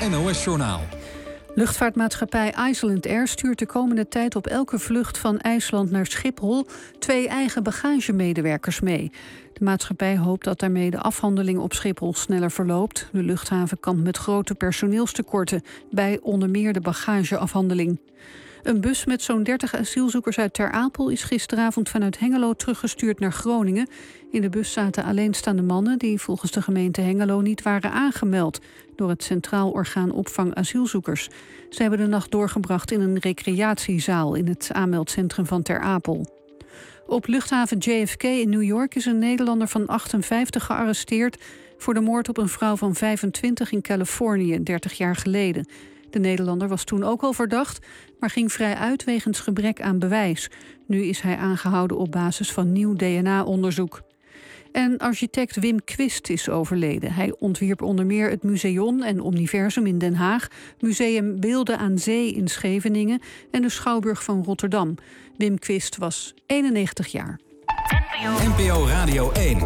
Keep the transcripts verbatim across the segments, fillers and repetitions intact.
N O S-journaal. Luchtvaartmaatschappij Iceland Air stuurt de komende tijd op elke vlucht van IJsland naar Schiphol twee eigen bagagemedewerkers mee. De maatschappij hoopt dat daarmee de afhandeling op Schiphol sneller verloopt. De luchthaven kampt met grote personeelstekorten bij onder meer de bagageafhandeling. Een bus met zo'n dertig asielzoekers uit Ter Apel is gisteravond vanuit Hengelo teruggestuurd naar Groningen. In de bus zaten alleenstaande mannen die volgens de gemeente Hengelo niet waren aangemeld door het Centraal Orgaan Opvang Asielzoekers. Ze hebben de nacht doorgebracht in een recreatiezaal in het aanmeldcentrum van Ter Apel. Op luchthaven J F K in New York is een Nederlander van achtenvijftig gearresteerd voor de moord op een vrouw van vijfentwintig in Californië, dertig jaar geleden. De Nederlander was toen ook al verdacht, maar ging vrij uit wegens gebrek aan bewijs. Nu is hij aangehouden op basis van nieuw D N A-onderzoek. En architect Wim Quist is overleden. Hij ontwierp onder meer het Museum en Omniversum in Den Haag, Museum Beelden aan Zee in Scheveningen en de Schouwburg van Rotterdam. Wim Quist was eenennegentig jaar. N P O Radio één.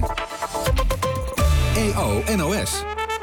E O N O S.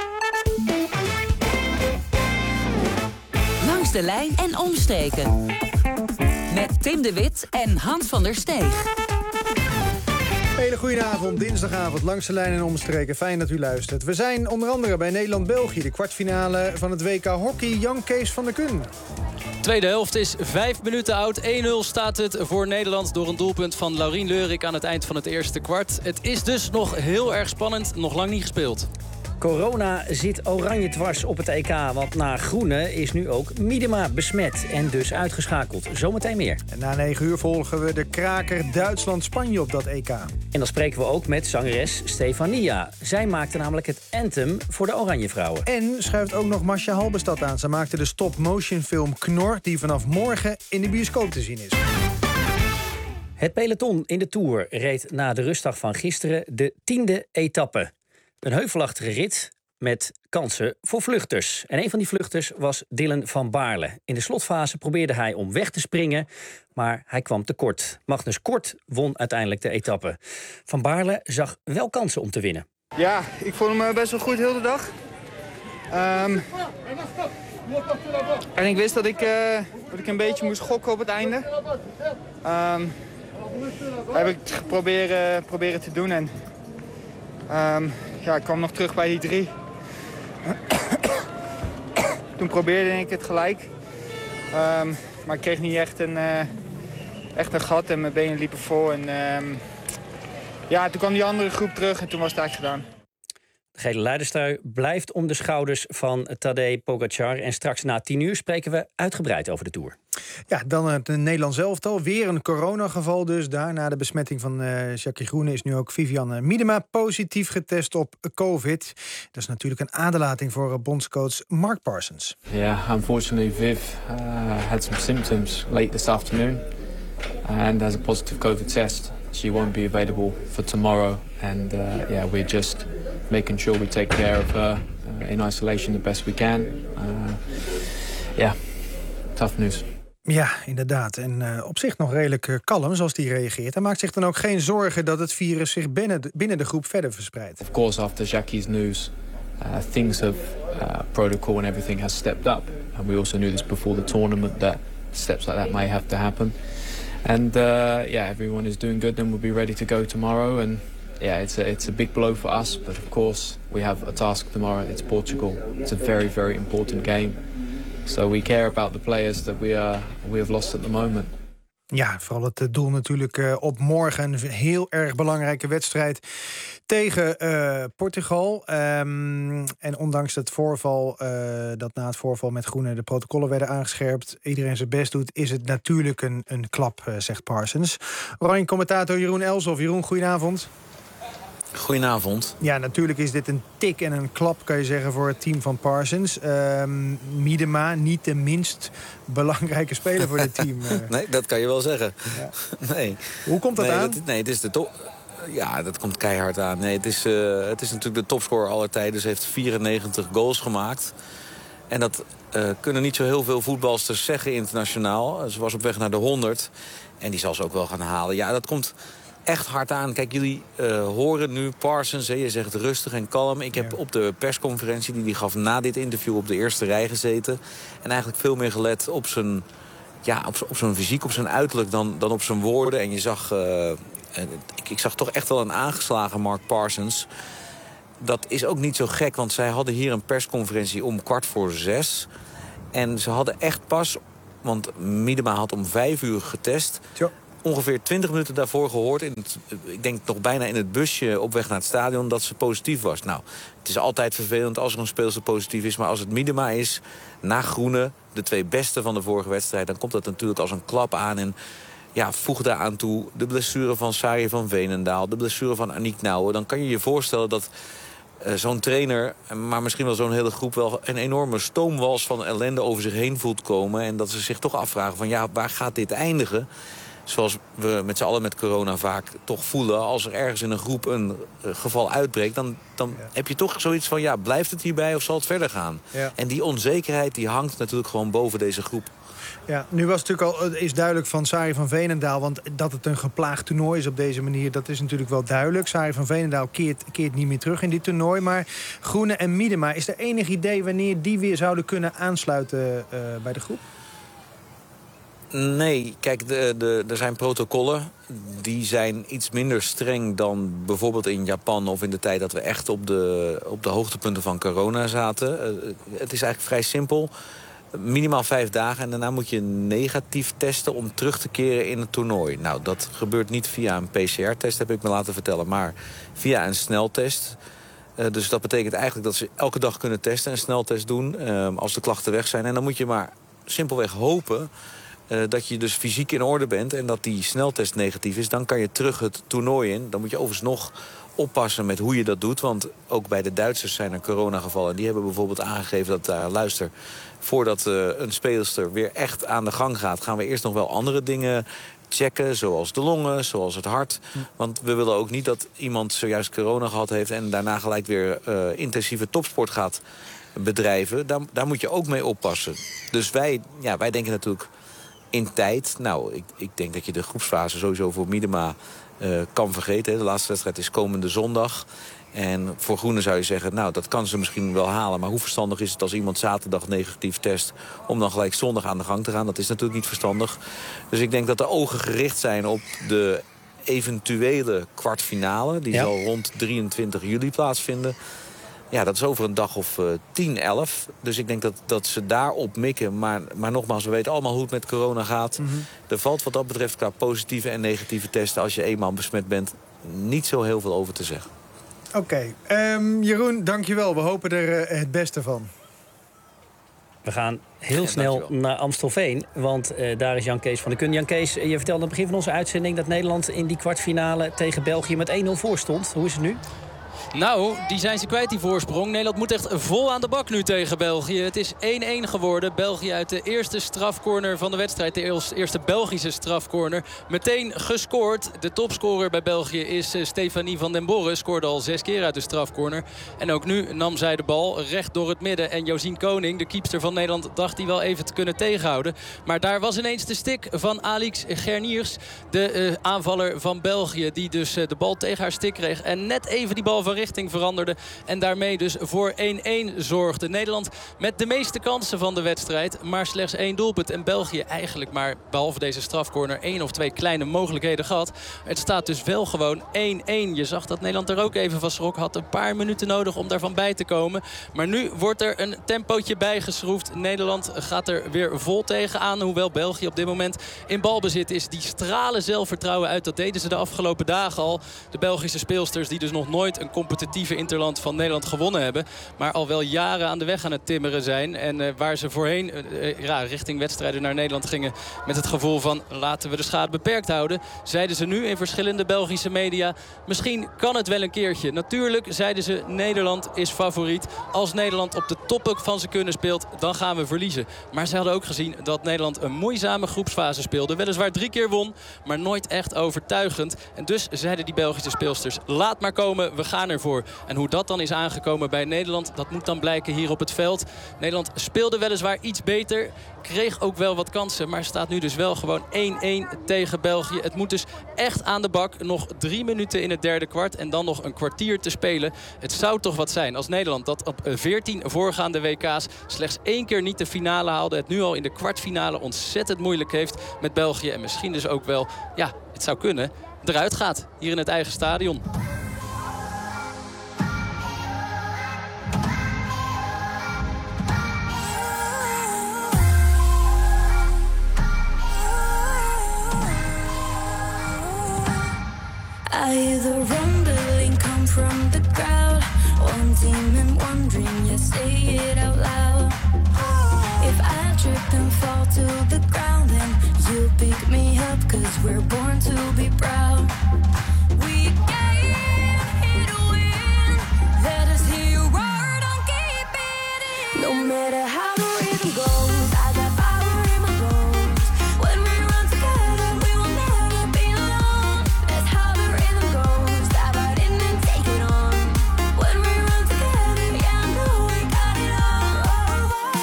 Langs de lijn en omstreken. Met Tim de Wit en Hans van der Steeg. Hele goedenavond, dinsdagavond, langs de lijn en omstreken. Fijn dat u luistert. We zijn onder andere bij Nederland-België, de kwartfinale van het W K Hockey. Jan Kees van der Kun. Tweede helft is vijf minuten oud. één nul staat het voor Nederland door een doelpunt van Laurien Leurik aan het eind van het eerste kwart. Het is dus nog heel erg spannend, nog lang niet gespeeld. Corona zit oranje dwars op het E K, want na Groene is nu ook Miedema besmet en dus uitgeschakeld. Zometeen meer. En na negen uur volgen we de kraker Duitsland-Spanje op dat E K. En dan spreken we ook met zangeres Stefania. Zij maakte namelijk het anthem voor de Oranje Vrouwen. En schuift ook nog Masha Halberstad aan. Ze maakte de stop-motion film Knor, die vanaf morgen in de bioscoop te zien is. Het peloton in de Tour reed na de rustdag van gisteren de tiende etappe. Een heuvelachtige rit met kansen voor vluchters. En een van die vluchters was Dylan van Baarle. In de slotfase probeerde hij om weg te springen, maar hij kwam tekort. Magnus Kort won uiteindelijk de etappe. Van Baarle zag wel kansen om te winnen. Ja, ik vond hem best wel goed heel de dag. Um, en ik wist dat ik, uh, dat ik een beetje moest gokken op het einde. Um, dat heb ik proberen, proberen te doen en... Um, ja, ik kwam nog terug bij die drie. Toen probeerde ik het gelijk. Um, maar ik kreeg niet echt een, uh, echt een gat en mijn benen liepen vol. En, um, ja, toen kwam die andere groep terug en toen was het eigenlijk gedaan. De gele leiderstrui blijft om de schouders van Tadej Pogacar. En straks na tien uur spreken we uitgebreid over de Tour. Ja, dan het Nederlands elftal. Weer een coronageval dus. Daarna de besmetting van uh, Jackie Groene is nu ook Vivianne Miedema positief getest op COVID. Dat is natuurlijk een aderlating voor bondscoach Mark Parsons. Yeah, unfortunately Viv uh, had some symptoms late this afternoon and has a positive COVID test. She won't be available for tomorrow and uh, yeah, we're just making sure we take care of her uh, in isolation the best we can. Uh, yeah, tough news. Ja, inderdaad. En uh, op zich nog redelijk uh, kalm zoals die reageert. Hij maakt zich dan ook geen zorgen dat het virus zich binnen de, binnen de groep verder verspreidt. Of course, after Jackie's news, uh, things have, uh, protocol and everything has stepped up. And we also knew this before the tournament that steps like that may have to happen. And uh, yeah, everyone is doing good and we'll be ready to go tomorrow. And yeah, it's a, it's a big blow for us. But of course, we have a task tomorrow. It's Portugal. It's a very, very important game. So we care about the players that we, uh, we have lost at the moment. Ja, vooral het doel natuurlijk uh, op morgen. Een heel erg belangrijke wedstrijd tegen uh, Portugal. Um, en ondanks het voorval, uh, dat na het voorval met Groene de protocollen werden aangescherpt, iedereen zijn best doet, is het natuurlijk een, een klap, uh, zegt Parsons. Oranje commentator Jeroen Elshoff. Jeroen, goedenavond. Goedenavond. Ja, natuurlijk is dit een tik en een klap, kan je zeggen, voor het team van Parsons. Um, Miedema, niet de minst belangrijke speler voor dit team. Uh. Nee, dat kan je wel zeggen. Ja. Nee. Hoe komt dat nee, aan? Dat, nee, het is de top. Ja, dat komt keihard aan. Nee, het is, uh, het is natuurlijk de topscorer aller tijden. Ze heeft vierennegentig goals gemaakt. En dat uh, kunnen niet zo heel veel voetbalsters zeggen internationaal. Ze was op weg naar de honderd. En die zal ze ook wel gaan halen. Ja, dat komt echt hard aan. Kijk, jullie uh, horen nu Parsons, hè, je zegt rustig en kalm. Ik heb ja. op de persconferentie die hij gaf na dit interview op de eerste rij gezeten. En eigenlijk veel meer gelet op zijn, ja, op, op zijn fysiek, op zijn uiterlijk dan, dan op zijn woorden. En je zag, uh, ik, ik zag toch echt wel een aangeslagen Mark Parsons. Dat is ook niet zo gek, want zij hadden hier een persconferentie om kwart voor zes. En ze hadden echt pas, want Miedema had om vijf uur getest... Ja. ongeveer twintig minuten daarvoor gehoord, in het, ik denk nog bijna in het busje op weg naar het stadion, dat ze positief was. Nou, het is altijd vervelend als er een speelster positief is, maar als het Miedema is, na Groene, de twee beste van de vorige wedstrijd, dan komt dat natuurlijk als een klap aan. En ja, voeg daaraan toe de blessure van Sarri van Veenendaal, de blessure van Aniek Nouwen. Dan kan je je voorstellen dat uh, zo'n trainer, maar misschien wel zo'n hele groep, wel een enorme stoomwals van ellende over zich heen voelt komen. En dat ze zich toch afvragen van ja, waar gaat dit eindigen? Zoals we met z'n allen met corona vaak toch voelen. Als er ergens in een groep een uh, geval uitbreekt, dan, dan ja. heb je toch zoiets van, ja, blijft het hierbij of zal het verder gaan? Ja. En die onzekerheid die hangt natuurlijk gewoon boven deze groep. Ja, nu was het natuurlijk al, is duidelijk van Sarri van Veenendaal, want dat het een geplaagd toernooi is op deze manier, dat is natuurlijk wel duidelijk. Sarri van Veenendaal keert, keert niet meer terug in dit toernooi. Maar Groene en Miedema, is er enig idee wanneer die weer zouden kunnen aansluiten uh, bij de groep? Nee, kijk, de, de, er zijn protocollen. Die zijn iets minder streng dan bijvoorbeeld in Japan of in de tijd dat we echt op de, op de hoogtepunten van corona zaten. Uh, het is eigenlijk vrij simpel. Minimaal vijf dagen en daarna moet je negatief testen om terug te keren in het toernooi. Nou, dat gebeurt niet via een P C R-test, heb ik me laten vertellen, maar via een sneltest. Uh, dus dat betekent eigenlijk dat ze elke dag kunnen testen, een sneltest doen, uh, als de klachten weg zijn. En dan moet je maar simpelweg hopen Uh, dat je dus fysiek in orde bent en dat die sneltest negatief is. Dan kan je terug het toernooi in. Dan moet je overigens nog oppassen met hoe je dat doet. Want ook bij de Duitsers zijn er coronagevallen. Die hebben bijvoorbeeld aangegeven dat daar, uh, luister, voordat uh, een speelster weer echt aan de gang gaat, gaan we eerst nog wel andere dingen checken, zoals de longen, zoals het hart. Hm. Want we willen ook niet dat iemand zojuist corona gehad heeft en daarna gelijk weer uh, intensieve topsport gaat bedrijven. Daar, daar moet je ook mee oppassen. Dus wij, ja, wij denken natuurlijk in tijd. Nou, ik, ik denk dat je de groepsfase sowieso voor Miedema uh, kan vergeten. De laatste wedstrijd is komende zondag. En voor Groene zou je zeggen, nou, dat kan ze misschien wel halen. Maar hoe verstandig is het als iemand zaterdag negatief test om dan gelijk zondag aan de gang te gaan? Dat is natuurlijk niet verstandig. Dus ik denk dat de ogen gericht zijn op de eventuele kwartfinale. Die ja. zal rond drieëntwintig juli plaatsvinden. Ja, dat is over een dag of uh, tien, elf. Dus ik denk dat, dat ze daarop mikken. Maar, maar nogmaals, we weten allemaal hoe het met corona gaat. Mm-hmm. Er valt wat dat betreft qua positieve en negatieve testen, als je eenmaal besmet bent, niet zo heel veel over te zeggen. Oké. Okay. Um, Jeroen, dankjewel. We hopen er uh, het beste van. We gaan heel ja, snel dankjewel. naar Amstelveen, want uh, daar is Jan Kees van de Kun. Jan Kees, je vertelde aan het begin van onze uitzending dat Nederland in die kwartfinale tegen België met één nul voor stond. Hoe is het nu? Nou, die zijn ze kwijt, die voorsprong. Nederland moet echt vol aan de bak nu tegen België. Het is één-één geworden. België uit de eerste strafcorner van de wedstrijd. De eerste Belgische strafcorner. Meteen gescoord. De topscorer bij België is uh, Stefanie van den Borre. Scoorde al zes keer uit de strafcorner. En ook nu nam zij de bal recht door het midden. En Josien Koning, de keepster van Nederland, dacht die wel even te kunnen tegenhouden. Maar daar was ineens de stick van Alix Gerniers. De uh, aanvaller van België. Die dus uh, de bal tegen haar stick kreeg. En net even die bal van richting veranderde. En daarmee dus voor één-één zorgde. Nederland met de meeste kansen van de wedstrijd. Maar slechts één doelpunt. En België eigenlijk maar, behalve deze strafcorner, één of twee kleine mogelijkheden gehad. Het staat dus wel gewoon één-één. Je zag dat Nederland er ook even van schrok. Had een paar minuten nodig om daarvan bij te komen. Maar nu wordt er een tempootje bijgeschroefd. Nederland gaat er weer vol tegenaan. Hoewel België op dit moment in balbezit is. Die stralen zelfvertrouwen uit. Dat deden ze de afgelopen dagen al. De Belgische speelsters die dus nog nooit een competitieve interland van Nederland gewonnen hebben. Maar al wel jaren aan de weg aan het timmeren zijn. En uh, waar ze voorheen uh, ja, richting wedstrijden naar Nederland gingen met het gevoel van laten we de schade beperkt houden. Zeiden ze nu in verschillende Belgische media, misschien kan het wel een keertje. Natuurlijk zeiden ze Nederland is favoriet. Als Nederland op de toppen van zijn kunnen speelt, dan gaan we verliezen. Maar ze hadden ook gezien dat Nederland een moeizame groepsfase speelde. Weliswaar drie keer won, maar nooit echt overtuigend. En dus zeiden die Belgische speelsters, laat maar komen, we gaan er ervoor. En hoe dat dan is aangekomen bij Nederland, dat moet dan blijken hier op het veld. Nederland speelde weliswaar iets beter, kreeg ook wel wat kansen, maar staat nu dus wel gewoon één-één tegen België. Het moet dus echt aan de bak. Nog drie minuten in het derde kwart en dan nog een kwartier te spelen. Het zou toch wat zijn als Nederland dat op veertien voorgaande W K's slechts één keer niet de finale haalde. Het nu al in de kwartfinale ontzettend moeilijk heeft met België. En misschien dus ook wel, ja, het zou kunnen, eruit gaat hier in het eigen stadion. I hear the rumbling come from the crowd. One demon wondering, yeah, say it out loud. If I trip and fall to the ground, then you'll pick me up, cause we're born to be proud. We came here to win. Let us hear your word, don't keep it in. No matter how the rhythm goes, I got power in my bones. When we run together, we will never be alone. That's how the rhythm goes. Dive right in and take it on. When we run together, yeah, I know we got it all.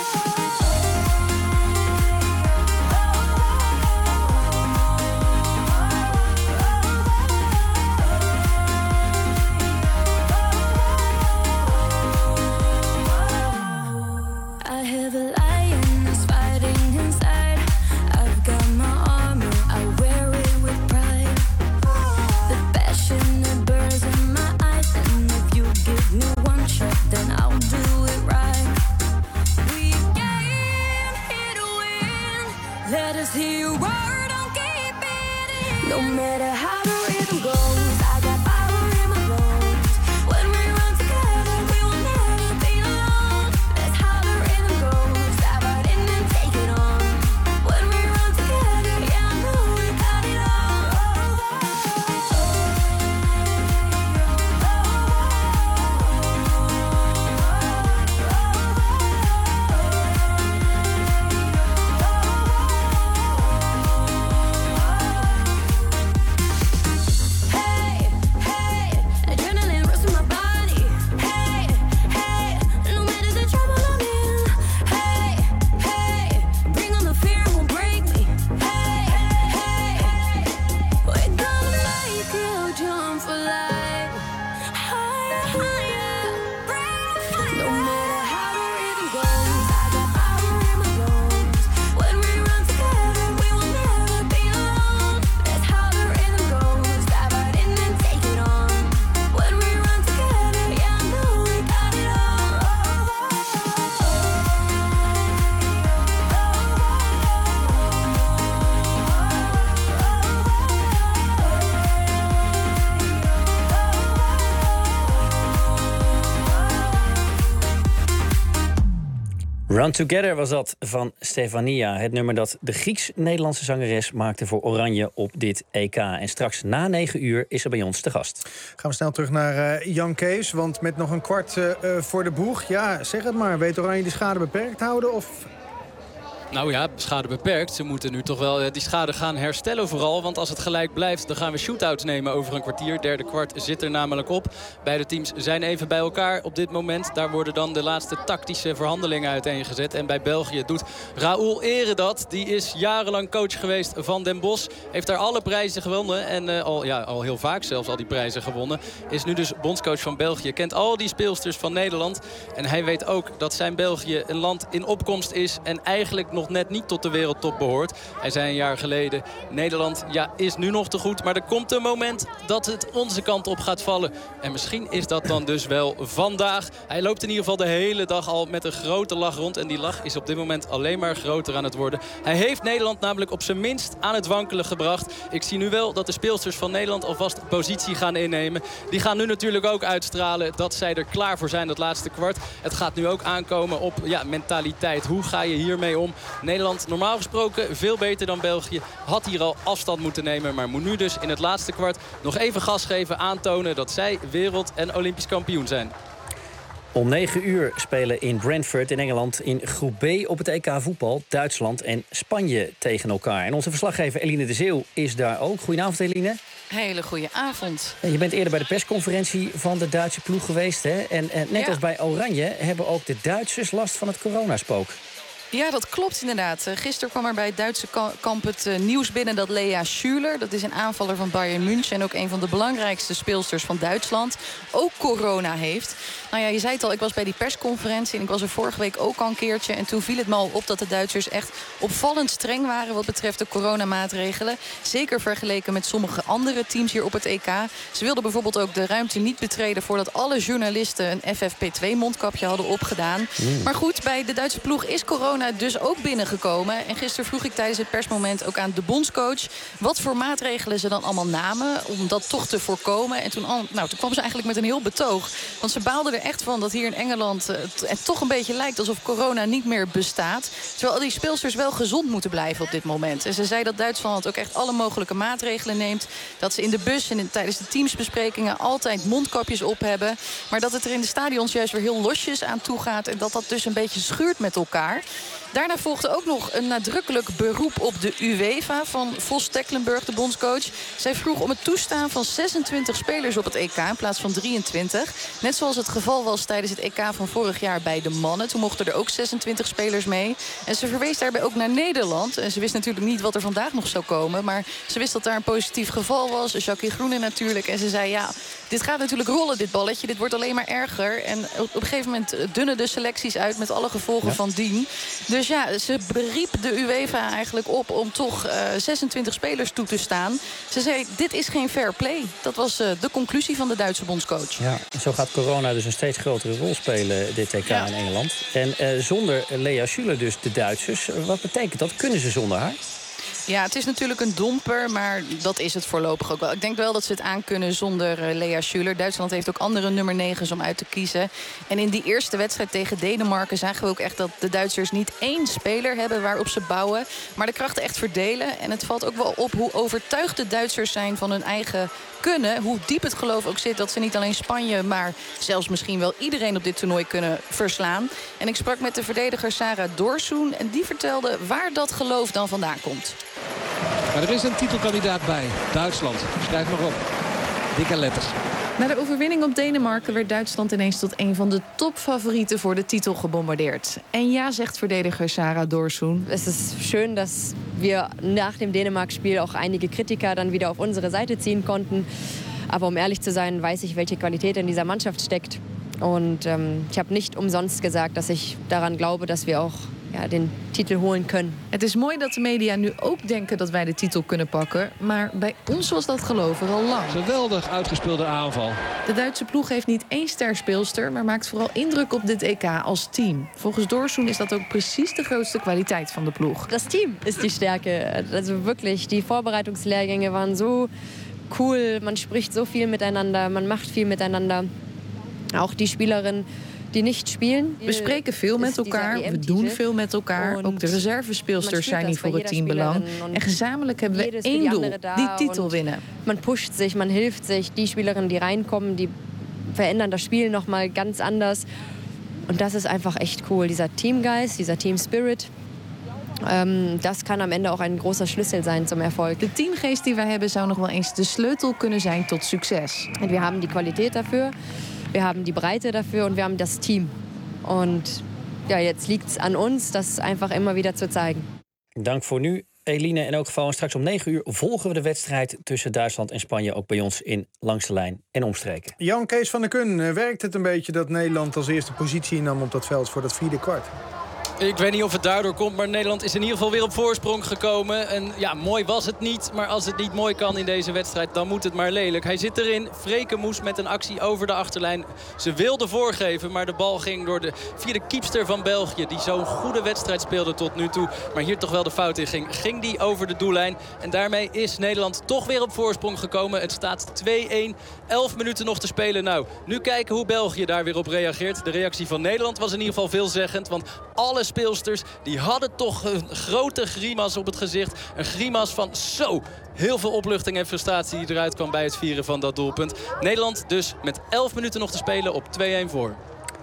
I have a lion that's fighting inside. I've got my armor, I wear it with pride. The passion that burns in my eyes, and if you give me one shot, then I'll do it right. We came here to win. Let us hear your word, don't keep it in. No matter how the rhythm goes, I got power in my bones. When we run together, we will never be alone. That's how the rhythm goes. Dive right in and take it on. When we run together, yeah, I know we got it Hey, hey, adrenaline rush in my body. Hey, hey, no matter the trouble I'm in. Hey, hey, bring on the fear, it won't break me. Hey, hey, we're gonna make you jump for life. Higher, higher, bring the fire. No matter how the rhythm goes, I got power in my bones. When we run together, we will never be alone. That's how the rhythm goes. Dive right in and take it on. When we run together, yeah, I know we got it Run Together was dat van Stefania. Het nummer dat de Grieks-Nederlandse zangeres maakte voor Oranje op dit E K. En straks na negen uur is ze bij ons te gast. Gaan we snel terug naar uh, Jan Kees. Want met nog een kwart uh, uh, voor de boeg. Ja, zeg het maar. Weet Oranje de schade beperkt houden? Of... Nou ja, schade beperkt. Ze moeten nu toch wel die schade gaan herstellen vooral. Want als het gelijk blijft, dan gaan we shootouts nemen over een kwartier. Derde kwart zit er namelijk op. Beide teams zijn even bij elkaar op dit moment. Daar worden dan de laatste tactische verhandelingen uiteengezet. En bij België doet Raoul Ere dat. Die is jarenlang coach geweest van Den Bosch. Heeft daar alle prijzen gewonnen. En uh, al, ja, al heel vaak zelfs al die prijzen gewonnen. Is nu dus bondscoach van België. Kent al die speelsters van Nederland. En hij weet ook dat zijn België een land in opkomst is. En eigenlijk nog net niet tot de wereldtop behoort. Hij zei een jaar geleden, Nederland ja, is nu nog te goed. Maar er komt een moment dat het onze kant op gaat vallen. En misschien is dat dan dus wel vandaag. Hij loopt in ieder geval de hele dag al met een grote lach rond. En die lach is op dit moment alleen maar groter aan het worden. Hij heeft Nederland namelijk op zijn minst aan het wankelen gebracht. Ik zie nu wel dat de speelsters van Nederland alvast positie gaan innemen. Die gaan nu natuurlijk ook uitstralen dat zij er klaar voor zijn dat laatste kwart. Het gaat nu ook aankomen op ja, mentaliteit. Hoe ga je hiermee om? Nederland normaal gesproken veel beter dan België. Had hier al afstand moeten nemen. Maar moet nu dus in het laatste kwart nog even gas geven. Aantonen dat zij wereld- en olympisch kampioen zijn. Om negen uur spelen in Brentford in Engeland in groep B op het E K voetbal Duitsland en Spanje tegen elkaar. En onze verslaggever Eline de Zeeuw is daar ook. Goedenavond, Eline. Hele goede avond. Je bent eerder bij de persconferentie van de Duitse ploeg geweest, hè? En, en net ja. als bij Oranje hebben ook de Duitsers last van het coronaspook. Ja, dat klopt inderdaad. Gisteren kwam er bij het Duitse kamp het uh, nieuws binnen dat Lea Schüler, dat is een aanvaller van Bayern München en ook een van de belangrijkste speelsters van Duitsland, ook corona heeft. Nou ja, je zei het al, ik was bij die persconferentie en ik was er vorige week ook al een keertje. En toen viel het me al op dat de Duitsers echt opvallend streng waren wat betreft de coronamaatregelen. Zeker vergeleken met sommige andere teams hier op het E K. Ze wilden bijvoorbeeld ook de ruimte niet betreden voordat alle journalisten een F F P twee mondkapje hadden opgedaan. Mm. Maar goed, bij de Duitse ploeg is corona dus ook binnengekomen. En gisteren vroeg ik tijdens het persmoment ook aan de bondscoach wat voor maatregelen ze dan allemaal namen om dat toch te voorkomen. En toen, nou, toen kwam ze eigenlijk met een heel betoog. Want ze baalden er echt van dat hier in Engeland het, het toch een beetje lijkt alsof corona niet meer bestaat. Terwijl al die speelsters wel gezond moeten blijven op dit moment. En ze zei dat Duitsland ook echt alle mogelijke maatregelen neemt. Dat ze in de bus en in, tijdens de teamsbesprekingen altijd mondkapjes op hebben. Maar dat het er in de stadions juist weer heel losjes aan toe gaat. En dat dat dus een beetje schuurt met elkaar. Daarna volgde ook nog een nadrukkelijk beroep op de UEFA van Vos Tecklenburg, de bondscoach. Zij vroeg om het toestaan van zesentwintig spelers op het E K in plaats van drieëntwintig. Net zoals het geval was tijdens het E K van vorig jaar bij de mannen. Toen mochten er ook zesentwintig spelers mee. En ze verwees daarbij ook naar Nederland. En ze wist natuurlijk niet wat er vandaag nog zou komen. Maar ze wist dat daar een positief geval was. Jackie Groene natuurlijk. En ze zei, ja, dit gaat natuurlijk rollen, dit balletje. Dit wordt alleen maar erger. En op een gegeven moment dunnen de selecties uit met alle gevolgen ja. van dien. Dus ja, ze beriep de UEFA eigenlijk op om toch uh, zesentwintig spelers toe te staan. Ze zei, dit is geen fair play. Dat was uh, de conclusie van de Duitse bondscoach. Ja, zo gaat corona dus een steeds grotere rol spelen, dit E K ja. in Engeland. En uh, zonder Lea Schüler dus de Duitsers. Wat betekent dat? Kunnen ze zonder haar? Ja, het is natuurlijk een domper, maar dat is het voorlopig ook wel. Ik denk wel dat ze het aan kunnen zonder uh, Lea Schüler. Duitsland heeft ook andere nummer negens om uit te kiezen. En in die eerste wedstrijd tegen Denemarken zagen we ook echt dat de Duitsers niet één speler hebben waarop ze bouwen, maar de krachten echt verdelen. En het valt ook wel op hoe overtuigd de Duitsers zijn van hun eigen kunnen. Hoe diep het geloof ook zit dat ze niet alleen Spanje, maar zelfs misschien wel iedereen op dit toernooi kunnen verslaan. En ik sprak met de verdediger Sarah Dorsoen en die vertelde waar dat geloof dan vandaan komt. Maar er is een titelkandidaat bij. Duitsland. Schrijf maar op. Dikke letters. Na de overwinning op Denemarken werd Duitsland ineens tot een van de topfavorieten voor de titel gebombardeerd. En ja, zegt verdediger Sarah Dorsoen. Het is schön dat we nach dem Dänemark-Spiel auch einige Kritiker dann wieder auf unsere Seite ziehen konnten. Aber um ehrlich zu sein, weiß ich, welche Qualität in dieser Mannschaft steckt. Und ähm, ich habe nicht umsonst gesagt, dass ich daran glaube, dass wir auch ja, den titel holen kunnen. Het is mooi dat de media nu ook denken dat wij de titel kunnen pakken. Maar bij ons was dat geloof er al lang. Geweldig uitgespeelde aanval. De Duitse ploeg heeft niet één sterspeelster, maar maakt vooral indruk op dit E K als team. Volgens Dorsoen is dat ook precies de grootste kwaliteit van de ploeg. Das Team is die Stärke. Also wirklich, die Vorbereitungslehrgänge waren so cool. Man spricht so viel miteinander, man macht viel miteinander. Auch die Spielerin die niet spelen. We spreken veel met elkaar, we doen veel met elkaar. Ook de reservespeelsters zijn niet voor het teambelang. En gezamenlijk hebben we één doel, die titel winnen. Man pusht sich, man hilft sich. Die Spielerinnen die reinkommen, die verändern das Spiel noch mal ganz anders. Und das ist einfach echt cool. Dieser Teamgeist, dieser Teamspirit. Um, das kan am Ende ook een großer Schlüssel zijn zum Erfolg. De teamgeest die wij hebben zou nog wel eens de sleutel kunnen zijn tot succes. En we hebben die kwaliteit daarvoor. Wir haben die Breite dafür und wir haben das Team. Und ja, jetzt liegt es an uns, das einfach immer wieder zu zeigen. Dank voor nu, Eline. In elk geval, en straks om negen uur volgen we de wedstrijd tussen Duitsland en Spanje ook bij ons in Langs de Lijn en omstreken. Jan Kees van der Kun, werkt het een beetje dat Nederland als eerste positie innam op dat veld voor dat vierde kwart? Ik weet niet of het daardoor komt, maar Nederland is in ieder geval weer op voorsprong gekomen. En ja, mooi was het niet, maar als het niet mooi kan in deze wedstrijd, dan moet het maar lelijk. Hij zit erin, Vrekemoes met een actie over de achterlijn. Ze wilde voorgeven, maar de bal ging door de vierde keepster van België, die zo'n goede wedstrijd speelde tot nu toe, maar hier toch wel de fout in ging. Ging die over de doellijn en daarmee is Nederland toch weer op voorsprong gekomen. Het staat twee-een, elf minuten nog te spelen. Nou, nu kijken hoe België daar weer op reageert. De reactie van Nederland was in ieder geval veelzeggend, want alle speelsters die hadden toch een grote grimas op het gezicht. Een grimas van zo heel veel opluchting en frustratie die eruit kwam bij het vieren van dat doelpunt. Nederland dus met elf minuten nog te spelen op twee-een voor.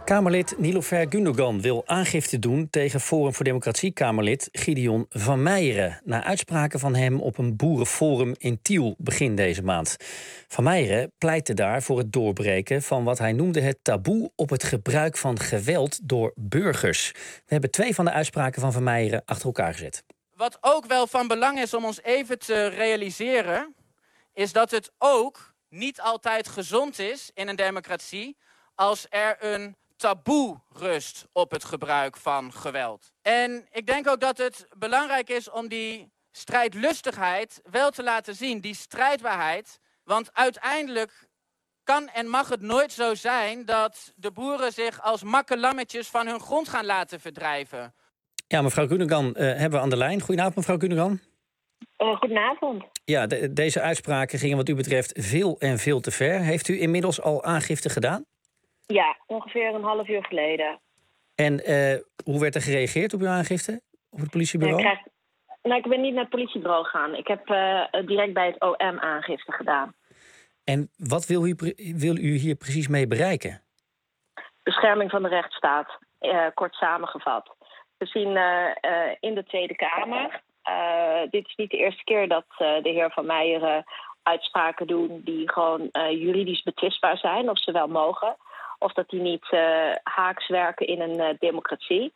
Kamerlid Nilofer Gundogan wil aangifte doen tegen Forum voor Democratie-Kamerlid Gideon van Meijeren, na uitspraken van hem op een boerenforum in Tiel begin deze maand. Van Meijeren pleitte daar voor het doorbreken van wat hij noemde het taboe op het gebruik van geweld door burgers. We hebben twee van de uitspraken van Van Meijeren achter elkaar gezet. Wat ook wel van belang is om ons even te realiseren, is dat het ook niet altijd gezond is in een democratie als er een taboe rust op het gebruik van geweld. En ik denk ook dat het belangrijk is om die strijdlustigheid wel te laten zien, die strijdbaarheid. Want uiteindelijk kan en mag het nooit zo zijn dat de boeren zich als makkelammetjes van hun grond gaan laten verdrijven. Ja, mevrouw Gundogan uh, hebben we aan de lijn. Goedenavond, mevrouw Gundogan. Uh, goedenavond. Ja, de, deze uitspraken gingen wat u betreft veel en veel te ver. Heeft u inmiddels al aangifte gedaan? Ja, ongeveer een half uur geleden. En uh, hoe werd er gereageerd op uw aangifte? Op het politiebureau? Ja, ik, krijg... nou, ik ben niet naar het politiebureau gegaan. Ik heb uh, direct bij het O M aangifte gedaan. En wat wil u, wil u hier precies mee bereiken? Bescherming van de rechtsstaat, uh, kort samengevat. We zien uh, uh, in de Tweede Kamer, uh, dit is niet de eerste keer dat uh, de heer Van Meijeren uitspraken doen die gewoon uh, juridisch betwistbaar zijn, of ze wel mogen. Of dat die niet uh, haaks werken in een uh, democratie.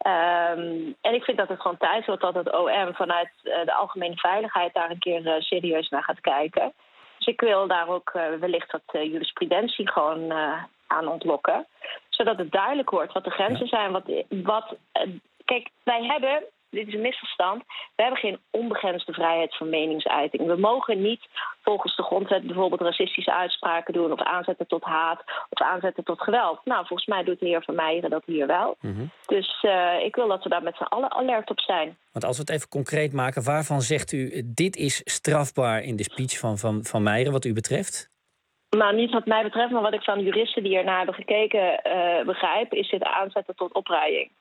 Um, en ik vind dat het gewoon tijd wordt dat het O M vanuit uh, de algemene veiligheid daar een keer uh, serieus naar gaat kijken. Dus ik wil daar ook uh, wellicht wat uh, jurisprudentie gewoon uh, aan ontlokken. Zodat het duidelijk wordt wat de grenzen zijn. Wat, wat, uh, kijk, wij hebben, dit is een misverstand, we hebben geen onbegrensde vrijheid van meningsuiting. We mogen niet volgens de grondwet bijvoorbeeld racistische uitspraken doen of aanzetten tot haat of aanzetten tot geweld. Nou, volgens mij doet de heer Van Meijeren dat hier wel. Mm-hmm. Dus uh, ik wil dat we daar met z'n allen alert op zijn. Want als we het even concreet maken, waarvan zegt u dit is strafbaar in de speech van Van, van Meijeren wat u betreft? Nou, niet wat mij betreft, maar wat ik van juristen die ernaar hebben gekeken uh, begrijp, is dit aanzetten tot opruiing.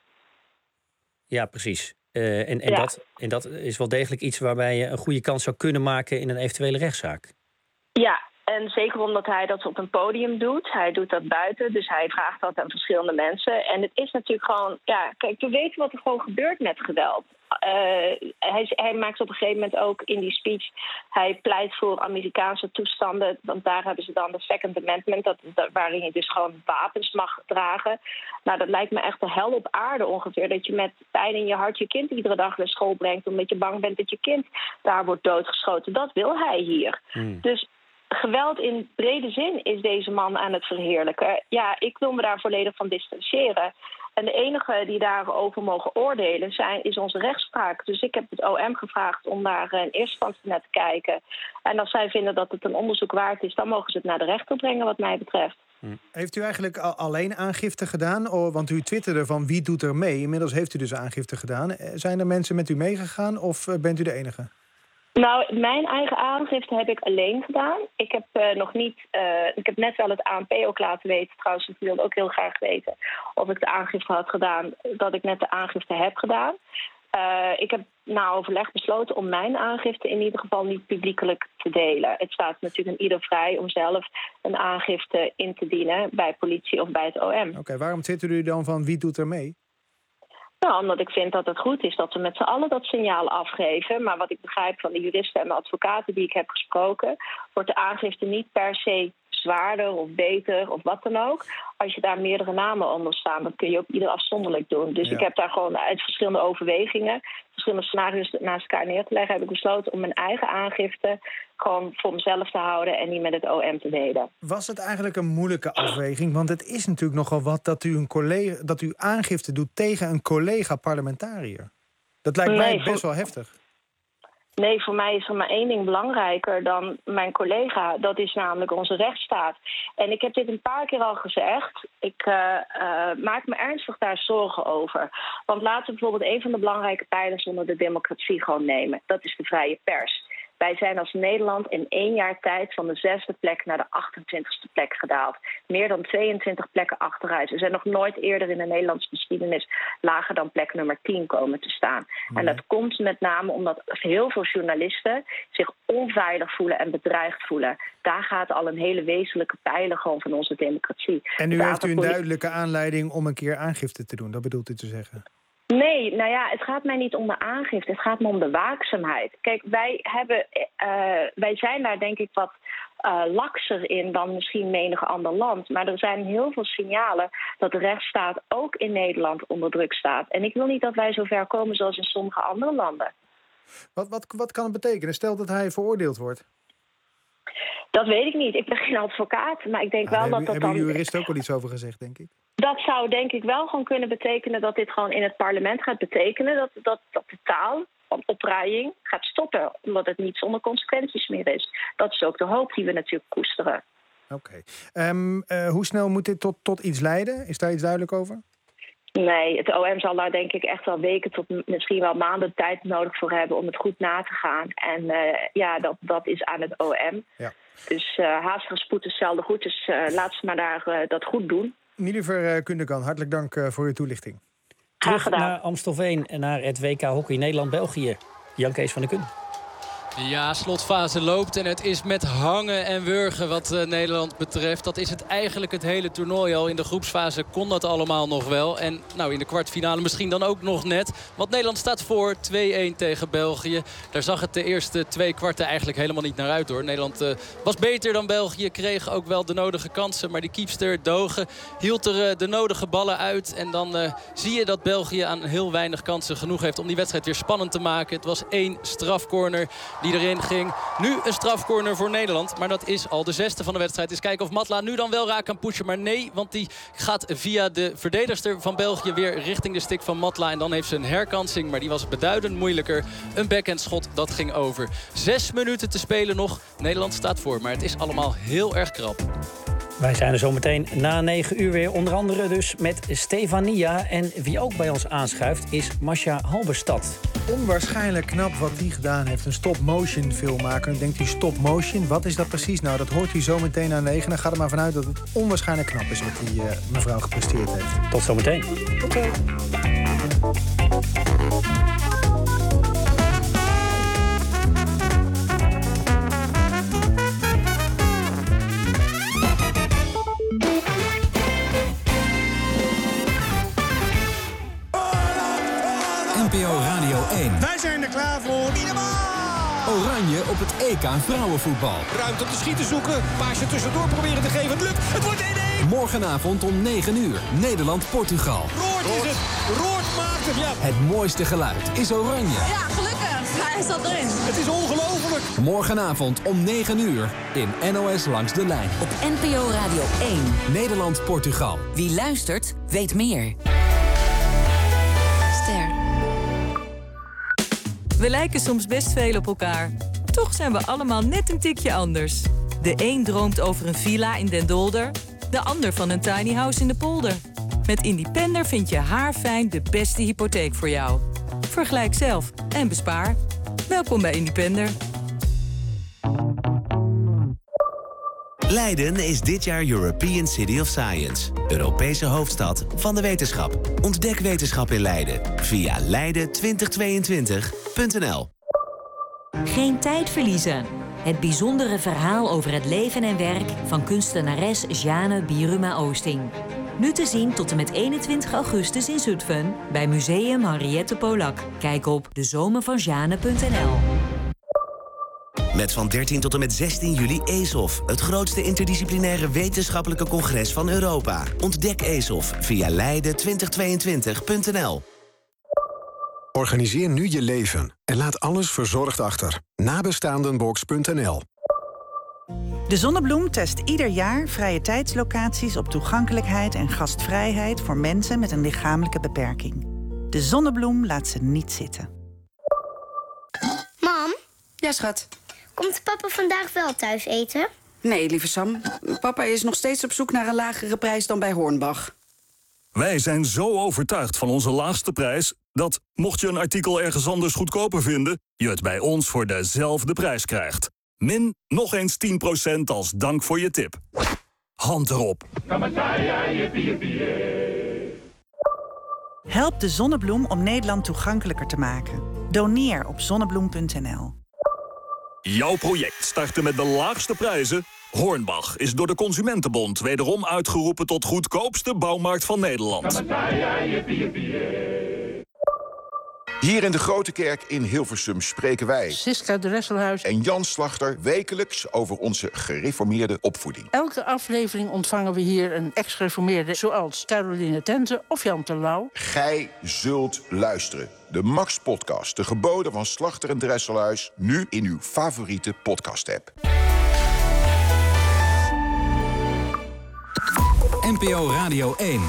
Ja, precies. Uh, en, en, ja. dat, en dat is wel degelijk iets waarbij je een goede kans zou kunnen maken in een eventuele rechtszaak. Ja, en zeker omdat hij dat op een podium doet. Hij doet dat buiten, dus hij vraagt dat aan verschillende mensen. En het is natuurlijk gewoon, ja, kijk, we weten wat er gewoon gebeurt met geweld. Uh, hij, hij maakt op een gegeven moment ook in die speech, hij pleit voor Amerikaanse toestanden, want daar hebben ze dan de Second Amendment, dat, dat, waarin je dus gewoon wapens mag dragen. Nou, dat lijkt me echt de hel op aarde ongeveer, dat je met pijn in je hart je kind iedere dag naar school brengt, omdat je bang bent dat je kind daar wordt doodgeschoten. Dat wil hij hier. Hmm. Dus geweld in brede zin is deze man aan het verheerlijken. Ja, ik wil me daar volledig van distancieren. En de enige die daarover mogen oordelen zijn, is onze rechtspraak. Dus ik heb het O M gevraagd om daar in eerste instantie naar te kijken. En als zij vinden dat het een onderzoek waard is, dan mogen ze het naar de rechter brengen wat mij betreft. Heeft u eigenlijk alleen aangifte gedaan? Oh, want u twitterde van wie doet er mee. Inmiddels heeft u dus aangifte gedaan. Zijn er mensen met u meegegaan of bent u de enige? Nou, mijn eigen aangifte heb ik alleen gedaan. Ik heb uh, nog niet. Uh, ik heb net wel het A N P ook laten weten. Trouwens, ik wilde ook heel graag weten of ik de aangifte had gedaan. Dat ik net de aangifte heb gedaan. Uh, ik heb na overleg besloten om mijn aangifte in ieder geval niet publiekelijk te delen. Het staat natuurlijk aan ieder vrij om zelf een aangifte in te dienen bij politie of bij het O M. Oké, okay, waarom twittert u dan van wie doet er mee? Nou, omdat ik vind dat het goed is dat we met z'n allen dat signaal afgeven. Maar wat ik begrijp van de juristen en de advocaten die ik heb gesproken, wordt de aangifte niet per se zwaarder of beter of wat dan ook. Als je daar meerdere namen onder staan, dan kun je ook ieder afzonderlijk doen. Dus ja. Ik heb daar gewoon uit verschillende overwegingen, verschillende scenario's naast elkaar neer te leggen, heb ik besloten om mijn eigen aangifte gewoon voor mezelf te houden en niet met het O M te delen. Was het eigenlijk een moeilijke afweging? Want het is natuurlijk nogal wat dat u, een collega, dat u aangifte doet tegen een collega-parlementariër. Dat lijkt nee, mij best voor... wel heftig. Nee, voor mij is er maar één ding belangrijker dan mijn collega. Dat is namelijk onze rechtsstaat. En ik heb dit een paar keer al gezegd. Ik uh, uh, maak me ernstig daar zorgen over. Want laten we bijvoorbeeld een van de belangrijke pijlers onder de democratie gewoon nemen. Dat is de vrije pers. Wij zijn als Nederland in één jaar tijd van de zesde plek naar de achtentwintigste plek gedaald. Meer dan tweeëntwintig plekken achteruit. We zijn nog nooit eerder in de Nederlandse geschiedenis lager dan plek nummer tien komen te staan. En dat komt met name omdat heel veel journalisten zich onveilig voelen en bedreigd voelen. Daar gaat al een hele wezenlijke pijler gewoon van onze democratie. En nu Daar heeft u een poli- duidelijke aanleiding om een keer aangifte te doen. Dat bedoelt u te zeggen? Nee, nou ja, het gaat mij niet om de aangifte. Het gaat me om de waakzaamheid. Kijk, wij, hebben, uh, wij zijn daar denk ik wat uh, lakser in dan misschien menig ander land. Maar er zijn heel veel signalen dat de rechtsstaat ook in Nederland onder druk staat. En ik wil niet dat wij zo ver komen zoals in sommige andere landen. Wat, wat, wat kan het betekenen? Stel dat hij veroordeeld wordt. Dat weet ik niet. Ik ben geen advocaat, maar ik denk Nou, wel daar dat dat hebben dan... Hebben juristen ook al iets over gezegd, denk ik? Dat zou denk ik wel gewoon kunnen betekenen dat dit gewoon in het parlement gaat betekenen. Dat, dat, dat de taal van opruiing gaat stoppen, omdat het niet zonder consequenties meer is. Dat is ook de hoop die we natuurlijk koesteren. Oké. Okay. Um, uh, hoe snel moet dit tot, tot iets leiden? Is daar iets duidelijk over? Nee, het O M zal daar denk ik echt wel weken tot misschien wel maanden tijd nodig voor hebben om het goed na te gaan. En uh, ja, dat, dat is aan het O M. Ja. Dus uh, haastige spoed is zelden goed, dus uh, laat ze maar daar uh, dat goed doen. Nilufer uh, Kundekan, hartelijk dank uh, voor uw toelichting. Terug naar Amstelveen en naar het W K Hockey Nederland-België. Jan Kees van der Kun. Ja, slotfase loopt en het is met hangen en wurgen wat uh, Nederland betreft. Dat is het eigenlijk het hele toernooi al. In de groepsfase kon dat allemaal nog wel. En nou, in de kwartfinale misschien dan ook nog net. Want Nederland staat voor twee-een tegen België. Daar zag het de eerste twee kwarten eigenlijk helemaal niet naar uit hoor. Nederland uh, was beter dan België, kreeg ook wel de nodige kansen. Maar die keepster Dogen hield er uh, de nodige ballen uit. En dan uh, zie je dat België aan heel weinig kansen genoeg heeft om die wedstrijd weer spannend te maken. Het was één strafcorner die erin ging. Nu een strafcorner voor Nederland. Maar dat is al de zesde van de wedstrijd. Eens kijken of Matla nu dan wel raak kan pushen. Maar nee, want die gaat via de verdedigster van België weer richting de stick van Matla. En dan heeft ze een herkansing. Maar die was beduidend moeilijker. Een backhandschot, dat ging over. Zes minuten te spelen nog. Nederland staat voor. Maar het is allemaal heel erg krap. Wij zijn er zometeen na negen uur weer. Onder andere dus met Stefania. En wie ook bij ons aanschuift is Masha Halberstad. Onwaarschijnlijk knap wat die gedaan heeft. Een stop-motion filmmaker. Dan denkt u stop-motion, wat is dat precies? Nou, dat hoort u zometeen na negen. Dan gaat er maar vanuit dat het onwaarschijnlijk knap is wat die uh, mevrouw gepresteerd heeft. Tot zometeen. Tot zo. N P O Radio één. Wij zijn er klaar voor. Oranje op het E K vrouwenvoetbal. Ruimte om te schieten zoeken. Paasje tussendoor proberen te geven. Het lukt. Het wordt één-één. Morgenavond om negen uur. Nederland-Portugal. Roord is het. Roord maakt het. Ja. Het mooiste geluid is oranje. Ja, gelukkig. Hij is al erin. Het is ongelooflijk. Morgenavond om negen uur in N O S Langs de Lijn. Op N P O Radio één. Nederland-Portugal. Wie luistert, weet meer. Ster. We lijken soms best veel op elkaar. Toch zijn we allemaal net een tikje anders. De een droomt over een villa in Den Dolder. De ander van een tiny house in de polder. Met Independer vind je haarfijn de beste hypotheek voor jou. Vergelijk zelf en bespaar. Welkom bij Independer. Leiden is dit jaar European City of Science. Europese hoofdstad van de wetenschap. Ontdek wetenschap in Leiden via leiden twintig tweeëntwintig punt n l. Geen tijd verliezen. Het bijzondere verhaal over het leven en werk van kunstenares Jeanne Biruma-Oosting. Nu te zien tot en met eenentwintig augustus in Zutphen bij Museum Henriette Polak. Kijk op de zomer van jeanne punt n l. Met van dertien tot en met zestien juli ESOF, het grootste interdisciplinaire wetenschappelijke congres van Europa. Ontdek ESOF via leiden twintig tweeëntwintig punt n l. Organiseer nu je leven en laat alles verzorgd achter. Nabestaandenbox punt n l. De Zonnebloem test ieder jaar vrije tijdslocaties op toegankelijkheid en gastvrijheid voor mensen met een lichamelijke beperking. De Zonnebloem laat ze niet zitten. Mam? Ja, schat? Komt papa vandaag wel thuis eten? Nee, lieve Sam. Papa is nog steeds op zoek naar een lagere prijs dan bij Hornbach. Wij zijn zo overtuigd van onze laagste prijs dat, mocht je een artikel ergens anders goedkoper vinden, je het bij ons voor dezelfde prijs krijgt. Min nog eens tien procent als dank voor je tip. Hand erop. Help de Zonnebloem om Nederland toegankelijker te maken. Doneer op zonnebloem punt n l. Jouw project starten met de laagste prijzen? Hornbach is door de Consumentenbond wederom uitgeroepen tot goedkoopste bouwmarkt van Nederland. Hier in de Grote Kerk in Hilversum spreken wij, Siska Dresselhuis en Jan Slachter, wekelijks over onze gereformeerde opvoeding. Elke aflevering ontvangen we hier een ex-gereformeerde, zoals Caroline Tente of Jan Terlouw. Gij zult luisteren. De Max-podcast, de geboden van Slachter en Dresselhuis, nu in uw favoriete podcast-app. N P O Radio één.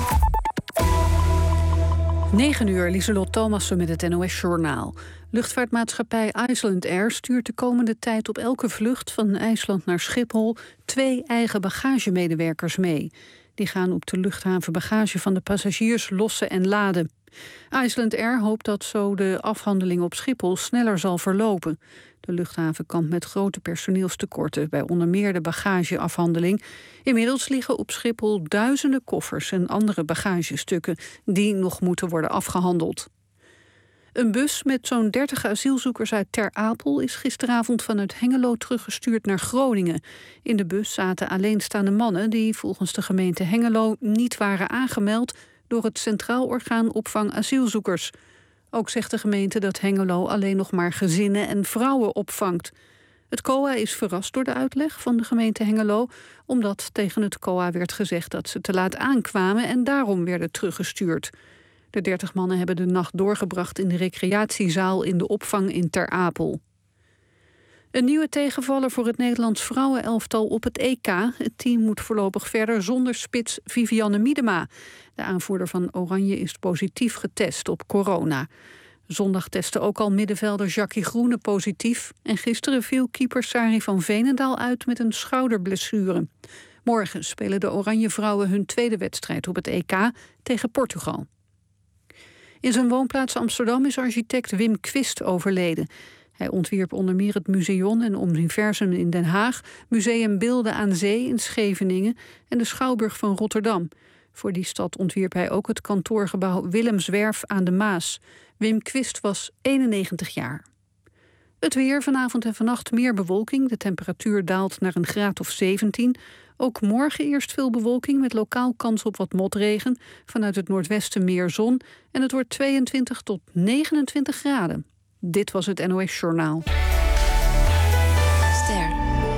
negen uur, Lieselot Thomassen met het N O S-journaal. Luchtvaartmaatschappij Iceland Air stuurt de komende tijd op elke vlucht van IJsland naar Schiphol twee eigen bagagemedewerkers mee. Die gaan op de luchthaven bagage van de passagiers lossen en laden. Iceland Air hoopt dat zo de afhandeling op Schiphol sneller zal verlopen. De luchthaven kampt met grote personeelstekorten bij onder meer de bagageafhandeling. Inmiddels liggen op Schiphol duizenden koffers en andere bagagestukken die nog moeten worden afgehandeld. Een bus met zo'n dertig asielzoekers uit Ter Apel is gisteravond vanuit Hengelo teruggestuurd naar Groningen. In de bus zaten alleenstaande mannen die volgens de gemeente Hengelo niet waren aangemeld door het Centraal Orgaan Opvang Asielzoekers. Ook zegt de gemeente dat Hengelo alleen nog maar gezinnen en vrouwen opvangt. Het C O A is verrast door de uitleg van de gemeente Hengelo, omdat tegen het C O A werd gezegd dat ze te laat aankwamen en daarom werden teruggestuurd. De dertig mannen hebben de nacht doorgebracht in de recreatiezaal in de opvang in Ter Apel. Een nieuwe tegenvaller voor het Nederlands vrouwenelftal op het E K. Het team moet voorlopig verder zonder spits Vivianne Miedema. De aanvoerder van Oranje is positief getest op corona. Zondag testte ook al middenvelder Jackie Groene positief. En gisteren viel keeper Sari van Veenendaal uit met een schouderblessure. Morgen spelen de Oranje vrouwen hun tweede wedstrijd op het E K tegen Portugal. In zijn woonplaats Amsterdam is architect Wim Quist overleden. Hij ontwierp onder meer het Museum en Omniversum in Den Haag, Museum Beelden aan Zee in Scheveningen en de Schouwburg van Rotterdam. Voor die stad ontwierp hij ook het kantoorgebouw Willemswerf aan de Maas. Wim Quist was eenennegentig jaar. Het weer, vanavond en vannacht meer bewolking. De temperatuur daalt naar een graad of zeventien. Ook morgen eerst veel bewolking met lokaal kans op wat motregen. Vanuit het noordwesten meer zon. En het wordt tweeëntwintig tot negenentwintig graden. Dit was het N O S-journaal. Ster.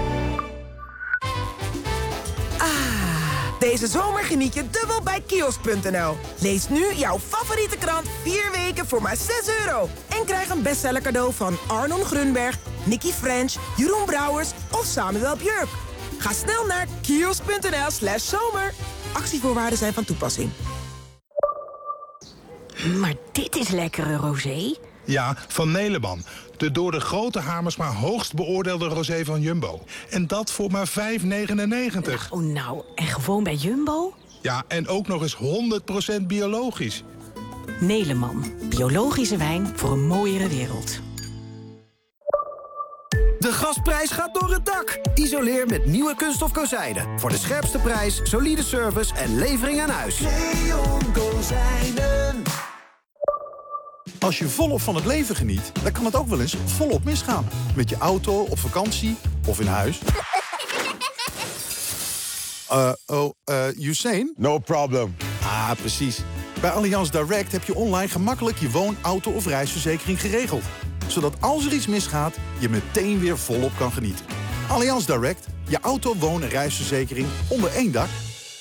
Ah, deze zomer geniet je dubbel bij kiosk punt n l. Lees nu jouw favoriete krant vier weken voor maar zes euro. En krijg een bestseller cadeau van Arnon Grunberg, Nicky French, Jeroen Brouwers of Samuel Björk. Ga snel naar kiosk punt n l slash zomer. Actievoorwaarden zijn van toepassing. Maar dit is lekkere rosé. Ja, van Neleman. De door de grote Hamersma hoogst beoordeelde rosé van Jumbo. En dat voor maar vijf negenennegentig. Oh nou, en gewoon bij Jumbo? Ja, en ook nog eens honderd procent biologisch. Neleman. Biologische wijn voor een mooiere wereld. De gasprijs gaat door het dak. Isoleer met nieuwe kunststof kozijnen. Voor de scherpste prijs, solide service en levering aan huis. Leon Kozijnen. Als je volop van het leven geniet, dan kan het ook wel eens volop misgaan. Met je auto, op vakantie of in huis. Uh, oh, uh, Usain? No problem. Ah, precies. Bij Allianz Direct heb je online gemakkelijk je woon-, auto- of reisverzekering geregeld. Zodat als er iets misgaat, je meteen weer volop kan genieten. Allianz Direct, je auto-, woon- en reisverzekering onder één dak.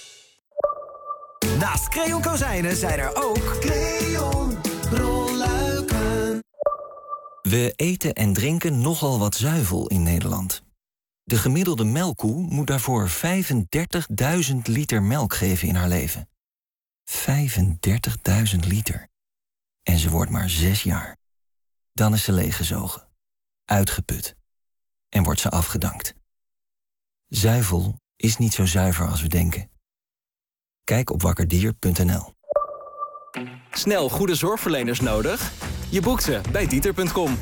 Naast Creon Kozijnen zijn er ook Creon rolluiken. We eten en drinken nogal wat zuivel in Nederland. De gemiddelde melkkoe moet daarvoor vijfendertigduizend liter melk geven in haar leven. vijfendertigduizend liter. En ze wordt maar zes jaar. Dan is ze leeggezogen, uitgeput en wordt ze afgedankt. Zuivel is niet zo zuiver als we denken. Kijk op wakkerdier punt n l. Snel goede zorgverleners nodig? Je boekt ze bij Dieter punt com.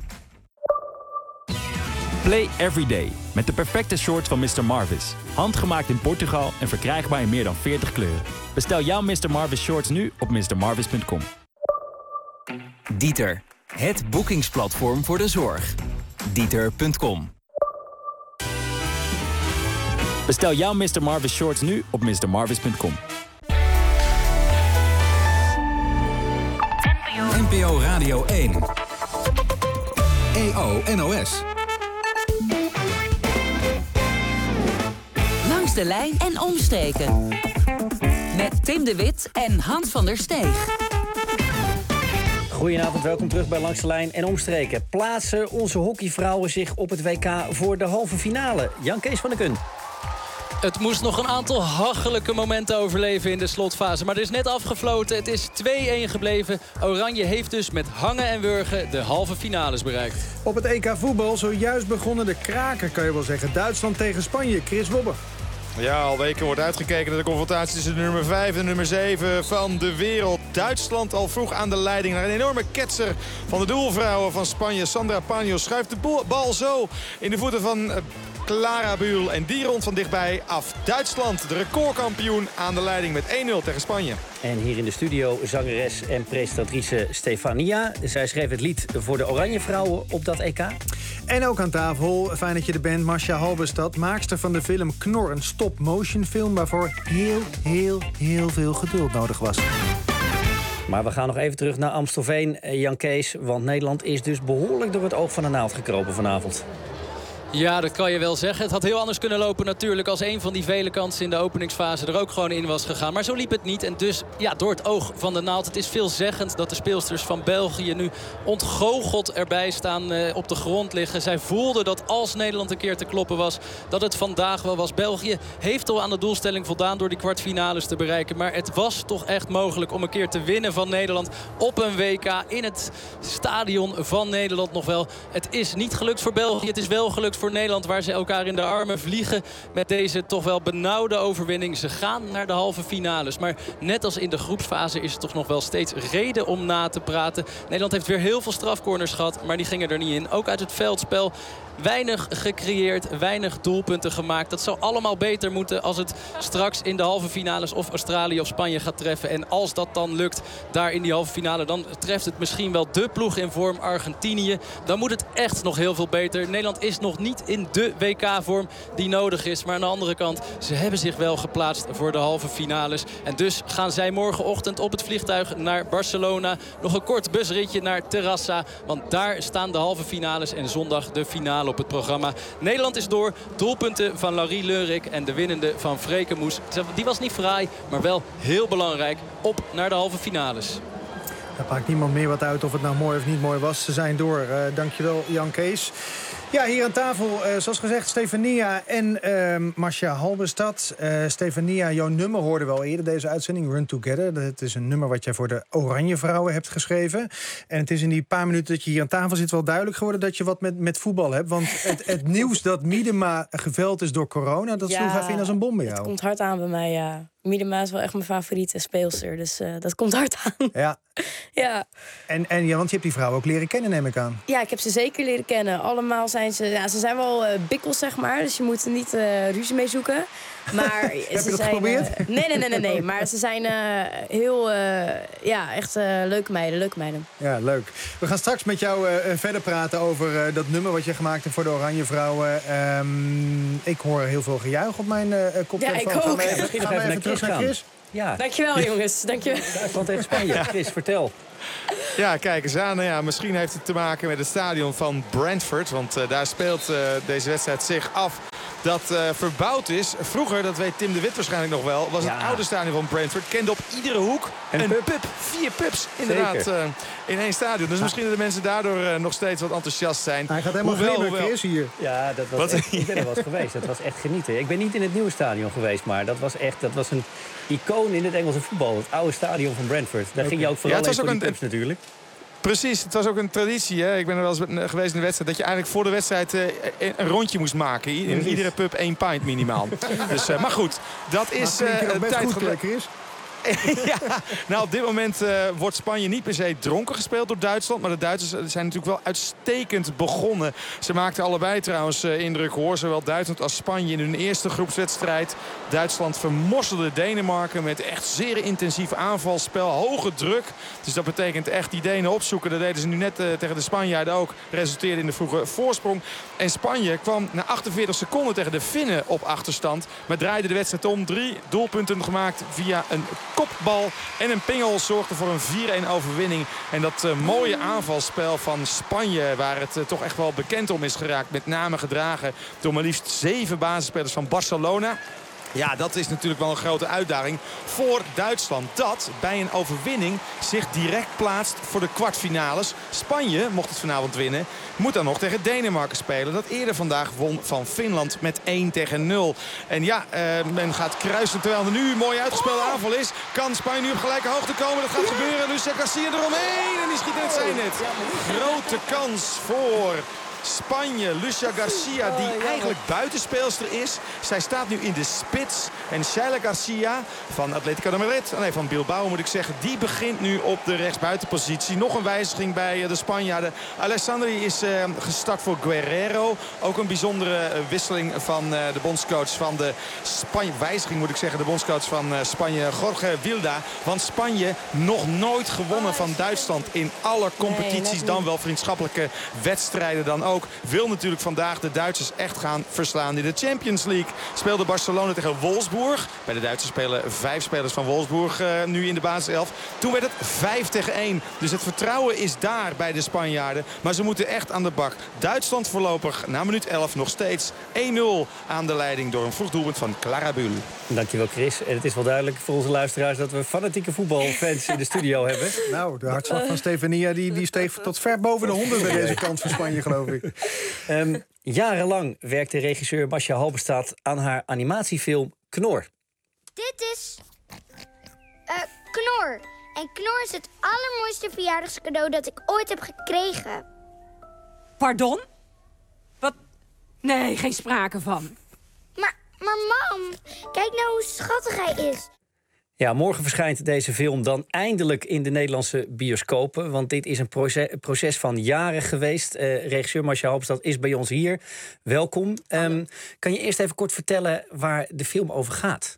Play Everyday met de perfecte shorts van mister Marvis. Handgemaakt in Portugal en verkrijgbaar in meer dan veertig kleuren. Bestel jouw mister Marvis shorts nu op mister marvis punt com. Dieter, het boekingsplatform voor de zorg. Dieter punt com. Bestel jouw mister Marvis shorts nu op mister marvis punt com. N P O Radio één. E O N O S. Langs de lijn en omstreken. Met Tim de Wit en Hans van der Steeg. Goedenavond, welkom terug bij Langs de Lijn en Omstreken. Plaatsen onze hockeyvrouwen zich op het W K voor de halve finale? Jan Kees van der Kun. Het moest nog een aantal hachelijke momenten overleven in de slotfase. Maar er is net afgefloten. Het is twee-een gebleven. Oranje heeft dus met hangen en wurgen de halve finales bereikt. Op het E K voetbal zojuist begonnen de kraken, kan je wel zeggen. Duitsland tegen Spanje. Chris Wobbe. Ja, al weken wordt uitgekeken naar de confrontatie tussen de nummer vijf en de nummer zeven van de wereld. Duitsland al vroeg aan de leiding naar een enorme ketser van de doelvrouwen van Spanje. Sandra Paños schuift de bal zo in de voeten van Clara Buhl. En die rond van dichtbij af. Duitsland, de recordkampioen, aan de leiding met één nul tegen Spanje. En hier in de studio zangeres en presentatrice Stefania. Zij schreef het lied voor de Oranje Vrouwen op dat E K. En ook aan tafel, fijn dat je er bent, Marcia Halberstad, maakster van de film Knor, een stop-motion film waarvoor heel, heel, heel veel geduld nodig was. Maar we gaan nog even terug naar Amstelveen, Jan Kees. Want Nederland is dus behoorlijk door het oog van de naald gekropen vanavond. Ja, dat kan je wel zeggen. Het had heel anders kunnen lopen natuurlijk als een van die vele kansen in de openingsfase er ook gewoon in was gegaan. Maar zo liep het niet. En dus ja, door het oog van de naald. Het is veelzeggend dat de speelsters van België nu ontgoocheld erbij staan, eh, op de grond liggen. Zij voelden dat als Nederland een keer te kloppen was, dat het vandaag wel was. België heeft al aan de doelstelling voldaan door die kwartfinales te bereiken. Maar het was toch echt mogelijk om een keer te winnen van Nederland op een W K in het stadion van Nederland nog wel. Het is niet gelukt voor België. Het is wel gelukt voor Nederland, waar ze elkaar in de armen vliegen met deze toch wel benauwde overwinning. Ze gaan naar de halve finales. Maar net als in de groepsfase is het toch nog wel steeds reden om na te praten. Nederland heeft weer heel veel strafcorners gehad, maar die gingen er niet in. Ook uit het veldspel. Weinig gecreëerd, weinig doelpunten gemaakt. Dat zou allemaal beter moeten als het straks in de halve finales of Australië of Spanje gaat treffen. En als dat dan lukt daar in die halve finale, dan treft het misschien wel de ploeg in vorm, Argentinië. Dan moet het echt nog heel veel beter. Nederland is nog niet in de W K-vorm die nodig is. Maar aan de andere kant, ze hebben zich wel geplaatst voor de halve finales. En dus gaan zij morgenochtend op het vliegtuig naar Barcelona. Nog een kort busritje naar Terrassa. Want daar staan de halve finales en zondag de finale op het programma. Nederland is door. Doelpunten van Laurie Leurik en de winnende van Freke Moes. Die was niet fraai, maar wel heel belangrijk. Op naar de halve finales. Daar maakt niemand meer wat uit of het nou mooi of niet mooi was. Ze zijn door. Uh, dankjewel, Jan Kees. Ja, hier aan tafel, uh, zoals gezegd, Stefania en uh, Marcia Halberstad. Uh, Stefania, jouw nummer hoorden we al eerder deze uitzending, Run Together. Dat is een nummer wat jij voor de Oranje Vrouwen hebt geschreven. En het is in die paar minuten dat je hier aan tafel zit wel duidelijk geworden dat je wat met, met voetbal hebt. Want het, het nieuws dat Miedema geveld is door corona, dat sloeg even in als een bom bij jou. Het komt hard aan bij mij, ja. Miedema is wel echt mijn favoriete speelster, dus uh, dat komt hard aan. Ja. ja. En, en ja, want je hebt die vrouw ook leren kennen, neem ik aan. Ja, ik heb ze zeker leren kennen. Allemaal zijn ze, ja, ze zijn wel uh, bikkels, zeg maar, dus je moet er niet uh, ruzie mee zoeken. Maar heb ze je dat zijn, geprobeerd? Uh, nee, nee, nee, nee, nee. Maar ze zijn uh, heel, uh, ja, echt uh, leuke meiden, leuke meiden. Ja, leuk. We gaan straks met jou uh, verder praten over uh, dat nummer wat je gemaakt hebt voor de Oranje Vrouwen. Um, ik hoor heel veel gejuich op mijn uh, koptelefoon. Ja, ik ook. Gaan we even, Misschien gaan nog we even even terug naar Chris? Ja. Dankjewel, jongens. Dankjewel. Duitsland tegen Spanje. Ja. Chris, vertel. Ja, kijk eens aan. Nou ja, misschien heeft het te maken met het stadion van Brentford. Want uh, daar speelt uh, deze wedstrijd zich af. Dat uh, verbouwd is. Vroeger, dat weet Tim de Wit waarschijnlijk nog wel, was ja. het oude stadion van Brentford. Kende op iedere hoek een, een pub. pub. Vier pubs, inderdaad, uh, in één stadion. Dus ja. misschien dat de mensen daardoor uh, nog steeds wat enthousiast zijn. Hij gaat helemaal glimmen, Chris, hier. Ja, dat was echt, ik ben er wel eens geweest. Dat was echt genieten. Ik ben niet in het nieuwe stadion geweest, maar dat was echt, dat was een icoon in het Engelse voetbal. Het oude stadion van Brentford. Daar okay. ging je ook vooral ja, voor die pubs natuurlijk. Precies, het was ook een traditie. Hè? Ik ben er wel eens geweest in de wedstrijd dat je eigenlijk voor de wedstrijd uh, een rondje moest maken. In Precies. iedere pub één pint minimaal. dus, uh, maar goed, dat is uh, tijd geleden. ja, nou op dit moment uh, wordt Spanje niet per se dronken gespeeld door Duitsland. Maar de Duitsers zijn natuurlijk wel uitstekend begonnen. Ze maakten allebei trouwens uh, indruk hoor. Zowel Duitsland als Spanje in hun eerste groepswedstrijd. Duitsland vermorselde Denemarken met echt zeer intensief aanvalsspel. Hoge druk. Dus dat betekent echt die Denen opzoeken. Dat deden ze nu net uh, tegen de Spanjaarden ook. Resulteerde in de vroege voorsprong. En Spanje kwam na achtenveertig seconden tegen de Finnen op achterstand. Maar draaide de wedstrijd om. Drie doelpunten gemaakt via een kopbal en een pingel zorgde voor een vier-een overwinning. En dat uh, mooie aanvalsspel van Spanje, waar het uh, toch echt wel bekend om is geraakt. Met name gedragen door maar liefst zeven basisspelers van Barcelona. Ja, dat is natuurlijk wel een grote uitdaging voor Duitsland. Dat bij een overwinning zich direct plaatst voor de kwartfinales. Spanje, mocht het vanavond winnen, moet dan nog tegen Denemarken spelen. Dat eerder vandaag won van Finland met één tegen nul. En ja, uh, men gaat kruisen terwijl er nu een mooi uitgespeelde aanval is. Kan Spanje nu op gelijke hoogte komen? Dat gaat ja. gebeuren. Lucia Garcia eromheen en die schiet in het zijnet. Grote kans voor Spanje. Lucia Garcia, die eigenlijk buitenspeelster is. Zij staat nu in de spits. En Sheila Garcia van Atletico de Madrid, nee, van Bilbao moet ik zeggen, die begint nu op de rechtsbuitenpositie. Nog een wijziging bij de Spanjaarden. Alessandri is uh, gestart voor Guerrero. Ook een bijzondere uh, wisseling van uh, de bondscoach van de Spanje. Wijziging moet ik zeggen, de bondscoach van uh, Spanje, Jorge Vilda. Want Spanje nog nooit gewonnen van Duitsland in alle competities. Nee, dan wel vriendschappelijke wedstrijden dan ook. Ook wil natuurlijk vandaag de Duitsers echt gaan verslaan in de Champions League. Speelde Barcelona tegen Wolfsburg. Bij de Duitsers spelen vijf spelers van Wolfsburg uh, nu in de basiself. Toen werd het vijf tegen één. Dus het vertrouwen is daar bij de Spanjaarden. Maar ze moeten echt aan de bak. Duitsland voorlopig na minuut elf nog steeds één nul aan de leiding door een vroeg doelpunt van Clara Buhl. Dankjewel Chris. En het is wel duidelijk voor onze luisteraars dat we fanatieke voetbalfans in de studio hebben. Nou, de hartslag van Stefania die, die steeg tot ver boven de honderd bij deze kant van Spanje, geloof ik. Um, jarenlang werkte regisseur Masha Halberstad aan haar animatiefilm Knor. Dit is uh, Knor. En Knor is het allermooiste verjaardagscadeau dat ik ooit heb gekregen. Pardon? Wat? Nee, geen sprake van. Maar, maar mam, kijk nou hoe schattig hij is. Ja, morgen verschijnt deze film dan eindelijk in de Nederlandse bioscopen. Want dit is een proces, proces van jaren geweest. Uh, regisseur Masha Halberstad is bij ons hier. Welkom. Um, kan je eerst even kort vertellen waar de film over gaat?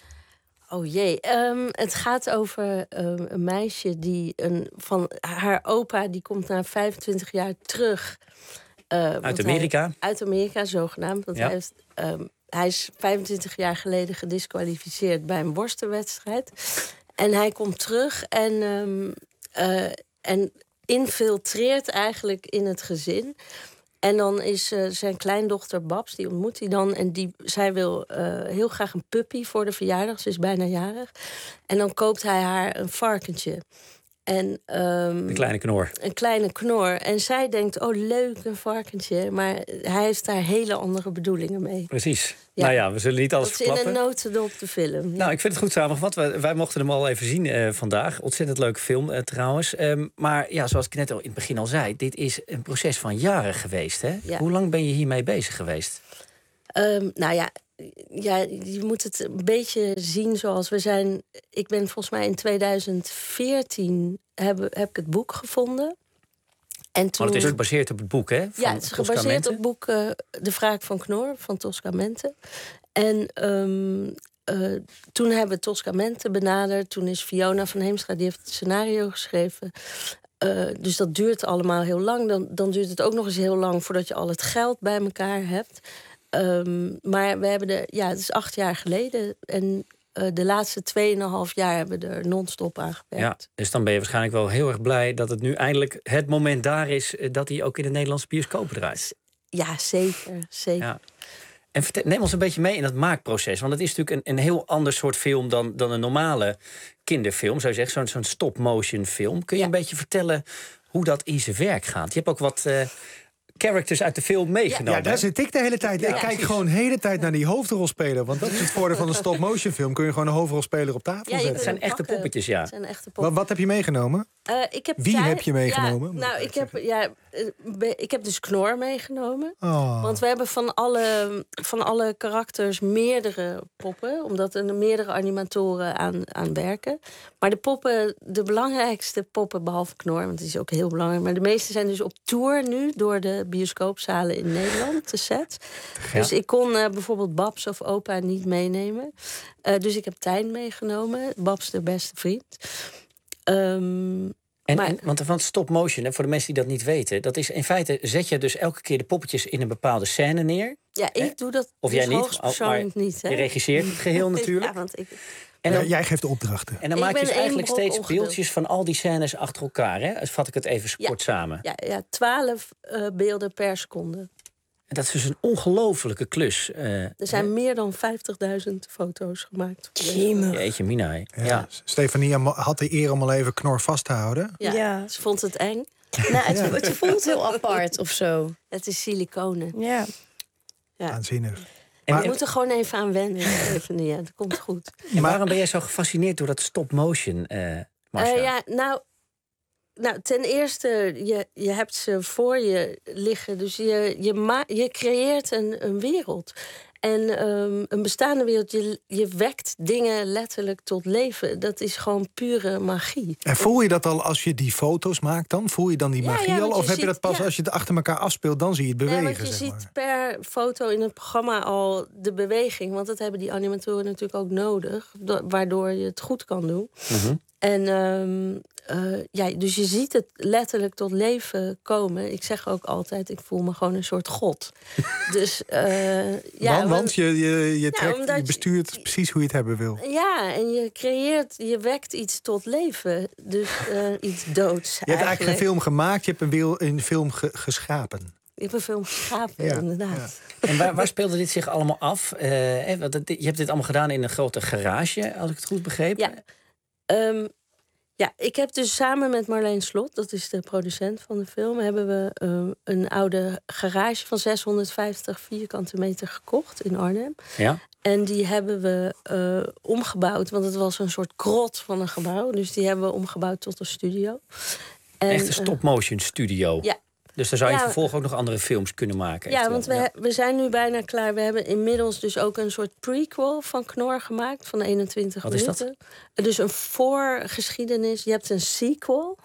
Oh jee, um, het gaat over um, een meisje die een, van haar opa... die komt na vijfentwintig jaar terug. Uh, uit Amerika? Hij, uit Amerika, zogenaamd. Want ja. hij heeft... Um, Hij is vijfentwintig jaar geleden gedisqualificeerd bij een worstenwedstrijd. En hij komt terug en, um, uh, en infiltreert eigenlijk in het gezin. En dan is uh, zijn kleindochter Babs, die ontmoet hij dan. En die, zij wil uh, heel graag een puppy voor de verjaardag. Ze is bijna jarig. En dan koopt hij haar een varkentje. En, um, een kleine knor. Een kleine knor. En zij denkt, oh leuk, een varkentje. Maar hij heeft daar hele andere bedoelingen mee. Precies. Ja. Nou ja, we zullen niet alles verklappen. Dat is in een notendop de film. Ja. Nou, ik vind het goed samengevat. Wij, wij mochten hem al even zien uh, vandaag. Ontzettend leuke film uh, trouwens. Um, maar ja, zoals ik net al in het begin al zei... dit is een proces van jaren geweest. Hè? Ja. Hoe lang ben je hiermee bezig geweest? Um, nou ja... Ja, je moet het een beetje zien zoals we zijn. Ik ben volgens mij in tweeduizend veertien heb, heb ik het boek gevonden. En toen... Maar het is gebaseerd op het boek, hè? Van ja, het is gebaseerd op het boek uh, De Wraak van Knor van Tosca Mente. En um, uh, toen hebben we Tosca Mente benaderd. Toen is Fiona van Heemstra, die heeft het scenario geschreven. Uh, dus dat duurt allemaal heel lang. Dan, dan duurt het ook nog eens heel lang voordat je al het geld bij elkaar hebt. Um, maar we hebben de, ja, het is acht jaar geleden. En uh, de laatste tweeënhalf jaar hebben we er non-stop aan gewerkt. Ja, dus dan ben je waarschijnlijk wel heel erg blij dat het nu eindelijk het moment daar is dat hij ook in de Nederlandse bioscoop draait. Ja, zeker. zeker. Ja. En vertel, neem ons een beetje mee in dat maakproces. Want het is natuurlijk een, een heel ander soort film dan, dan een normale kinderfilm. Zou je zeggen, zo'n, zo'n stop-motion film. Kun je ja. een beetje vertellen hoe dat in zijn werk gaat? Je hebt ook wat... Uh, characters uit de film meegenomen. Ja, daar zit ik de hele tijd. Ja, ik kijk precies. gewoon de hele tijd naar die hoofdrolspeler. Want dat is het voordeel van een stop-motion film. Kun je gewoon een hoofdrolspeler op tafel Ja, je zetten. kunt hem pakken. poppetjes, ja. Het zijn echte Wat, poppen. wat heb je meegenomen? Eh, ik heb Wie tijd- heb je meegenomen? Ja, nou, ik heb, ja, eh, be- ik heb dus Knor meegenomen. Oh. Want we hebben van alle, van alle karakters meerdere poppen. Omdat er meerdere animatoren aan, aan werken. Maar de poppen, de belangrijkste poppen, behalve Knor... want die is ook heel belangrijk... maar de meeste zijn dus op tour nu... door de bioscoopzalen in Nederland, de set. Ja. Dus ik kon uh, bijvoorbeeld Babs of Opa niet meenemen. Uh, dus ik heb Tijn meegenomen. Babs, de beste vriend. Um, En, maar, en, want van stop motion, hè, voor de mensen die dat niet weten... dat is in feite, zet je dus elke keer de poppetjes in een bepaalde scène neer. ja, ik hè? doe dat Of dus jij niet, hoogstpersoonlijk maar niet. Hè? je regisseert het geheel natuurlijk. Ja, want ik... En Ja, dan, jij geeft de opdrachten. en dan Ik maak je ben dus één eigenlijk brok steeds ongeduld. beeldjes van al die scènes achter elkaar. Hè? Dus vat ik het even Ja. kort samen. Ja, ja, twaalf uh, beelden per seconde. En dat is dus een ongelofelijke klus. Uh, Er zijn meer dan vijftigduizend foto's gemaakt. Jeetje, mina. hè. Ja. Ja. Stefania had de eer om al even Knor vast te houden. Ja, Ja. ze vond het eng. Nou, het, het voelt heel apart of zo. Het is siliconen. Ja. Ja. Aanzinnig. En Maar- we moeten er gewoon even aan wennen, Stefania. Dat komt goed. En waarom ben jij zo gefascineerd door dat stop motion, uh, Marcia? Uh, ja, nou, nou, ten eerste, je, je hebt ze voor je liggen. Dus je, je, ma- je creëert een, een wereld. En um, een bestaande wereld, je, je wekt dingen letterlijk tot leven. Dat is gewoon pure magie. En voel je dat al als je die foto's maakt dan? Voel je dan die Ja, magie ja, al? want Of je heb je dat ziet- pas ja. als je het achter elkaar afspeelt, dan zie je het bewegen? Ja, want je zeg maar. ziet per foto in het programma al de beweging. Want dat hebben die animatoren natuurlijk ook nodig. do- Waardoor je het goed kan doen. Mm-hmm. En um, uh, ja, dus je ziet het letterlijk tot leven komen. Ik zeg ook altijd, ik voel me gewoon een soort god. Dus uh, ja, want, want je, je, je, trekt, omdat je je- bestuurt precies hoe je het hebben wil. ja, en je creëert, je wekt iets tot leven. Dus uh, iets doods. Je hebt eigenlijk geen film gemaakt, je hebt een, wil, een film ge- geschapen. Ik heb een film geschapen, Ja, inderdaad. En waar, waar speelde dit zich allemaal af? Uh, hè, want het- je hebt dit allemaal gedaan in een grote garage, als ik het goed begreep. Ja. Um, ja, ik heb dus samen met Marleen Slot, dat is de producent van de film, hebben we um, een oude garage van zeshonderdvijftig vierkante meter gekocht in Arnhem. Ja. En die hebben we uh, omgebouwd, want het was een soort krot van een gebouw. Dus die hebben we omgebouwd tot een studio. En, Echt een stop-motion studio. Uh, ja. Dus daar zou je Ja, vervolgens ook nog andere films kunnen maken. Ja, eventueel. want we, we zijn nu bijna klaar. We hebben inmiddels dus ook een soort prequel van Knor gemaakt van eenentwintig Wat is dat? minuten. Dus een voorgeschiedenis. Je hebt een sequel.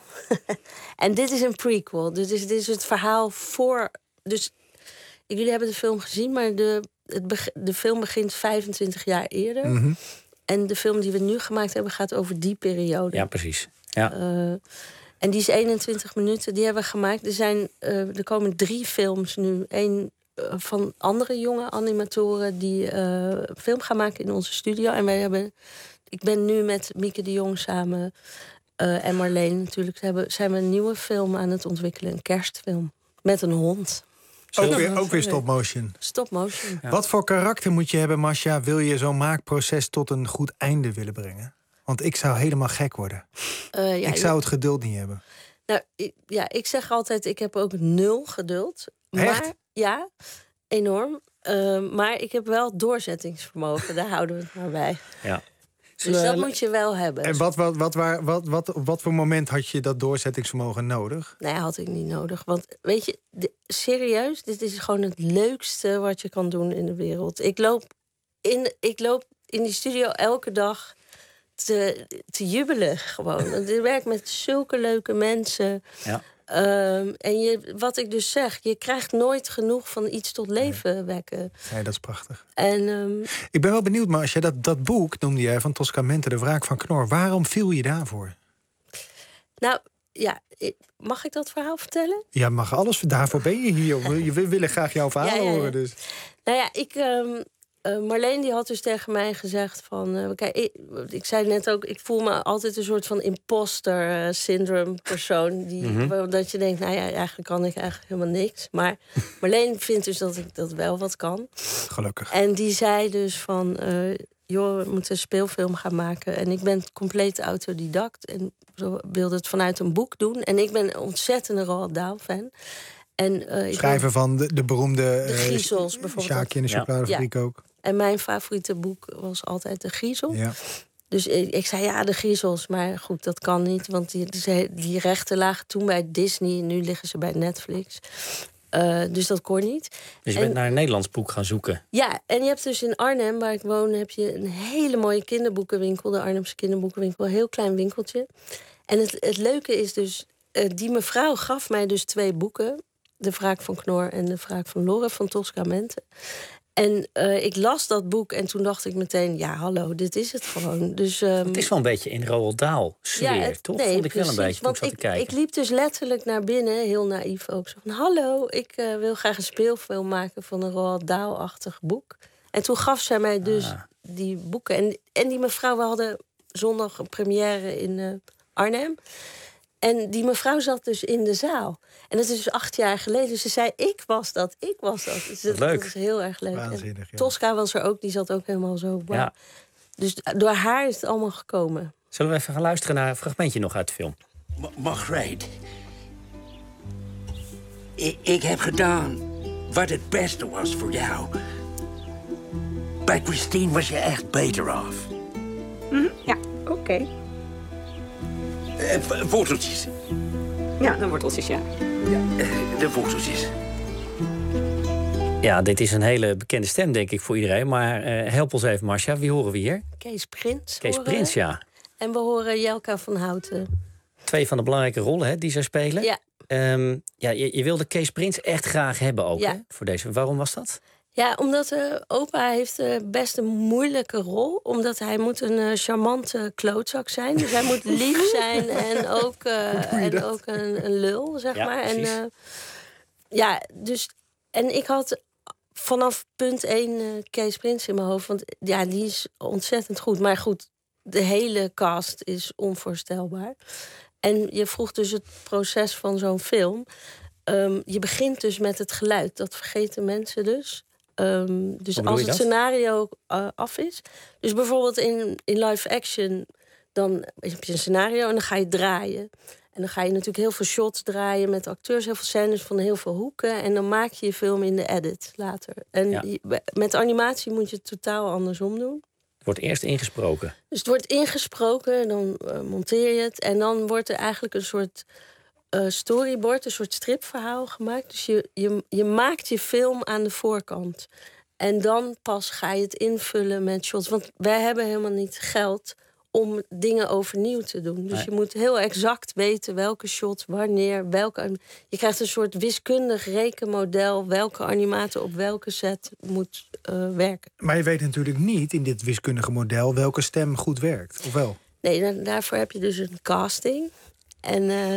En dit is een prequel. Dus dit is het verhaal voor. Dus jullie hebben de film gezien, maar de, het beg- de film begint vijfentwintig jaar eerder. Mm-hmm. En de film die we nu gemaakt hebben gaat over die periode. Ja, precies. Ja. Uh, en die is eenentwintig minuten, die hebben we gemaakt. Er, zijn, uh, er komen drie films nu. Eén uh, van andere jonge animatoren die uh, film gaan maken in onze studio. En wij hebben, ik ben nu met Mieke de Jong samen uh, en Marleen natuurlijk... Hebben, zijn we een nieuwe film aan het ontwikkelen. Een kerstfilm. Met een hond. Ook weer, ook weer stop motion. Stop motion. Ja. Wat voor karakter moet je hebben, Masha? Wil je zo'n maakproces tot een goed einde willen brengen? Want ik zou helemaal gek worden. Uh, ja, ik zou het geduld niet hebben. Nou, ik, ja, ik zeg altijd, ik heb ook nul geduld. Maar, Echt? Ja, enorm. Uh, maar ik heb wel doorzettingsvermogen. Daar houden we het maar bij. Ja. Dus dat moet je wel hebben. En wat, wat, wat, waar, wat, wat, op wat voor moment had je dat doorzettingsvermogen nodig? Nee, had ik niet nodig. Want weet je, de, serieus, dit is gewoon het leukste wat je kan doen in de wereld. Ik loop in, ik loop in die studio elke dag te, te jubelen gewoon. Want ik werk met zulke leuke mensen. Ja. Um, en je, wat ik dus zeg, je krijgt nooit genoeg van iets tot leven nee. wekken. Nee, dat is prachtig. En, um, ik ben wel benieuwd, maar als je dat, dat boek noemde jij van Toscamente, De Wraak van Knor, waarom viel je daarvoor? Nou, ja, mag ik dat verhaal vertellen? Ja, mag alles. Daarvoor ben je hier. We willen graag jouw verhaal ja, ja, ja. horen. Dus. Nou ja, ik... Um, Uh, Marleen die had dus tegen mij gezegd van... Uh, kijk, ik, ik zei net ook, ik voel me altijd een soort van imposter uh, syndrome persoon. Die, mm-hmm. Dat je denkt, nou ja, eigenlijk kan ik eigenlijk helemaal niks. Maar Marleen vindt dus dat ik dat wel wat kan. Gelukkig. En die zei dus van... Uh, joh, we moeten een speelfilm gaan maken. En ik ben compleet autodidact. En wilde het vanuit een boek doen. En ik ben een ontzettende Roald Dahl fan. En, uh, ik Schrijver wil... van de, de beroemde... De Griezels, uh, bijvoorbeeld. Sjaakje in de chocoladefabriek ja. ook. En mijn favoriete boek was altijd De Griezel. Ja. Dus ik, ik zei ja, De Griezels. Maar goed, dat kan niet. Want die, die rechten lagen toen bij Disney. En nu liggen ze bij Netflix. Uh, dus dat kon niet. Dus je en, bent naar een Nederlands boek gaan zoeken? Ja, en je hebt dus in Arnhem, waar ik woon... heb je een hele mooie kinderboekenwinkel. De Arnhemse kinderboekenwinkel. Een heel klein winkeltje. En het, het leuke is dus... Uh, die mevrouw gaf mij dus twee boeken. De Wraak van Knor en De Wraak van Lore van Tosca Mente. En uh, ik las dat boek en toen dacht ik meteen... ja, hallo, dit is het gewoon. Dus, um... Het is wel een beetje in Roald Dahl sfeer, ja, het, toch? Nee, Vond ik precies, wel een beetje, want toen ik zat te kijken. Ik liep dus letterlijk naar binnen, heel naïef ook. Zo van, hallo, ik uh, wil graag een speelfilm maken... van een Roald Dahl-achtig boek. En toen gaf zij mij dus ah. die boeken. En, en die mevrouw, we hadden zondag een première in uh, Arnhem... En die mevrouw zat dus in de zaal. En dat is dus acht jaar geleden. Dus ze zei, ik was dat, ik was dat. Dus dat, leuk. Dat is heel erg leuk. Waanzinnig, ja. Tosca was er ook, die zat ook helemaal zo. Wow. Ja. Dus door haar is het allemaal gekomen. Zullen we even gaan luisteren naar een fragmentje nog uit de film? Margreet, ik, ik heb gedaan wat het beste was voor jou. Bij Christine was je echt beter af. Mm, ja, oké. Okay. Uh, worteltjes. Ja, de worteltjes, ja. ja uh, de worteltjes. Ja, dit is een hele bekende stem, denk ik, voor iedereen. Maar uh, help ons even, Marcia. Wie horen we hier? Kees Prins. Kees Prins, ja. En we horen Jelka van Houten. Twee van de belangrijke rollen hè, die zij spelen. Ja. Um, ja je, je wilde Kees Prins echt graag hebben ook, ja. hè, voor deze. Waarom was dat? Ja, omdat uh, opa heeft uh, best een moeilijke rol. Omdat hij moet een uh, charmante klootzak zijn. Dus hij moet lief zijn en ook, uh, en ook een, een lul, zeg ja, maar. En, uh, ja, dus, en ik had vanaf punt één uh, Kees Prins in mijn hoofd. Want ja, die is ontzettend goed. Maar goed, de hele cast is onvoorstelbaar. En je vroeg dus het proces van zo'n film. Um, je begint dus met het geluid. Dat vergeten mensen dus. Um, dus als het dat? scenario uh, af is. Dus bijvoorbeeld in, in live action, dan heb je een scenario en dan ga je draaien. En dan ga je natuurlijk heel veel shots draaien met acteurs, heel veel scènes van heel veel hoeken. En dan maak je je film in de edit later. En ja. je, met animatie moet je het totaal andersom doen. Het wordt eerst ingesproken. Dus het wordt ingesproken, dan uh, monteer je het. En dan wordt er eigenlijk een soort uh, storyboard, een soort stripverhaal gemaakt. Dus je, je, je maakt je film aan de voorkant. En dan pas ga je het invullen met shots. Want wij hebben helemaal niet geld om dingen overnieuw te doen. Dus nee. je moet heel exact weten welke shot, wanneer, welke... Je krijgt een soort wiskundig rekenmodel welke animator op welke set moet uh, werken. Maar je weet natuurlijk niet in dit wiskundige model welke stem goed werkt, of wel? Nee, daarvoor heb je dus een casting. En, uh,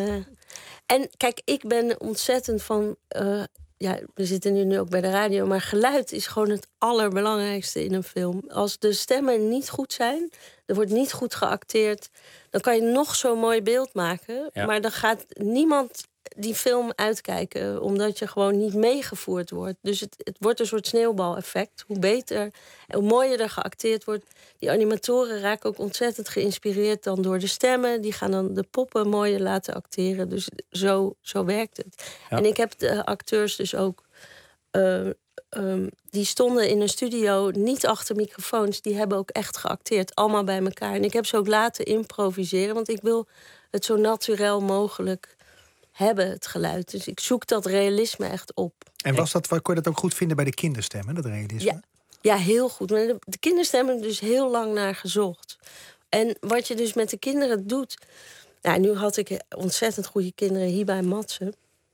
en kijk, ik ben ontzettend van... Uh, ja, we zitten nu, nu ook bij de radio, maar geluid is gewoon het allerbelangrijkste in een film. Als de stemmen niet goed zijn, er wordt niet goed geacteerd, dan kan je nog zo'n mooi beeld maken, ja. maar dan gaat niemand die film uitkijken, omdat je gewoon niet meegevoerd wordt. Dus het, het wordt een soort sneeuwbaleffect. Hoe beter, hoe mooier er geacteerd wordt. Die animatoren raken ook ontzettend geïnspireerd dan door de stemmen. Die gaan dan de poppen mooier laten acteren. Dus zo, zo werkt het. Ja. En ik heb de acteurs dus ook... Uh, um, die stonden in een studio niet achter microfoons. Die hebben ook echt geacteerd, allemaal bij elkaar. En ik heb ze ook laten improviseren, want ik wil het zo naturel mogelijk hebben, het geluid. Dus ik zoek dat realisme echt op. En was dat, kon je dat ook goed vinden bij de kinderstemmen, dat realisme? Ja, ja, heel goed. Maar de, de kinderstemmen hebben dus heel lang naar gezocht. En wat je dus met de kinderen doet... Nou, nu had ik ontzettend goede kinderen, Hiba en Matze.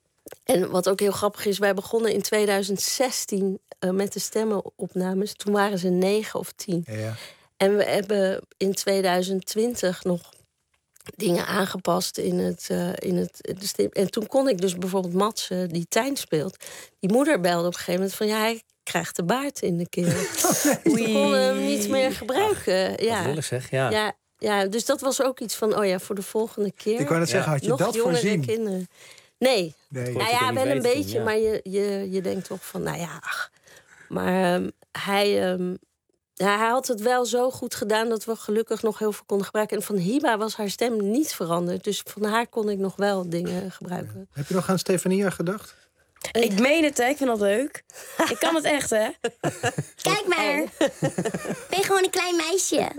En wat ook heel grappig is, wij begonnen in tweeduizend zestien uh, met de stemmenopnames. Toen waren ze negen of tien. Ja, ja. En we hebben in tweeduizend twintig nog dingen aangepast in het, uh, in het de stem. En toen kon ik dus bijvoorbeeld Matze, die Tijn speelt, die moeder belde op een gegeven moment van ja, hij krijgt de baard in de keel. We konden hem niet meer gebruiken. Ach, ja. Wat wil zeg, ja. ja. Ja, dus dat was ook iets van, oh ja, voor de volgende keer. Ik wou net ja. zeggen, had je nog dat voorzien? Kinderen. Nee. nee. Nou ja, wel een beetje, ja. maar je, je, je denkt toch van, nou ja, ach. Maar um, hij, um, ja, hij had het wel zo goed gedaan dat we gelukkig nog heel veel konden gebruiken. En van Hiba was haar stem niet veranderd. Dus van haar kon ik nog wel dingen gebruiken. Ja. Heb je nog aan Stefania gedacht? Ik meen het, hè. Ik vind dat leuk. Ik kan het echt, hè. Kijk maar. Ben je gewoon een klein meisje.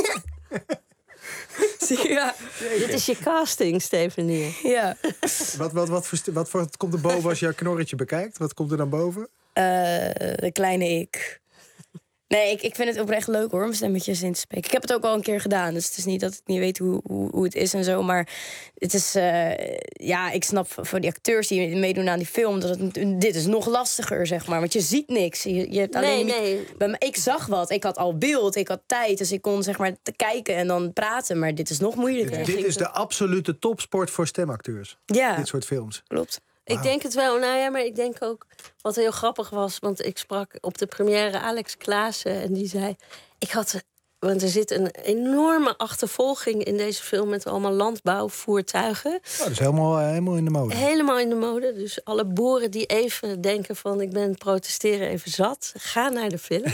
Ja. Dit is je casting, Stefanie. Ja. Wat, wat, wat, voor, wat voor komt er boven als je jouw knorretje bekijkt? Wat komt er dan boven? Uh, de kleine ik. Nee, ik, ik vind het oprecht leuk hoor, om stemmetjes in te spreken. Ik heb het ook al een keer gedaan, dus het is niet dat ik niet weet hoe, hoe, hoe het is en zo. Maar het is, uh, ja, ik snap voor die acteurs die meedoen aan die film... dat het, dit is nog lastiger, zeg maar. Want je ziet niks. Je, je hebt alleen nee, nee. Niet, bij me, ik zag wat, ik had al beeld, ik had tijd. Dus ik kon zeg maar te kijken en dan praten. Maar dit is nog moeilijker. Dit, dit is de absolute topsport voor stemacteurs. Ja. Dit soort films. Klopt. Ik denk het wel, nou ja, maar ik denk ook wat heel grappig was... want ik sprak op de première Alex Klaassen en die zei... ik had, want er zit een enorme achtervolging in deze film... met allemaal landbouwvoertuigen. Oh, dat is helemaal, helemaal in de mode. Helemaal in de mode, dus alle boeren die even denken van... ik ben protesteren even zat, ga naar de film.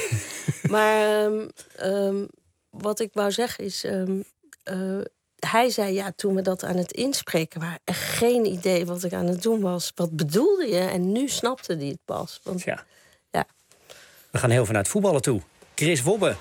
maar um, um, wat ik wou zeggen is... Um, uh, hij zei, ja, toen we dat aan het inspreken waren... echt geen idee wat ik aan het doen was. Wat bedoelde je? En nu snapte hij het pas. Want, ja. ja. We gaan heel veel naar het voetballen toe. Chris Wobbe,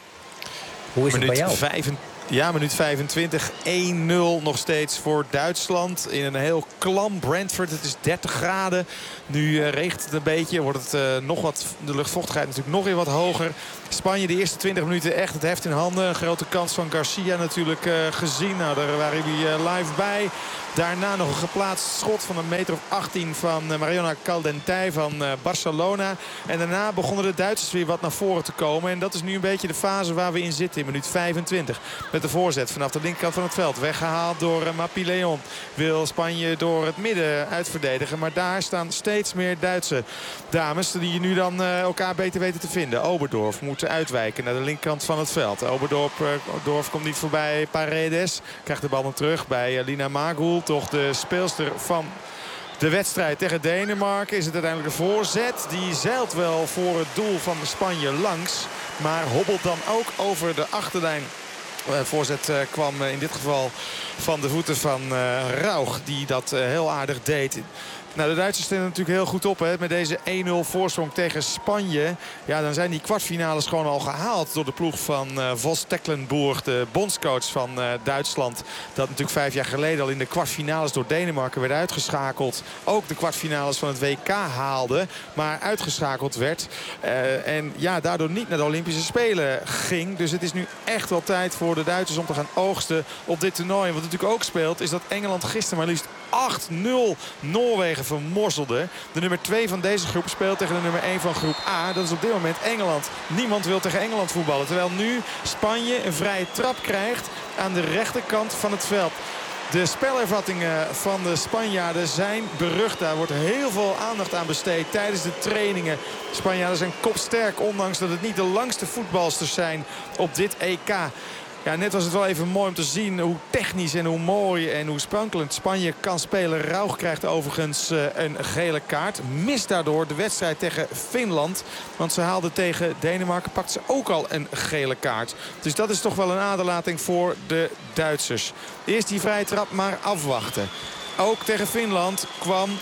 hoe is minuut het bij jou? vijf, ja, minuut vijfentwintig. één nul nog steeds voor Duitsland. In een heel klam Brentford. Het is dertig graden. Nu uh, regent het een beetje. Wordt het uh, nog wat, de luchtvochtigheid natuurlijk nog weer wat hoger. Spanje de eerste twintig minuten echt het heft in handen. Een grote kans van Garcia natuurlijk uh, gezien. Nou, daar waren we uh, live bij. Daarna nog een geplaatst schot van een meter of achttien van uh, Mariona Caldentey van uh, Barcelona. En daarna begonnen de Duitsers weer wat naar voren te komen. En dat is nu een beetje de fase waar we in zitten in minuut vijfentwintig. Met de voorzet vanaf de linkerkant van het veld. Weggehaald door uh, Mapi Leon. Wil Spanje door het midden uitverdedigen. Maar daar staan steeds meer Duitse dames die nu dan uh, elkaar beter weten te vinden. Oberdorf moet uitwijken naar de linkerkant van het veld. Oberdorf uh, Dorf komt niet voorbij Paredes. Krijgt de bal dan terug bij uh, Lina Magul. Toch de speelster van de wedstrijd tegen Denemarken. Is het uiteindelijk de voorzet. Die zeilt wel voor het doel van Spanje langs. Maar hobbelt dan ook over de achterlijn. Uh, voorzet uh, kwam uh, in dit geval van de voeten van uh, Rauch. Die dat uh, heel aardig deed. Nou, de Duitsers stellen natuurlijk heel goed op hè, met deze één nul voorsprong tegen Spanje. Ja, dan zijn die kwartfinales gewoon al gehaald door de ploeg van uh, Vos Tecklenburg, de bondscoach van uh, Duitsland. Dat natuurlijk vijf jaar geleden al in de kwartfinales door Denemarken werd uitgeschakeld. Ook de kwartfinales van het W K haalde, maar uitgeschakeld werd. Uh, en ja, daardoor niet naar de Olympische Spelen ging. Dus het is nu echt wel tijd voor de Duitsers om te gaan oogsten op dit toernooi. Wat natuurlijk ook speelt, is dat Engeland gisteren maar liefst acht nul Noorwegen vermorzelde. De nummer twee van deze groep speelt tegen de nummer één van groep A. Dat is op dit moment Engeland. Niemand wil tegen Engeland voetballen. Terwijl nu Spanje een vrije trap krijgt aan de rechterkant van het veld. De spelervattingen van de Spanjaarden zijn berucht. Daar wordt heel veel aandacht aan besteed tijdens de trainingen. De Spanjaarden zijn kopsterk, ondanks dat het niet de langste voetbalsters zijn op dit E K. Ja, net was het wel even mooi om te zien hoe technisch en hoe mooi en hoe sprankelend Spanje kan spelen. Rauch krijgt overigens uh, een gele kaart. Mist daardoor de wedstrijd tegen Finland. Want ze haalde tegen Denemarken, pakt ze ook al een gele kaart. Dus dat is toch wel een aderlating voor de Duitsers. Eerst die vrije trap maar afwachten. Ook tegen Finland kwam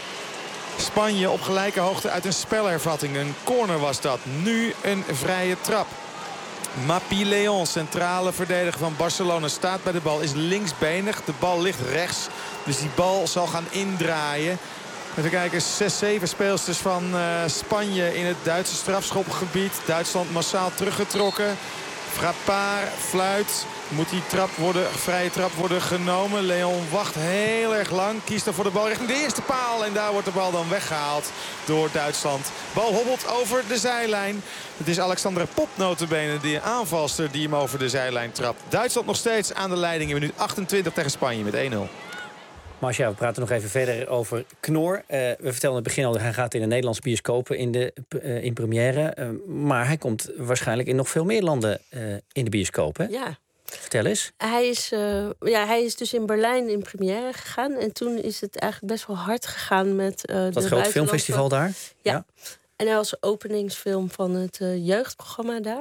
Spanje op gelijke hoogte uit een spelervatting. Een corner was dat. Nu een vrije trap. Mapi Leon, centrale verdediger van Barcelona, staat bij de bal. Is linksbenig. De bal ligt rechts. Dus die bal zal gaan indraaien. Even kijken, zes, zeven speelsters van uh, Spanje in het Duitse strafschopgebied. Duitsland massaal teruggetrokken. Frappard, fluit. Moet die trap worden, vrije trap worden genomen. Leon wacht heel erg lang. Kiest dan voor de bal richting de eerste paal. En daar wordt de bal dan weggehaald door Duitsland. Bal hobbelt over de zijlijn. Het is Alexandra Pop notabene, die aanvalster, die hem over de zijlijn trapt. Duitsland nog steeds aan de leiding in minuut achtentwintig tegen Spanje met één nul. Marcia, we praten nog even verder over Knor. Uh, we vertelden in het begin al, hij gaat in de Nederlandse bioscopen in de uh, in première. Uh, maar hij komt waarschijnlijk in nog veel meer landen uh, in de bioscoop, hè? Ja. Vertel eens. Hij is, uh, ja, hij is dus in Berlijn in première gegaan. En toen is het eigenlijk best wel hard gegaan met uh, dat groot filmfestival daar? Ja. ja. En hij was openingsfilm van het uh, jeugdprogramma daar.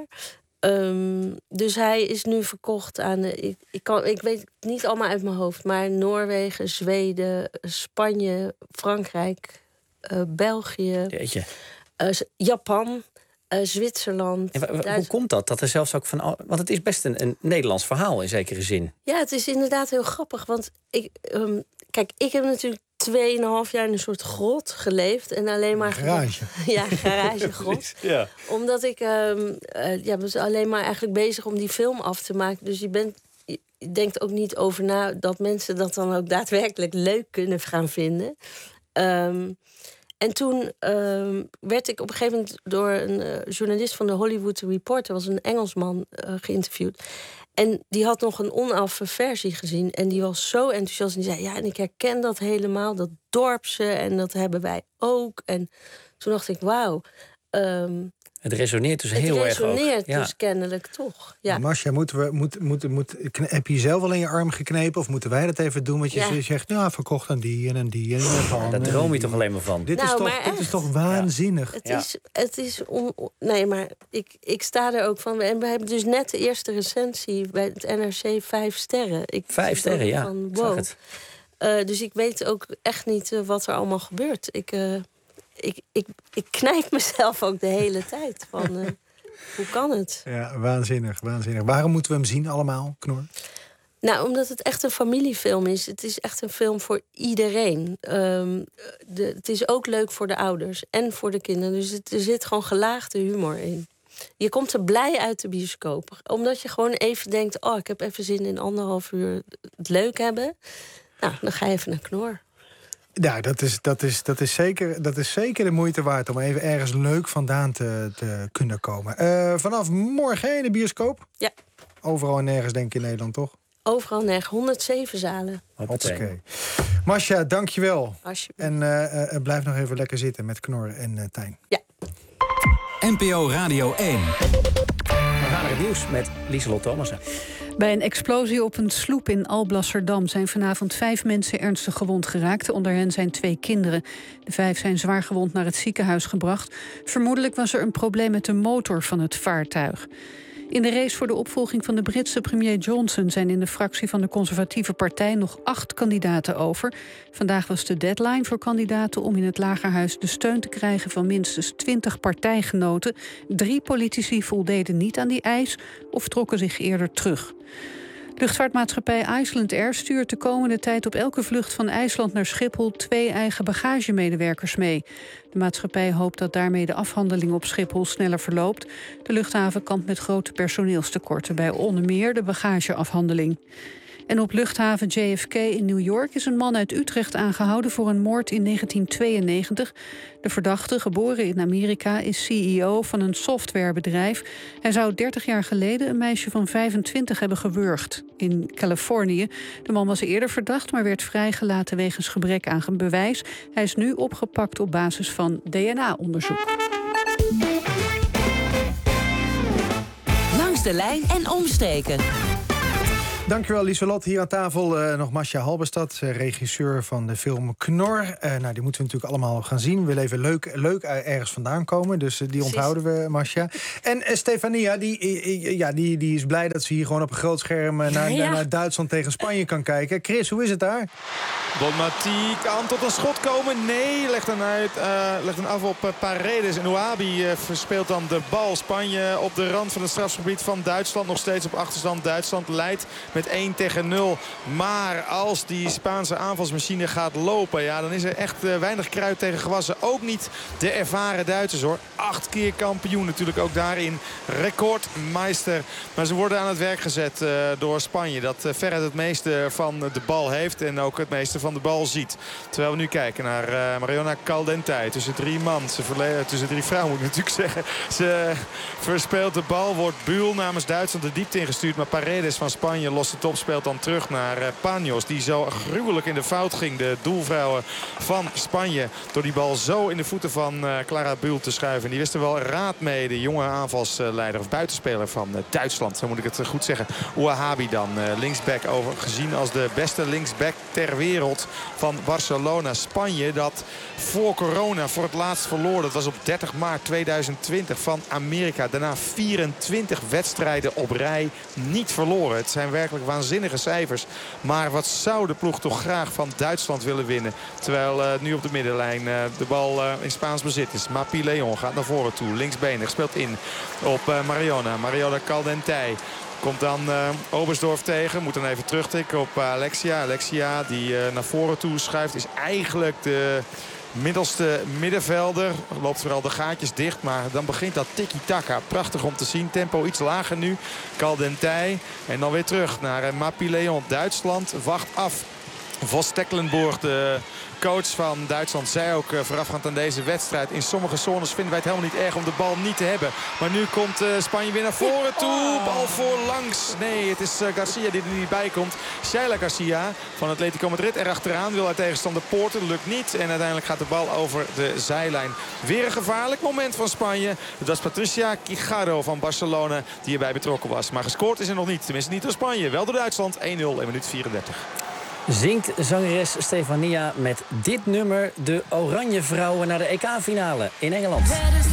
Um, dus hij is nu verkocht aan... Uh, ik, ik, kan, ik weet het niet allemaal uit mijn hoofd. Maar Noorwegen, Zweden, Spanje, Frankrijk... uh, België, Jeetje. Uh, Japan, uh, Zwitserland. En w- w- hoe komt dat? Dat er zelfs ook van, want het is best een, een Nederlands verhaal in zekere zin. Ja, het is inderdaad heel grappig. Want ik, um, kijk, ik heb natuurlijk tweeënhalf jaar in een soort grot geleefd. En alleen maar... Garage. Ja, garagegrot. Ja. Omdat ik um, uh, ja, was alleen maar eigenlijk bezig om die film af te maken. Dus je bent... Je denkt ook niet over na dat mensen dat dan ook daadwerkelijk leuk kunnen gaan vinden. Um, en toen um, werd ik op een gegeven moment door een uh, journalist van de Hollywood Reporter, was een Engelsman, uh, geïnterviewd. En die had nog een onaffe versie gezien. En die was zo enthousiast. En die zei, ja, en ik herken dat helemaal, dat dorpse. En dat hebben wij ook. En toen dacht ik, wauw. Um, Het resoneert dus heel erg ook. Het resoneert dus ja. kennelijk toch. Ja. Masja, moeten we, moet, moet, moet, heb je jezelf al in je arm geknepen? Of moeten wij dat even doen? Want je Ja. zegt, nou, verkocht aan die en aan die. En Ja, daar droom je toch alleen maar van. Dit, Nou, is, toch, maar dit is echt. toch waanzinnig? Het Ja. is, het is om, nee, maar ik, ik sta er ook van. En we hebben dus net de eerste recensie bij het N R C vijf sterren. Ik Vijf zit sterren, ook ja. Van, Ik zag wow. het. Uh, dus ik weet ook echt niet uh, wat er allemaal gebeurt. Ik, uh, ik, ik, ik knijp mezelf ook de hele tijd van... Uh, hoe kan het? Ja, waanzinnig, waanzinnig. Waarom moeten we hem zien allemaal, Knor? Nou, omdat het echt een familiefilm is. Het is echt een film voor iedereen. Um, de, het is ook leuk voor de ouders en voor de kinderen. Dus het, er zit gewoon gelaagde humor in. Je komt er blij uit de bioscoop. Omdat je gewoon even denkt... oh, ik heb even zin in anderhalf uur het leuk hebben. Nou, dan ga je even naar Knor. Ja, dat is, dat, is, dat, is zeker, dat is zeker de moeite waard om even ergens leuk vandaan te, te kunnen komen. Uh, vanaf morgen in de bioscoop? Ja. Overal en nergens, denk ik, in Nederland, toch? Overal nergens. honderdzeven zalen. Oké. Masja, dankjewel. Alsjeblieft. En uh, uh, blijf nog even lekker zitten met Knor en uh, Tijn. Ja. N P O Radio één. We gaan naar het nieuws met Lieselot Thomassen. Bij een explosie op een sloep in Alblasserdam zijn vanavond vijf mensen ernstig gewond geraakt. Onder hen zijn twee kinderen. De vijf zijn zwaar gewond naar het ziekenhuis gebracht. Vermoedelijk was er een probleem met de motor van het vaartuig. In de race voor de opvolging van de Britse premier Johnson zijn in de fractie van de Conservatieve Partij nog acht kandidaten over. Vandaag was de deadline voor kandidaten om in het Lagerhuis de steun te krijgen van minstens twintig partijgenoten. Drie politici voldeden niet aan die eis of trokken zich eerder terug. Luchtvaartmaatschappij Iceland Air stuurt de komende tijd op elke vlucht van IJsland naar Schiphol twee eigen bagagemedewerkers mee. De maatschappij hoopt dat daarmee de afhandeling op Schiphol sneller verloopt. De luchthaven kampt met grote personeelstekorten bij onder meer de bagageafhandeling. En op luchthaven J F K in New York is een man uit Utrecht aangehouden voor een moord in negentien tweeënnegentig. De verdachte, geboren in Amerika, is C E O van een softwarebedrijf. Hij zou dertig jaar geleden een meisje van vijfentwintig hebben gewurgd in Californië. De man was eerder verdacht, maar werd vrijgelaten wegens gebrek aan bewijs. Hij is nu opgepakt op basis van D N A-onderzoek. Langs de lijn en omstreken. Dankjewel, Lieselot. Hier aan tafel uh, nog Masja Halberstad, uh, regisseur van de film Knor. Uh, nou, die moeten we natuurlijk allemaal gaan zien. We willen even leuk, leuk ergens vandaan komen, dus uh, die onthouden we, Masja. En uh, Stefania, die, uh, ja, die, die is blij dat ze hier gewoon op een groot scherm uh, naar, ja. naar Duitsland tegen Spanje kan kijken. Chris, hoe is het daar? Bonmati kan tot een schot komen. Nee, legt hem, uit, uh, legt hem af op uh, Paredes. En Ouabi uh, verspeelt dan de bal. Spanje op de rand van het strafgebied van Duitsland. Nog steeds op achterstand. Duitsland leidt met één tegen nul. Maar als die Spaanse aanvalsmachine gaat lopen, ja, dan is er echt uh, weinig kruid tegen gewassen. Ook niet de ervaren Duitsers, hoor. Acht keer kampioen natuurlijk ook daarin. Recordmeister. Maar ze worden aan het werk gezet uh, door Spanje. Dat uh, veruit het meeste van de bal heeft. En ook het meeste van de bal ziet. Terwijl we nu kijken naar uh, Mariona Caldentij. Tussen drie man. Ze verle- tussen drie vrouwen moet ik natuurlijk zeggen. Ze verspeelt de bal. Wordt Buhl namens Duitsland de diepte ingestuurd. Maar Paredes van Spanje lost het op. Speelt dan terug naar uh, Paños. Die zo gruwelijk in de fout ging. De doelvrouwen van Spanje. Door die bal zo in de voeten van uh, Clara Buhl te schuiven. En die wist er wel raad mee. De jonge aanvalsleider of buitenspeler van uh, Duitsland. Zo moet ik het uh, goed zeggen. Ouahabi dan. Uh, linksback over, gezien als de beste linksback ter wereld van Barcelona. Spanje dat voor corona voor het laatst verloor. Dat was op dertig maart tweeduizend twintig van Amerika. Daarna vierentwintig wedstrijden op rij niet verloren. Het zijn werkelijk werkelijk waanzinnige cijfers. Maar wat zou de ploeg toch graag van Duitsland willen winnen. Terwijl uh, nu op de middenlijn uh, de bal uh, in Spaans bezit is. Mapi Leon gaat naar voren toe. Linksbenig speelt in op uh, Mariona. Mariona Caldentij. Komt dan uh, Oberstdorf tegen. Moet dan even terugtikken op uh, Alexia. Alexia die uh, naar voren toe schuift. Is eigenlijk de middelste middenvelder. Loopt vooral de gaatjes dicht. Maar dan begint dat tiki-taka. Prachtig om te zien. Tempo iets lager nu. Caldentij. En dan weer terug naar uh, Mapi Leon. Duitsland wacht af. Vos Tecklenburg, de coach van Duitsland, zei ook uh, voorafgaand aan deze wedstrijd: in sommige zones vinden wij het helemaal niet erg om de bal niet te hebben. Maar nu komt uh, Spanje weer naar voren toe. Bal voorlangs. Nee, het is uh, Garcia die er niet bij komt. Sheila Garcia van Atletico Madrid erachteraan. Wil haar tegenstander poorten. Lukt niet. En uiteindelijk gaat de bal over de zijlijn. Weer een gevaarlijk moment van Spanje. Het was Patricia Quijarro van Barcelona die erbij betrokken was. Maar gescoord is er nog niet. Tenminste niet door Spanje. Wel door Duitsland. één nul in minuut vierendertig. Zingt zangeres Stefania met dit nummer de Oranje Vrouwen naar de E K-finale in Engeland.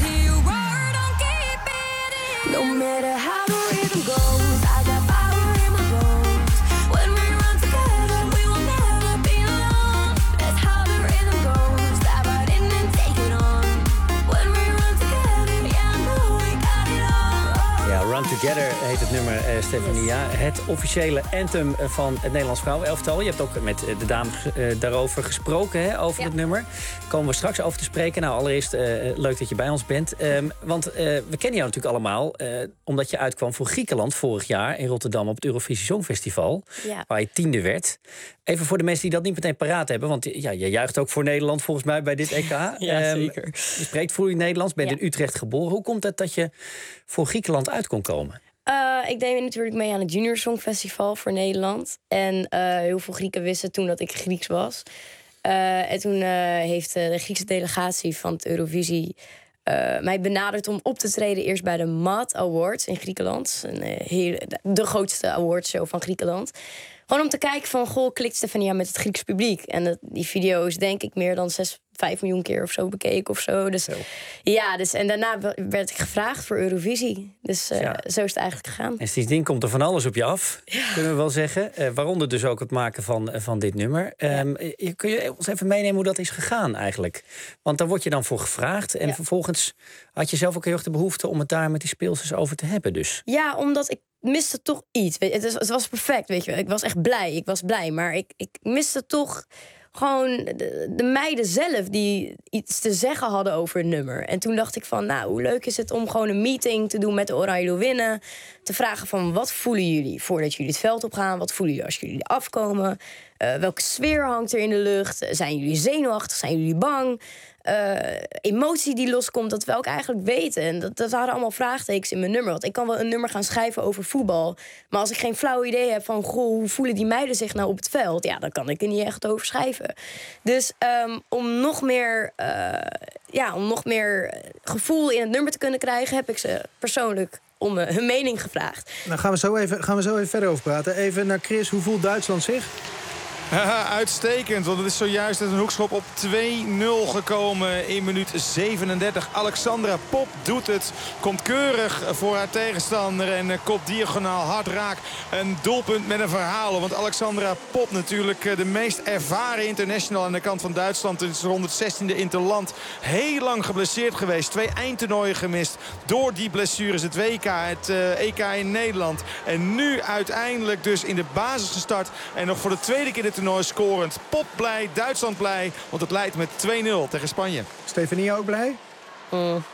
No matter how the rhythm goes, I got power in my bones. When we run together, we will never be alone. That's how the rhythm goes. Dive right in and take it on. When we run together, yeah, I know we got it all. Ja, Run Together heet het nummer, uh, Stefania. Het officiële anthem van het Nederlands vrouwenelftal. Je hebt ook met de dames uh, daarover gesproken, hè, over ja. het nummer. Daar komen we straks over te spreken. Nou, allereerst uh, leuk dat je bij ons bent. Um, want uh, we kennen jou natuurlijk allemaal uh, omdat je uitkwam voor Griekenland vorig jaar in Rotterdam op het Eurovisie Songfestival. Ja. Waar je tiende werd. Even voor de mensen die dat niet meteen paraat hebben. Want ja, je juicht ook voor Nederland volgens mij bij dit E K. Ja, um, zeker. Je spreekt vloeiend Nederlands, bent ja. in Utrecht geboren. Hoe komt het dat je voor Griekenland uit kon komen? Uh, ik deed natuurlijk mee aan het Junior Songfestival voor Nederland. En uh, heel veel Grieken wisten toen dat ik Grieks was. Uh, en toen uh, heeft uh, de Griekse delegatie van het Eurovisie uh, mij benaderd om op te treden eerst bij de M A D Awards in Griekenland. Een, uh, heel, de grootste awardshow van Griekenland. Gewoon om te kijken van, goh, klikt Stefania met het Grieks publiek? En dat, die video is denk ik meer dan zes, vijf miljoen keer of zo bekeken of zo. Dus zo. Ja, dus, en daarna werd ik gevraagd voor Eurovisie. Dus uh, ja. zo is het eigenlijk gegaan. En sindsdien komt er van alles op je af, ja. kunnen we wel zeggen. Uh, waaronder dus ook het maken van, uh, van dit nummer. Um, ja. Kun je ons even meenemen hoe dat is gegaan eigenlijk? Want daar word je dan voor gevraagd. En ja. vervolgens had je zelf ook heel erg de behoefte om het daar met die speelsters over te hebben dus. Ja, omdat ik miste toch iets. Weet je, het, was, het was perfect, weet je. Ik was echt blij, ik was blij. Maar ik, ik miste toch gewoon de, de meiden zelf die iets te zeggen hadden over een nummer. En toen dacht ik van, nou, hoe leuk is het om gewoon een meeting te doen met de Oranje Leeuwinnen. Te vragen van, wat voelen jullie voordat jullie het veld opgaan? Wat voelen jullie als jullie afkomen? Uh, welke sfeer hangt er in de lucht? Zijn jullie zenuwachtig? Zijn jullie bang? Uh, emotie die loskomt, dat wil ik eigenlijk weten. En dat, dat waren allemaal vraagtekens in mijn nummer. Want ik kan wel een nummer gaan schrijven over voetbal. Maar als ik geen flauw idee heb van, goh, hoe voelen die meiden zich nou op het veld? Ja, dan kan ik er niet echt over schrijven. Dus um, om nog meer, uh, ja, om nog meer gevoel in het nummer te kunnen krijgen, heb ik ze persoonlijk om uh, hun mening gevraagd. Nou, gaan we zo even, gaan we zo even verder over praten. Even naar Chris, hoe voelt Duitsland zich? Haha, uitstekend, want het is zojuist uit een hoekschop op twee nul gekomen in minuut zevenendertig. Alexandra Pop doet het, komt keurig voor haar tegenstander en kopt diagonaal hard raak. Een doelpunt met een verhaal, want Alexandra Pop natuurlijk de meest ervaren international aan de kant van Duitsland. Het is de honderdzestiende interland, heel lang geblesseerd geweest. Twee eindtoernooien gemist door die blessures. Het W K, het uh, E K in Nederland. En nu uiteindelijk dus in de basis gestart en nog voor de tweede keer de toernooi scorend. Pop blij, Duitsland blij, want het leidt met twee nul tegen Spanje. Stefania ook blij? Mm.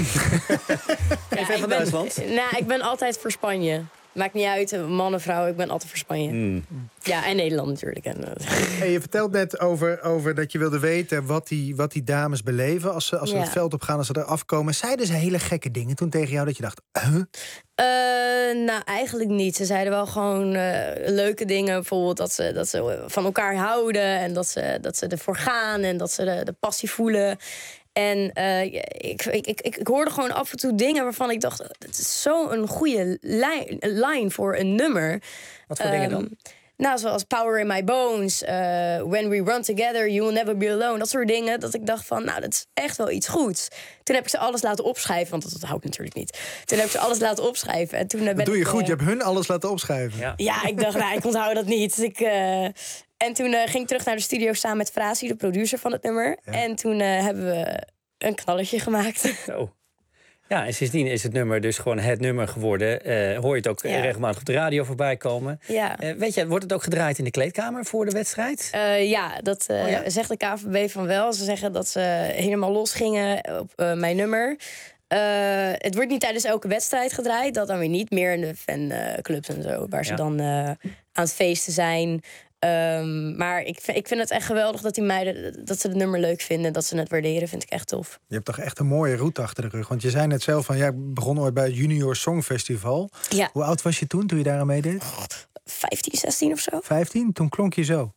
ja, Even van Duitsland. Nou, ik ben altijd voor Spanje. Maakt niet uit, man of vrouw, ik ben altijd voor Spanje. Mm. Ja, en Nederland natuurlijk. En, uh. hey, je vertelt net over, over dat je wilde weten wat die, wat die dames beleven als ze, als ze ja. het veld op gaan, als ze er afkomen. Zeiden ze hele gekke dingen toen tegen jou dat je dacht, huh? Uh, nou, eigenlijk niet. Ze zeiden wel gewoon uh, leuke dingen. Bijvoorbeeld dat ze, dat ze van elkaar houden en dat ze, dat ze ervoor gaan en dat ze de, de passie voelen. En uh, ik, ik, ik, ik hoorde gewoon af en toe dingen waarvan ik dacht, het is zo'n goede lijn, lijn voor een nummer. Wat voor um, dingen dan? Nou, zoals Power in My Bones, uh, When We Run Together, You Will Never Be Alone. Dat soort dingen, dat ik dacht van, nou, dat is echt wel iets goeds. Toen heb ik ze alles laten opschrijven, want dat hou ik natuurlijk niet. Toen heb ik ze alles laten opschrijven. En toen, uh, ben Dat doe je ik, goed, uh, je hebt hun alles laten opschrijven. Ja, ja ik dacht, nou, ik onthoud dat niet. Dus ik, uh, en toen uh, ging ik terug naar de studio samen met Frazi, de producer van het nummer. Ja. En toen uh, hebben we een knalletje gemaakt. Oh. Ja, en sindsdien is het nummer dus gewoon het nummer geworden. Uh, hoor je het ook ja. regelmatig op de radio voorbij komen. Ja. Uh, weet je, wordt het ook gedraaid in de kleedkamer voor de wedstrijd? Uh, ja, dat uh, oh, ja? zegt de K V B van wel. Ze zeggen dat ze helemaal los gingen op uh, mijn nummer. Uh, het wordt niet tijdens elke wedstrijd gedraaid. Dat dan weer niet. Meer in de fanclubs en zo. Waar ze ja. dan uh, aan het feesten zijn. Um, maar ik vind, ik vind het echt geweldig dat die meiden dat ze het nummer leuk vinden, dat ze het waarderen, vind ik echt tof. Je hebt toch echt een mooie route achter de rug. Want je zei net zelf van, jij begon ooit bij het Junior Songfestival. Ja. Hoe oud was je toen, toen je daar aan meedeed? vijftien, zestien of zo. vijftien? Toen klonk je zo.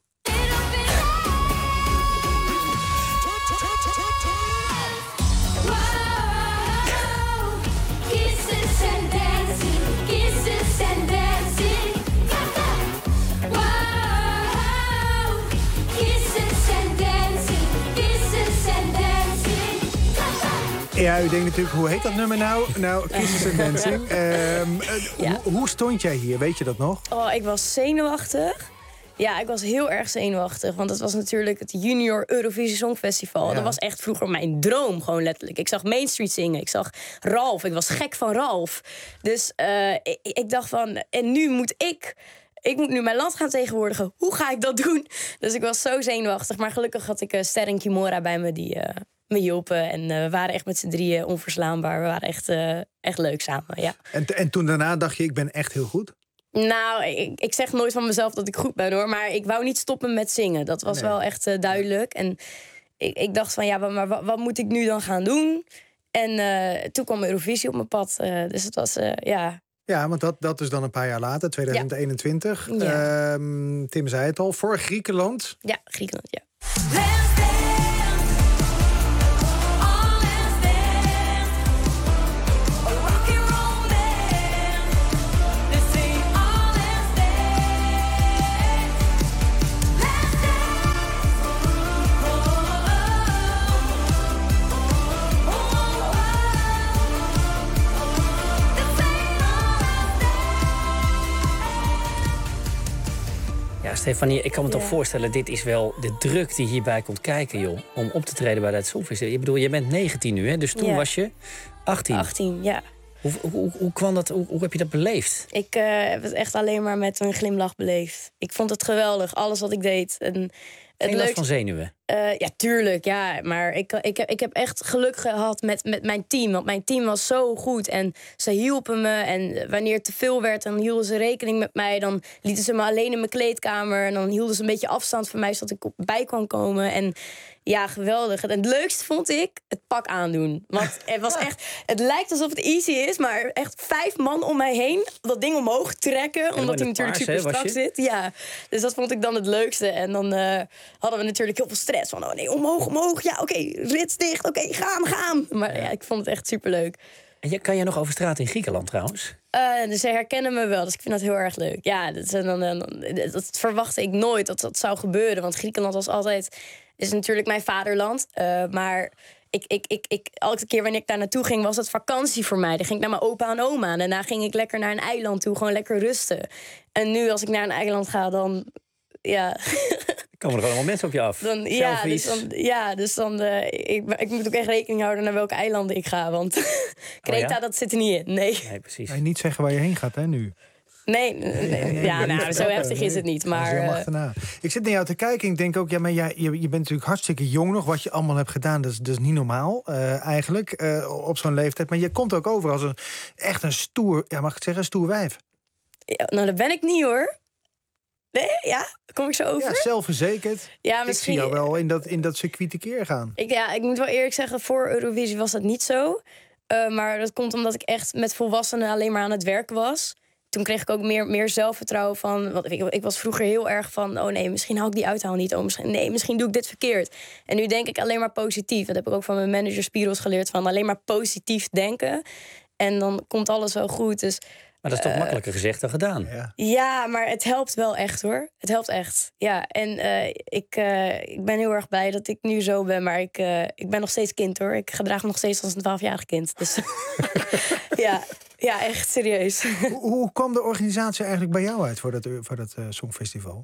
Ja, u denkt natuurlijk, hoe heet dat nummer nou? Nou, Kisses and Dancing. Um, ja. hoe, hoe stond jij hier? Weet je dat nog? Oh, ik was zenuwachtig. Ja, ik was heel erg zenuwachtig. Want het was natuurlijk het Junior Eurovisie Songfestival. Ja. Dat was echt vroeger mijn droom, gewoon letterlijk. Ik zag Main Street zingen. Ik zag Ralf. Ik was gek van Ralf. Dus uh, ik, ik dacht van, en nu moet ik... Ik moet nu mijn land gaan tegenwoordigen. Hoe ga ik dat doen? Dus ik was zo zenuwachtig. Maar gelukkig had ik uh, Ster en Kimora bij me die... Uh, me hielpen. En uh, we waren echt met z'n drieën onverslaanbaar. We waren echt, uh, echt leuk samen, ja. En, en toen daarna dacht je, ik ben echt heel goed? Nou, ik, ik zeg nooit van mezelf dat ik goed ben, hoor. Maar ik wou niet stoppen met zingen. Dat was nee. wel echt uh, duidelijk. En ik, ik dacht van, ja, maar wat, wat moet ik nu dan gaan doen? En uh, toen kwam Eurovisie op mijn pad. Uh, dus het was, uh, ja... Ja, want dat, dat is dan een paar jaar later, tweeduizend eenentwintig. Ja. Ja. Uh, Tim zei het al, voor Griekenland. Ja, Griekenland, ja. Ja, Stefanie, ik kan me ja. toch voorstellen... dit is wel de druk die hierbij komt kijken, joh. Om op te treden bij dat Songfestival. Ik bedoel, je bent negentien nu, hè? Dus toen ja. was je achttien. achttien, ja. Hoe, hoe, hoe kwam dat? Hoe, hoe heb je dat beleefd? Ik uh, heb het echt alleen maar met een glimlach beleefd. Ik vond het geweldig, alles wat ik deed. En Geen last van zenuwen? Uh, ja, tuurlijk, ja. Maar ik, ik, ik heb echt geluk gehad met, met mijn team. Want mijn team was zo goed en ze hielpen me. En wanneer het te veel werd, dan hielden ze rekening met mij. Dan lieten ze me alleen in mijn kleedkamer. En dan hielden ze een beetje afstand van mij, zodat ik bij kon komen. En ja, geweldig. En het leukste vond ik het pak aandoen. Want het was echt... Het lijkt alsof het easy is, maar echt vijf man om mij heen dat ding omhoog trekken. Omdat hij natuurlijk paars, super hè, strak zit. Ja, dus dat vond ik dan het leukste. En dan uh, hadden we natuurlijk heel veel stress. Van, oh nee, omhoog, omhoog. Ja, oké, okay, rits dicht. Oké, okay, gaan, gaan. Maar ja. ja, ik vond het echt superleuk. En je, kan je nog over straat in Griekenland trouwens? Uh, dus ze herkennen me wel, dus ik vind dat heel erg leuk. Ja, dat, dan, dan, dat verwachtte ik nooit dat dat zou gebeuren. Want Griekenland was altijd... is natuurlijk mijn vaderland. Uh, maar ik, ik, ik, ik, elke keer wanneer ik daar naartoe ging, was het vakantie voor mij. Dan ging ik naar mijn opa en oma. En daarna ging ik lekker naar een eiland toe, gewoon lekker rusten. En nu als ik naar een eiland ga, dan... ja... komen er gewoon allemaal mensen op je af. Dan, ja, dus dan, ja, dus dan... Uh, ik, ik moet ook echt rekening houden naar welke eilanden ik ga. Want Kreta, oh ja? dat zit er niet in. Nee, nee precies. Ga je niet zeggen waar je heen gaat, hè, nu? Nee, nee, nee, nee, nee ja, nou, zo heftig nee. is het niet. Maar, uh, ik zit naar jou te kijken en ik denk ook... ja, maar jij, je, je bent natuurlijk hartstikke jong nog. Wat je allemaal hebt gedaan, dat is, dat is niet normaal uh, eigenlijk. Uh, op zo'n leeftijd. Maar je komt ook over als een echt een stoer... ja, mag ik het zeggen, een stoer wijf? Ja, nou, dat ben ik niet, hoor. Nee, ja, kom ik zo over? Ja, zelfverzekerd. Ja, misschien... Ik zie jou wel in dat, in dat circuit tekeer gaan. Ik, ja, ik moet wel eerlijk zeggen, voor Eurovisie was dat niet zo. Uh, maar dat komt omdat ik echt met volwassenen alleen maar aan het werken was. Toen kreeg ik ook meer, meer zelfvertrouwen van... Want ik, ik was vroeger heel erg van... oh nee, misschien hou ik die uithaal niet. Oh, misschien, nee, misschien doe ik dit verkeerd. En nu denk ik alleen maar positief. Dat heb ik ook van mijn manager Spiros geleerd. Van alleen maar positief denken. En dan komt alles wel goed. Dus Maar dat is toch Uh, makkelijker gezegd dan gedaan. Ja. Ja, maar het helpt wel echt hoor. Het helpt echt. Ja, en uh, ik, uh, ik ben heel erg blij dat ik nu zo ben. Maar ik, uh, ik ben nog steeds kind hoor. Ik gedraag me nog steeds als een twaalfjarig kind. Dus ja, ja, echt serieus. Hoe, hoe kwam de organisatie eigenlijk bij jou uit voor dat, voor dat uh, Songfestival?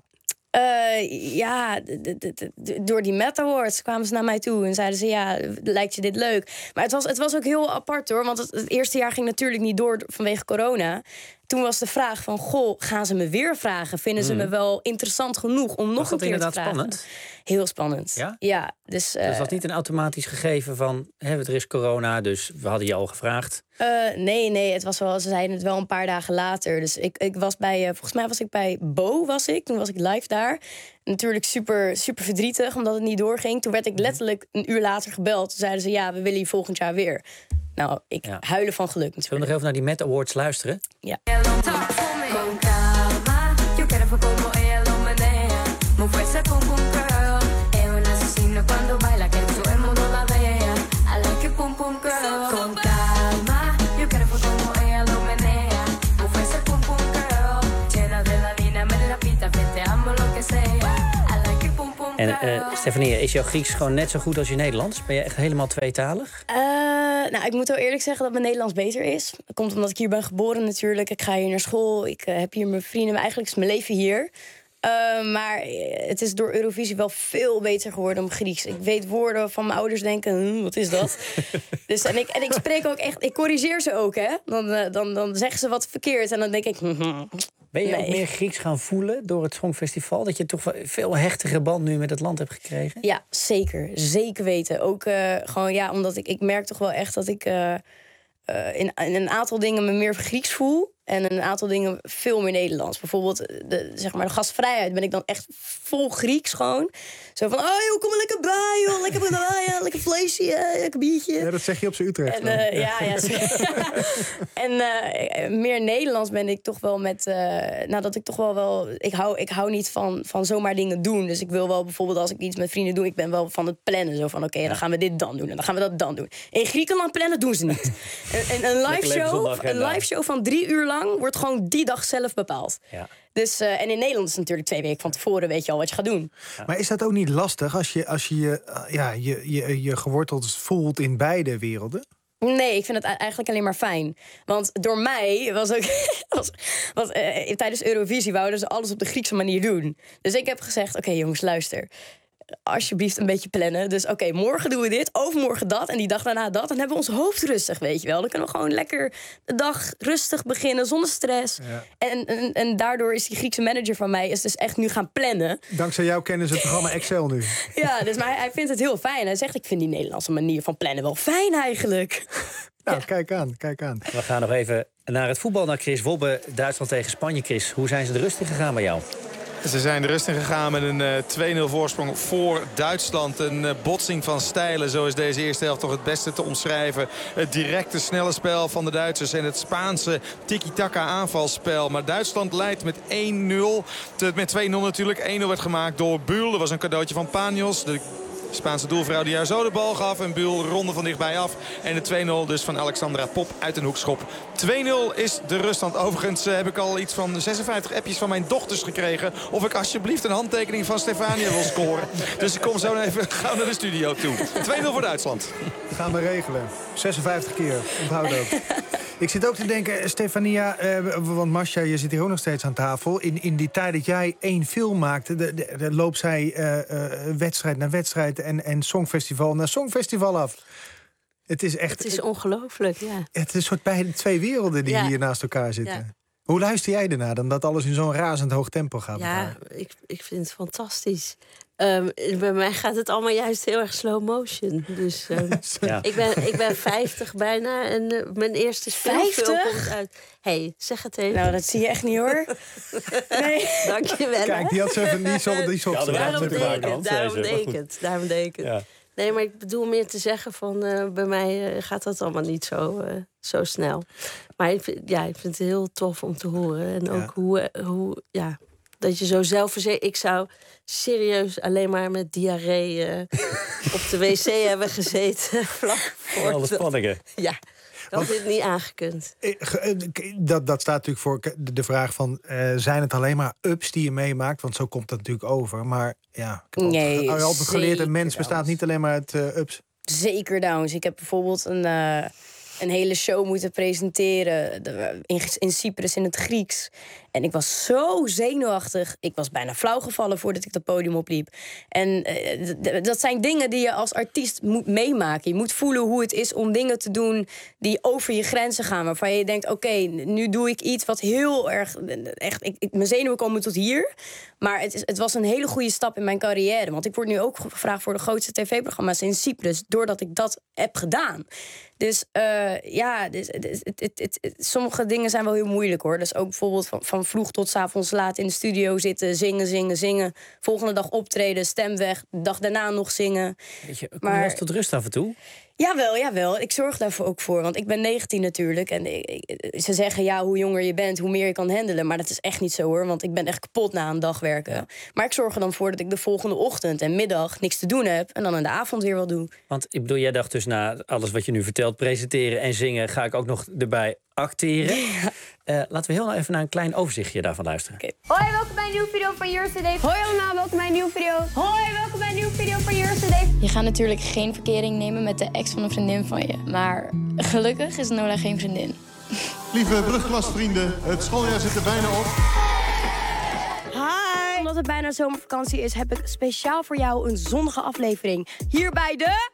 Uh, ja, d- d- d- d- door die Met Awards kwamen ze naar mij toe en zeiden ze, ja, lijkt je dit leuk? Maar het was, het was ook heel apart hoor, want het, het eerste jaar ging natuurlijk niet door vanwege corona. Toen was de vraag van, goh, gaan ze me weer vragen? Vinden ze Mm. me wel interessant genoeg om nog Was een dat keer te inderdaad vragen? spannend? Heel spannend. Ja? Ja, dus... Uh, Dus was niet een automatisch gegeven van, hè, er is corona, dus we hadden je al gevraagd. Uh, nee, nee, het was wel, ze zeiden het wel een paar dagen later. Dus ik, ik was bij, uh, volgens mij was ik bij Bo, was ik. Toen was ik live daar. Natuurlijk super, super verdrietig, omdat het niet doorging. Toen werd ik letterlijk een uur later gebeld. Toen zeiden ze, ja, we willen je volgend jaar weer. Nou, ik Ja. huilen van geluk natuurlijk. Zullen we nog even naar die Met Awards luisteren? Ja. Con calma, yo quiero fue como ella lo menea. Muy fuerte con un girl. Es un asesino cuando baila que todo el mundo la vea. I like it pum pum girl. Con calma, yo quiero fue como ella lo menea. Muy fuerte pum pum girl. Llena de adrenalina, me la pita, frente amo lo que sea. I like it pum pum En girl. uh, Stefania, is jouw Grieks gewoon net zo goed als je Nederlands? Ben je echt helemaal tweetalig? Uh, nou, ik moet wel eerlijk zeggen dat mijn Nederlands beter is. Dat komt omdat ik hier ben geboren natuurlijk. Ik ga hier naar school, ik uh, heb hier mijn vrienden. Maar eigenlijk is mijn leven hier. Uh, maar het is door Eurovisie wel veel beter geworden om Grieks. Ik weet woorden van mijn ouders denken, hm, wat is dat? dus, en, ik, en ik spreek ook echt, ik corrigeer ze ook, hè. Dan, uh, dan, dan zeggen ze wat verkeerd en dan denk ik... Hm, Ben je nee. ook meer Grieks gaan voelen door het Songfestival? Dat je toch wel veel hechtere band nu met het land hebt gekregen? Ja, zeker. Zeker weten. Ook uh, gewoon, ja, omdat ik, ik merk toch wel echt dat ik uh, uh, in, in een aantal dingen me meer Grieks voel. En een aantal dingen veel meer Nederlands. Bijvoorbeeld de, zeg maar, de gastvrijheid ben ik dan echt vol Grieks gewoon. Zo van, oh joh, kom er lekker bij joh. Lekker bij, ja, lekker vleesje, lekker biertje. Ja, dat zeg je op z'n Utrecht. En, uh, ja, ja. en uh, meer Nederlands ben ik toch wel met... Uh, nou, dat ik toch wel wel... Ik hou, ik hou niet van, van zomaar dingen doen. Dus ik wil wel bijvoorbeeld als ik iets met vrienden doe... Ik ben wel van het plannen. Zo van, oké, okay, ja. dan gaan we dit dan doen. En dan gaan we dat dan doen. In Griekenland plannen doen ze niet. en, en een live show, een live show van drie uur lang... wordt gewoon die dag zelf bepaald. Ja. Dus, uh, en in Nederland is het natuurlijk twee weken van tevoren... weet je al wat je gaat doen. Maar is dat ook niet lastig als je als je, uh, ja, je, je, je geworteld voelt in beide werelden? Nee, ik vind het eigenlijk alleen maar fijn. Want door mij was ook... was, was, uh, tijdens Eurovisie wouden ze alles op de Griekse manier doen. Dus ik heb gezegd, oké okay, jongens, luister... alsjeblieft een beetje plannen. Dus oké, okay, morgen doen we dit, overmorgen dat... en die dag daarna dat. Dan hebben we ons hoofd rustig, weet je wel. Dan kunnen we gewoon lekker de dag rustig beginnen, zonder stress. Ja. En, en, en daardoor is die Griekse manager van mij... is dus echt nu gaan plannen. Dankzij jou kennen ze het programma Excel nu. Ja, dus maar hij, hij vindt het heel fijn. Hij zegt, ik vind die Nederlandse manier van plannen wel fijn eigenlijk. Nou, ja. kijk aan, kijk aan. We gaan nog even naar het voetbal, naar Chris Wobbe. Duitsland tegen Spanje, Chris. Hoe zijn ze de rust in gegaan bij jou? Ze zijn de rust in gegaan met een uh, twee nul voorsprong voor Duitsland. Een uh, botsing van stijlen, zo is deze eerste helft toch het beste te omschrijven. Het directe snelle spel van de Duitsers en het Spaanse tiki-taka aanvalspel. Maar Duitsland leidt met één nul. Met twee nul natuurlijk. één nul werd gemaakt door Buhl. Dat was een cadeautje van Paños. De Spaanse doelvrouw die haar zo de bal gaf. En Buhl ronde van dichtbij af. En de twee nul dus van Alexandra Pop uit een hoekschop. twee nul is de ruststand. Overigens uh, heb ik al iets van zesenvijftig appjes van mijn dochters gekregen. Of ik alsjeblieft een handtekening van Stefania wil scoren. Dus ik kom zo even gauw naar de studio toe. twee nul voor Duitsland. Dat gaan we regelen. zesenvijftig keer. Onthoud ook. Ik zit ook te denken, Stefania, uh, want Masha, je zit hier ook nog steeds aan tafel. In, in die tijd dat jij één film maakte, de, de, de loopt zij uh, uh, wedstrijd naar wedstrijd en, en songfestival naar songfestival af. Het is echt... Het is ongelooflijk, ja. Het is een soort beide twee werelden die ja. hier naast elkaar zitten. Ja. Hoe luister jij ernaar dan dat alles in zo'n razend hoog tempo gaat? Ja, ik, ik vind het fantastisch. Um, bij mij gaat het allemaal juist heel erg slow motion. Dus um, ja. ik, ben, ik ben vijftig bijna en uh, mijn eerste speelfilm komt uit. Hé, hey, zeg het even. Nou, dat zie je echt niet hoor. Nee. Dank je wel. Kijk, die had ze even niet zo. Die ja, daarom deed ik het. Daarom deed ik het. Daarom deed ik het. Ja. Nee, maar ik bedoel meer te zeggen van uh, bij mij uh, gaat dat allemaal niet zo, uh, zo snel. Maar ik vind, ja, ik vind het heel tof om te horen. En ook ja. hoe, uh, hoe, ja, dat je zo zelfverzekerd... Ik zou serieus alleen maar met diarree uh, op de wc hebben gezeten. Vlak voor alle spanningen. Ja. had dit niet aangekund. Dat, dat staat natuurlijk voor de vraag van... Uh, zijn het alleen maar ups die je meemaakt? Want zo komt dat natuurlijk over. Maar ja, ik heb nee, altijd, altijd geleerd... een mens bestaat downs. niet alleen maar uit uh, ups. Zeker downs. Ik heb bijvoorbeeld een... Uh... een hele show moeten presenteren in, in Cyprus in het Grieks. En ik was zo zenuwachtig. Ik was bijna flauw gevallen voordat ik het podium opliep. En uh, d- dat zijn dingen die je als artiest moet meemaken. Je moet voelen hoe het is om dingen te doen die over je grenzen gaan. Waarvan je denkt, oké, okay, nu doe ik iets wat heel erg... Echt, ik, ik, mijn zenuwen komen tot hier. Maar het, is, het was een hele goede stap in mijn carrière. Want ik word nu ook gevraagd voor de grootste tv-programma's in Cyprus. Doordat ik dat heb gedaan. Dus uh, ja, dus, dus, het, het, het, het, sommige dingen zijn wel heel moeilijk hoor. Dus ook bijvoorbeeld van, van vroeg tot 's avonds laat in de studio zitten, zingen, zingen, zingen. Volgende dag optreden, stem weg, de dag daarna nog zingen. Weet je, kom maar, je wel eens tot rust af en toe? Jawel, jawel. Ik zorg daarvoor ook voor. Want ik ben negentien natuurlijk. En ik, ik, ze zeggen, ja, hoe jonger je bent, hoe meer je kan handelen. Maar dat is echt niet zo hoor. Want ik ben echt kapot na een dag werken. Ja. Maar ik zorg er dan voor dat ik de volgende ochtend en middag niks te doen heb. En dan in de avond weer wat doe. Want ik bedoel, jij dacht dus na alles wat je nu vertelt, presenteren en zingen, ga ik ook nog erbij acteren. Ja. Uh, laten we heel even naar een klein overzichtje daarvan luisteren. Okay. Hoi, welkom bij een nieuwe video van Your Today. Hoi allemaal, welkom bij een nieuwe video. Hoi, welkom bij een nieuwe video van Your Today. Je gaat natuurlijk geen verkering nemen met de ex van een vriendin van je. Maar gelukkig is Nola geen vriendin. Lieve brugklasvrienden, het schooljaar zit er bijna op. Hi! Omdat het bijna zomervakantie is, heb ik speciaal voor jou een zonnige aflevering. Hier bij de...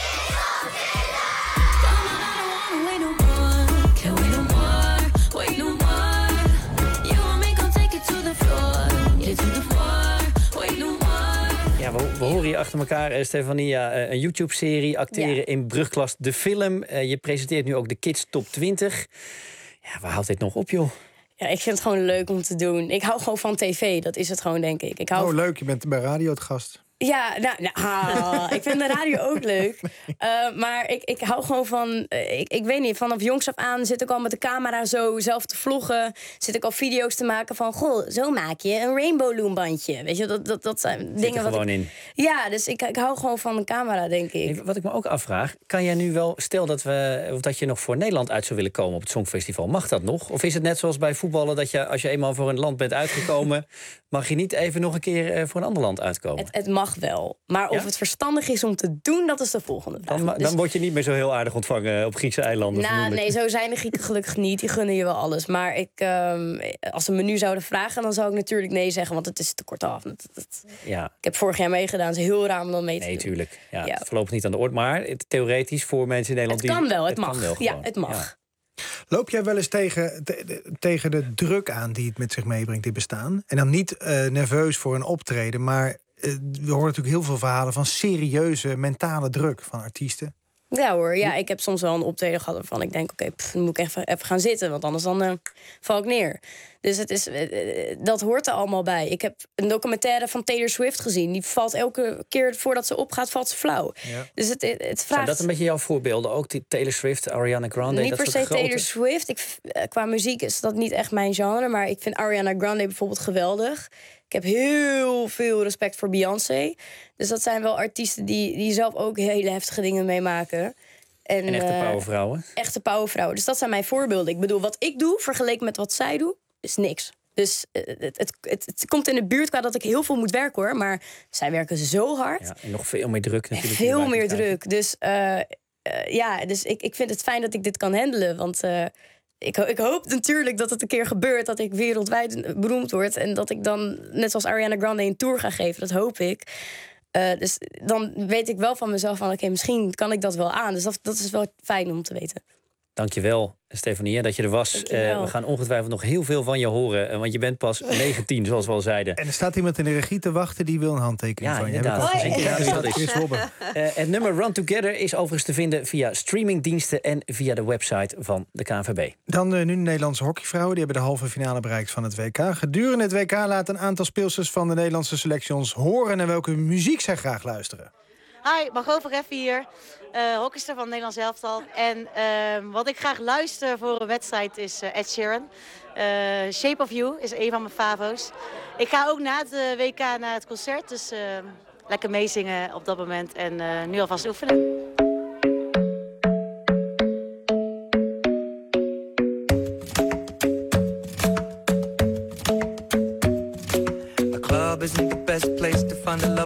Ja, we, we horen hier achter elkaar, uh, Stefania, uh, een YouTube-serie, acteren ja. in Brugklas, de film. Uh, je presenteert nu ook de Kids Top twintig. Ja, waar houdt dit nog op, joh? Ja, ik vind het gewoon leuk om te doen. Ik hou gewoon van tv, dat is het gewoon, denk ik. ik hou oh, leuk, je bent bij radio het gast. Ja, nou, nou ah, ik vind de radio ook leuk. Uh, maar ik, ik hou gewoon van... Uh, ik, ik weet niet, vanaf jongs af aan zit ik al met de camera zo zelf te vloggen. Zit ik al video's te maken van... Goh, zo maak je een Rainbow Loom bandje. Weet je, dat, dat, dat zijn zit dingen wat gewoon ik... in. Ja, dus ik, ik hou gewoon van de camera, denk ik. Wat ik me ook afvraag, kan jij nu wel... Stel dat, we, of dat je nog voor Nederland uit zou willen komen op het Songfestival. Mag dat nog? Of is het net zoals bij voetballen dat je, als je eenmaal voor een land bent uitgekomen... mag je niet even nog een keer voor een ander land uitkomen? Het, het mag wel, maar of ja? het verstandig is om te doen, dat is de volgende vraag. Dan, dus... dan word je niet meer zo heel aardig ontvangen op Griekse eilanden. Nou, nee, zo zijn de Grieken gelukkig niet. Die gunnen je wel alles. Maar ik, um, als ze me nu zouden vragen, dan zou ik natuurlijk nee zeggen, want het is te kort af. Dat, dat... Ja. Ik heb vorig jaar meegedaan, het is heel raar om dan mee te nee, doen. Nee, tuurlijk. Ja, ja. Het is voorlopig niet aan de orde, maar het, theoretisch voor mensen in Nederland... Het kan die, wel, het, het mag. Wel ja, het mag. Ja. Loop jij wel eens tegen, te, tegen de druk aan die het met zich meebrengt, dit bestaan? En dan niet uh, nerveus voor een optreden, maar uh, we horen natuurlijk heel veel verhalen van serieuze mentale druk van artiesten. Ja hoor, ja, ik heb soms wel een optreden gehad waarvan ik denk, oké, okay, dan moet ik even, even gaan zitten, want anders dan uh, val ik neer. Dus het is, uh, dat hoort er allemaal bij. Ik heb een documentaire van Taylor Swift gezien. Die valt elke keer voordat ze opgaat, valt ze flauw. Ja. Dus het, het vraagt... Zijn dat een beetje jouw voorbeelden? Ook die Taylor Swift, Ariana Grande? Niet dat per soort se Taylor Swift. Ik, uh, qua muziek is dat niet echt mijn genre. Maar ik vind Ariana Grande bijvoorbeeld geweldig. Ik heb heel veel respect voor Beyoncé. Dus dat zijn wel artiesten die, die zelf ook hele heftige dingen meemaken. En, en echte uh, powervrouwen. Echte powervrouwen. Dus dat zijn mijn voorbeelden. Ik bedoel, wat ik doe, vergeleken met wat zij doen, is niks. Dus uh, het, het, het, het komt in de buurt qua dat ik heel veel moet werken, hoor. Maar zij werken zo hard. Ja, en nog veel meer druk natuurlijk. En veel meer druk. Dus, uh, uh, ja, dus ik, ik vind het fijn dat ik dit kan handelen. Want uh, ik, ik hoop natuurlijk dat het een keer gebeurt, dat ik wereldwijd beroemd word. En dat ik dan, net zoals Ariana Grande, een tour ga geven. Dat hoop ik. Uh, dus dan weet ik wel van mezelf van, oké, okay, misschien kan ik dat wel aan. Dus dat, dat is wel fijn om te weten. Dankjewel, Stefania, dat je er was. Uh, we gaan ongetwijfeld nog heel veel van je horen. Uh, want je bent pas negentien, zoals we al zeiden. En er staat iemand in de regie te wachten die wil een handtekening ja, van je. Inderdaad. Heb ik al gezien. Ja, dat is uh, het nummer Run Together is overigens te vinden via streamingdiensten en via de website van de K N V B. Dan uh, nu de Nederlandse hockeyvrouwen. Die hebben de halve finale bereikt van het W K. Gedurende het W K laten een aantal speelsters van de Nederlandse selectie ons horen naar welke muziek zij graag luisteren. Hi, Margot van Reffen hier, uh, hockeyster van het Nederlands elftal. En uh, wat ik graag luister voor een wedstrijd is uh, Ed Sheeran. Uh, Shape of You is een van mijn favo's. Ik ga ook na het uh, W K naar het concert, dus uh, lekker meezingen op dat moment en uh, nu alvast oefenen.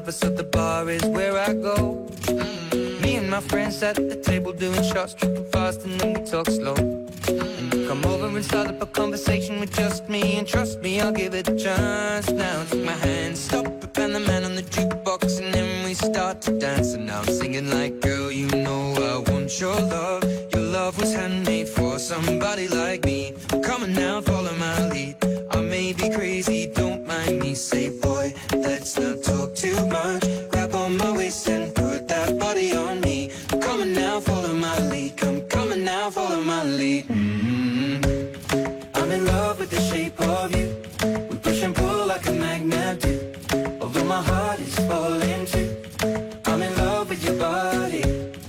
lover, so the bar is where I go. Me and my friends at the table doing shots, tripping fast, and then we talk slow. And you come over and start up a conversation with just me, and trust me, I'll give it a chance. Now take my hand, stop it, and the man on the jukebox, and then we start to dance. And now I'm singing like, girl, you know I want your love. Your love was handmade for somebody like me. Come on now, follow my lead. I may be crazy, don't mind me. Say, boy, let's not talk too much. Grab on my waist and put that body on me. Come on now, follow my lead. Come, come on now, follow my lead. Mm-hmm. I'm in love with the shape of you. We push and pull like a magnet do. Although my heart is falling too. I'm in love with your body.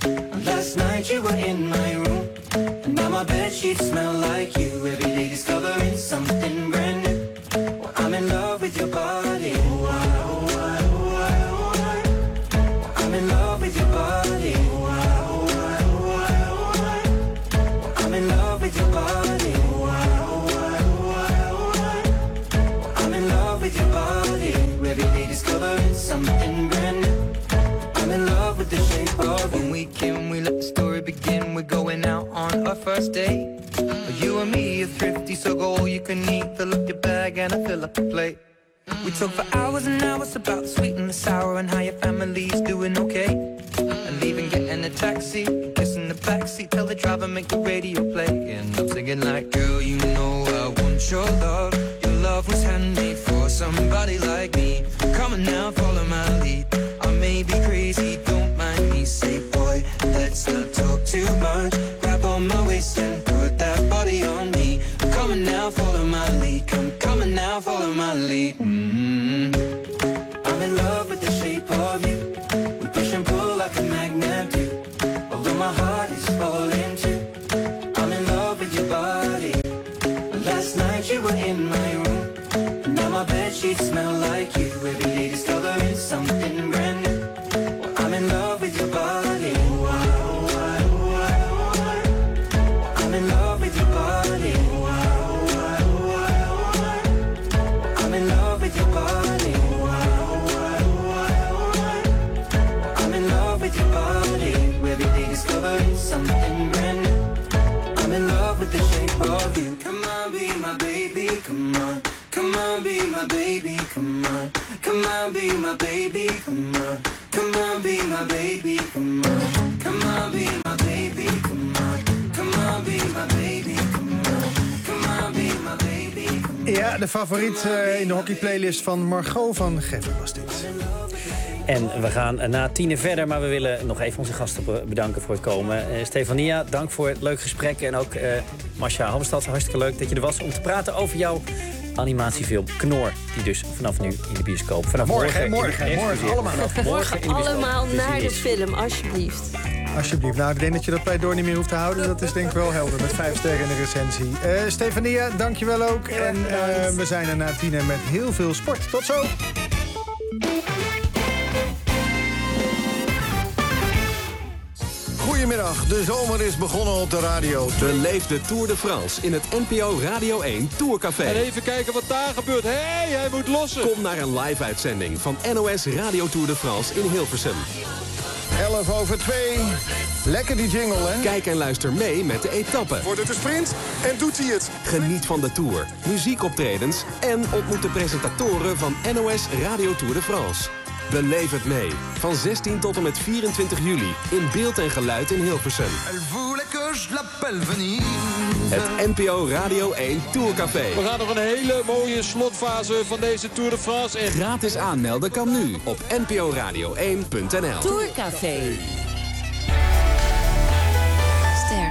Last night you were in my room, and now my bedsheets smell like you. Every day discovering something brand new. Well, I'm in love with your body. Oh, I, oh, I, oh, I, oh, I. Well, I'm in love with your body. Oh, I, oh, I, oh, I, oh, I. Well, I'm in love with your body. Oh, I, oh, I, oh, I, oh, I. Well, I'm in love with your body. Every day discovering something brand new. I'm in love with the shape of you. When we came, we let the story begin. We're going out on our first date. You and me are thrifty, so go all you can eat. Fill up your bag and I fill up the plate. We talk for hours and hours about the sweet and the sour and how your family's doing okay. And leaving, getting a taxi, kissing the backseat, tell the driver make the radio play. And I'm singing like, girl, you know I want your love. Your love was handmade for somebody like me. Come on now, follow my lead. I may be crazy, don't mind me. Say, boy, let's not talk too much. Grab on my waist and put that body on me. Come on now, follow my lead. Come, come on now, follow my lead. Mm-hmm. I'm in love with the shape of you. We push and pull like a magnet do. Although my heart is falling too. I'm in love with your body. Last night you were in my room, and now my bedsheets smell like you. Every day discovering something brand new. Well, I'm in love with your body. Oh, I, oh, I, oh, I, oh, I. Well, I'm in love with your body. Oh, I, oh, I, oh, I, oh, I. Well, I'm in love with your body. Oh, I, oh, I, oh, I, oh, I. Well, I'm in love with your body. Every day discovering something brand new. I'm in love with the shape of you. Come on, be my baby, come on. Come on, be my baby, come on. Come on, be my baby, come on. Come on, be my baby, come on. Come on, be my baby, come on. Come on, be my baby, come on. Come on, be my baby, come on. Ja, de favoriet uh, in de hockeyplaylist van Margot van Geffen was dit. En we gaan na tienen verder, maar we willen nog even onze gasten bedanken voor het komen. Uh, Stefania, dank voor het leuk gesprek. En ook uh, Masha Halberstad, hartstikke leuk dat je er was om te praten over jouw animatiefilm Knor. Die dus vanaf nu in de bioscoop. Vanaf morgen, morgen, morgen, morgen allemaal. Vanaf morgen in de bioscoop. Allemaal Dus naar die de is- film, alsjeblieft. Alsjeblieft. Nou, ik denk dat je dat pleidooi niet meer hoeft te houden. Dat is denk ik wel helder met vijf sterren in de recensie. Uh, Stefania, dankjewel ook. En uh, we zijn er na tienen met heel veel sport. Tot zo! Goedemiddag, de zomer is begonnen op de radio. Beleef de Tour de France in het N P O Radio één Tourcafé. En even kijken wat daar gebeurt. Hé, hey, hij moet lossen. Kom naar een live-uitzending van N O S Radio Tour de France in Hilversum. elf over twee. Lekker die jingle, hè? Kijk en luister mee met de etappen. Wordt het een sprint? En doet hij het? Geniet van de Tour, muziekoptredens en ontmoet de presentatoren van N O S Radio Tour de France. Beleef het mee. Van zestien tot en met vierentwintig juli in beeld en geluid in Hilversum. Het N P O Radio één Tourcafé. We gaan nog een hele mooie slotfase van deze Tour de France in. Gratis aanmelden kan nu op n p o radio één punt n l. Tourcafé. Ster.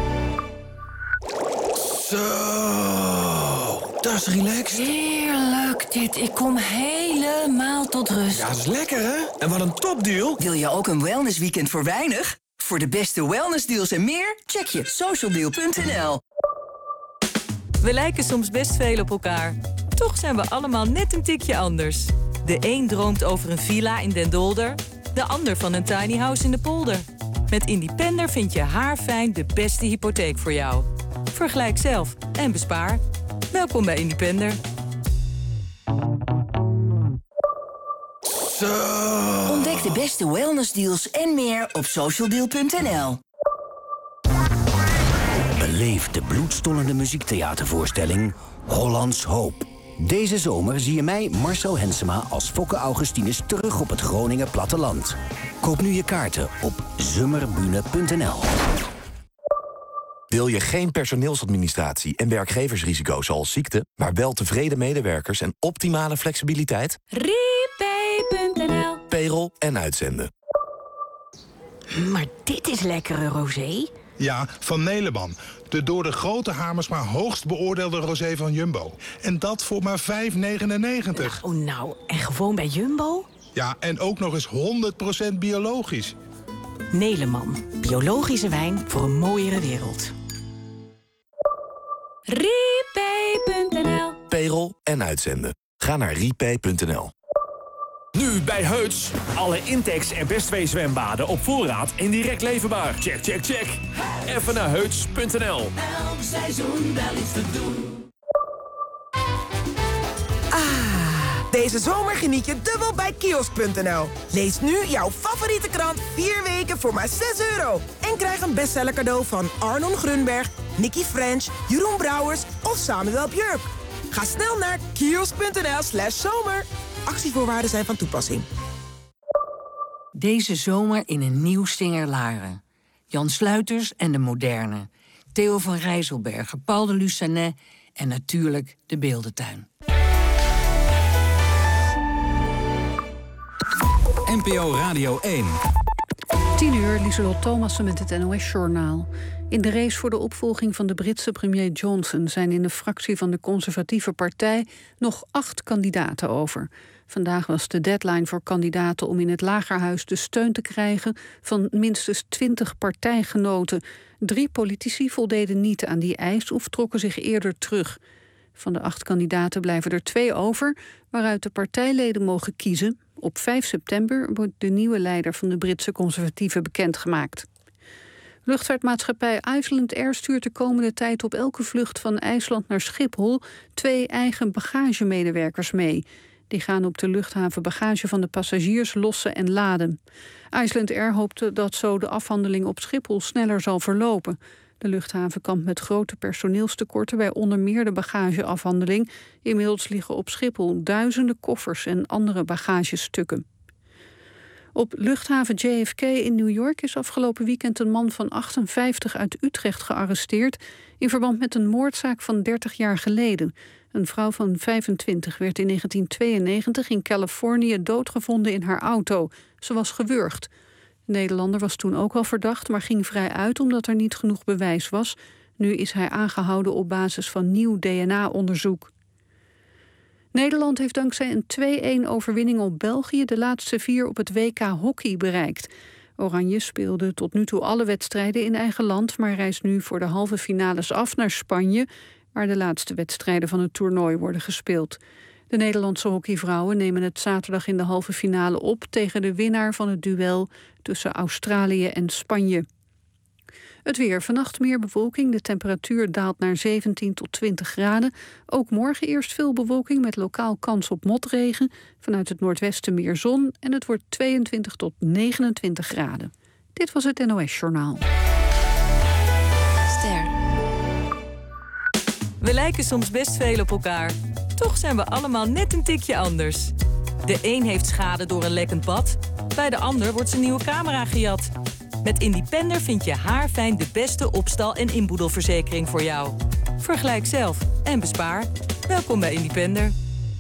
Zo, dat is relaxed. Heerlijk dit. Ik kom helemaal tot rust. Ja, dat is lekker, hè? En wat een topdeal. Wil je ook een wellnessweekend voor weinig? Voor de beste wellnessdeals en meer, check je socialdeal punt n l. We lijken soms best veel op elkaar. Toch zijn we allemaal net een tikje anders. De een droomt over een villa in Den Dolder, de ander van een tiny house in de polder. Met Independer vind je haarfijn de beste hypotheek voor jou. Vergelijk zelf en bespaar. Welkom bij Independer. Zo. Ontdek de beste wellnessdeals en meer op socialdeal punt n l. Beleef de bloedstollende muziektheatervoorstelling Hollands Hoop. Deze zomer zie je mij, Marcel Hensema, als Fokke Augustinus terug op het Groninger platteland. Koop nu je kaarten op zummerbune punt n l. Wil je geen personeelsadministratie en werkgeversrisico's zoals ziekte, maar wel tevreden medewerkers en optimale flexibiliteit? Repay punt n l. Payroll en uitzenden. Maar dit is lekkere rosé. Ja, van Neleman. De door de grote Hamersma hoogst beoordeelde rosé van Jumbo. En dat voor maar vijf negenennegentig. Oh nou, en gewoon bij Jumbo? Ja, en ook nog eens honderd procent biologisch. Neleman. Biologische wijn voor een mooiere wereld. Repay punt n l. Payroll en uitzenden. Ga naar repay punt n l. Nu bij Heuts. Alle Intex en Best twee zwembaden op voorraad en direct leverbaar. Check, check, check. Even naar heuts punt n l. Elk seizoen wel iets te doen. Ah, deze zomer geniet je dubbel bij kiosk punt n l. Lees nu jouw favoriete krant vier weken voor maar zes euro. En krijg een bestseller cadeau van Arnon Grunberg, Nicky French, Jeroen Brouwers of Samuel Björk. Ga snel naar kiosk punt n l slash zomer. Actievoorwaarden zijn van toepassing. Deze zomer in een nieuw Stinger Laren. Jan Sluiters en de Moderne. Theo van Rijsselbergen, Paul de Lucanet en natuurlijk de Beeldentuin. N P O Radio één. tien uur, Lieselot Thomassen met het N O S-journaal. In de race voor de opvolging van de Britse premier Johnson zijn in de fractie van de conservatieve partij nog acht kandidaten over. Vandaag was de deadline voor kandidaten om in het Lagerhuis de steun te krijgen van minstens twintig partijgenoten. Drie politici voldeden niet aan die eis of trokken zich eerder terug. Van de acht kandidaten blijven er twee over, waaruit de partijleden mogen kiezen. Op vijf september wordt de nieuwe leider van de Britse conservatieven bekendgemaakt. Luchtvaartmaatschappij Iceland Air stuurt de komende tijd op elke vlucht van IJsland naar Schiphol twee eigen bagagemedewerkers mee. Die gaan op de luchthaven bagage van de passagiers lossen en laden. Iceland Air hoopt dat zo de afhandeling op Schiphol sneller zal verlopen. De luchthaven kampt met grote personeelstekorten bij onder meer de bagageafhandeling. Inmiddels liggen op Schiphol duizenden koffers en andere bagagestukken. Op luchthaven J F K in New York is afgelopen weekend een man van achtenvijftig uit Utrecht gearresteerd in verband met een moordzaak van dertig jaar geleden. Een vrouw van vijfentwintig werd in negentien tweeënnegentig in Californië doodgevonden in haar auto. Ze was gewurgd. De Nederlander was toen ook al verdacht, maar ging vrij uit omdat er niet genoeg bewijs was. Nu is hij aangehouden op basis van nieuw D N A-onderzoek. Nederland heeft dankzij een twee-een overwinning op België de laatste vier op het W K hockey bereikt. Oranje speelde tot nu toe alle wedstrijden in eigen land, maar reist nu voor de halve finales af naar Spanje, waar de laatste wedstrijden van het toernooi worden gespeeld. De Nederlandse hockeyvrouwen nemen het zaterdag in de halve finale op tegen de winnaar van het duel tussen Australië en Spanje. Het weer. Vannacht meer bewolking. De temperatuur daalt naar zeventien tot twintig graden. Ook morgen eerst veel bewolking met lokaal kans op motregen. Vanuit het noordwesten meer zon. En het wordt tweeëntwintig tot negenentwintig graden. Dit was het N O S-journaal. Ster. We lijken soms best veel op elkaar. Toch zijn we allemaal net een tikje anders. De een heeft schade door een lekkend bad. Bij de ander wordt zijn nieuwe camera gejat. Met Independer vind je haarfijn de beste opstal- en inboedelverzekering voor jou. Vergelijk zelf en bespaar. Welkom bij Independer.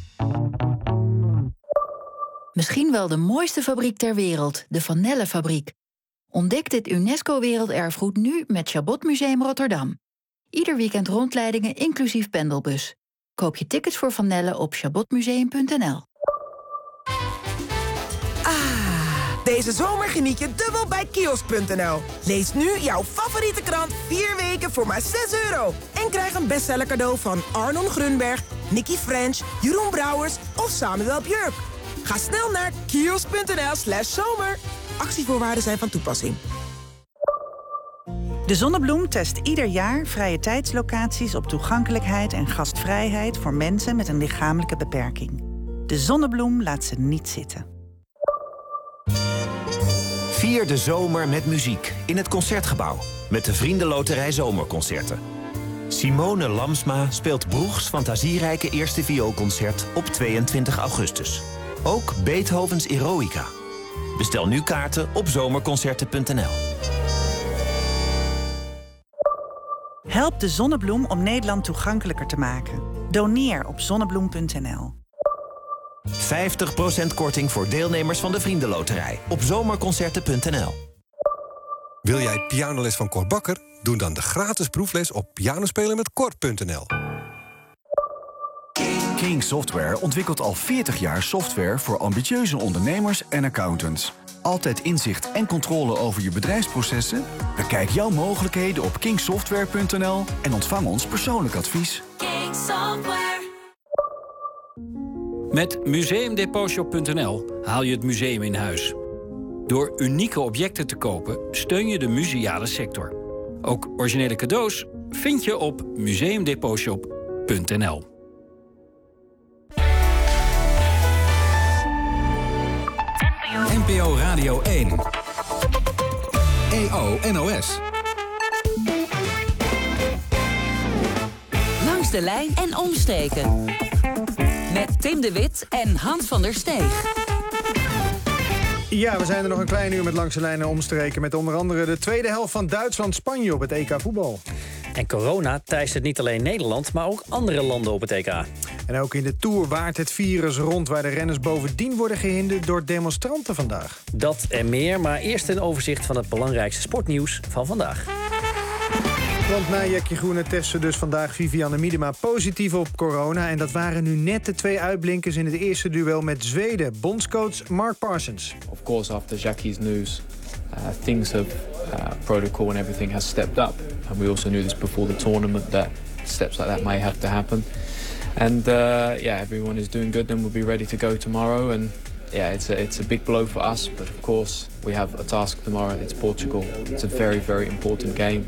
Misschien wel de mooiste fabriek ter wereld, de Van Nelle-fabriek. Ontdek dit UNESCO-werelderfgoed nu met Chabot Museum Rotterdam. Ieder weekend rondleidingen inclusief pendelbus. Koop je tickets voor Van Nelle op chabotmuseum punt n l. Deze zomer geniet je dubbel bij kiosk punt n l. Lees nu jouw favoriete krant vier weken voor maar zes euro. En krijg een bestseller cadeau van Arnon Grunberg, Nicky French, Jeroen Brouwers of Samuel Björk. Ga snel naar kiosk punt n l slash zomer. Actievoorwaarden zijn van toepassing. De Zonnebloem test ieder jaar vrije tijdslocaties op toegankelijkheid en gastvrijheid voor mensen met een lichamelijke beperking. De Zonnebloem laat ze niet zitten. Vier de zomer met muziek in het Concertgebouw met de Vriendenloterij Zomerconcerten. Simone Lamsma speelt Broechs fantasierijke eerste vioolconcert op tweeëntwintig augustus. Ook Beethovens Eroica. Bestel nu kaarten op zomerconcerten punt n l. Help de Zonnebloem om Nederland toegankelijker te maken. Doneer op zonnebloem punt n l. vijftig procent korting voor deelnemers van de Vriendenloterij op zomerconcerten punt n l. Wil jij pianoles van Cor Bakker? Doe dan de gratis proefles op pianospelen met cor punt n l. King Software ontwikkelt al veertig jaar software voor ambitieuze ondernemers en accountants. Altijd inzicht en controle over je bedrijfsprocessen? Bekijk jouw mogelijkheden op king software punt n l en ontvang ons persoonlijk advies. King Software. Met museum depot shop punt n l haal je het museum in huis. Door unieke objecten te kopen steun je de museale sector. Ook originele cadeaus vind je op museum depot shop punt n l. N P O Radio één. E O N O S. Langs de lijn en omstreken. Met Tim de Wit en Hans van der Steeg. Ja, we zijn er nog een klein uur met Langs de Lijn en omstreken. Met onder andere de tweede helft van Duitsland-Spanje op het E K voetbal. En corona teistert niet alleen Nederland, maar ook andere landen op het E K. En ook in de Tour waart het virus rond, waar de renners bovendien worden gehinderd door demonstranten vandaag. Dat en meer, maar eerst een overzicht van het belangrijkste sportnieuws van vandaag. Want na Jekkie Groene testte dus vandaag Vivianne Miedema positief op corona. En dat waren nu net de twee uitblinkers in het eerste duel met Zweden. Bondscoach Mark Parsons. Of course, after Jackie's news, uh, things have, uh, protocol and everything has stepped up. And we also knew this before the tournament, that steps like that may have to happen. And uh, yeah, everyone is doing good and we'll be ready to go tomorrow. And yeah, it's a, it's a big blow for us. But of course, we have a task tomorrow. It's Portugal. It's a very, very important game.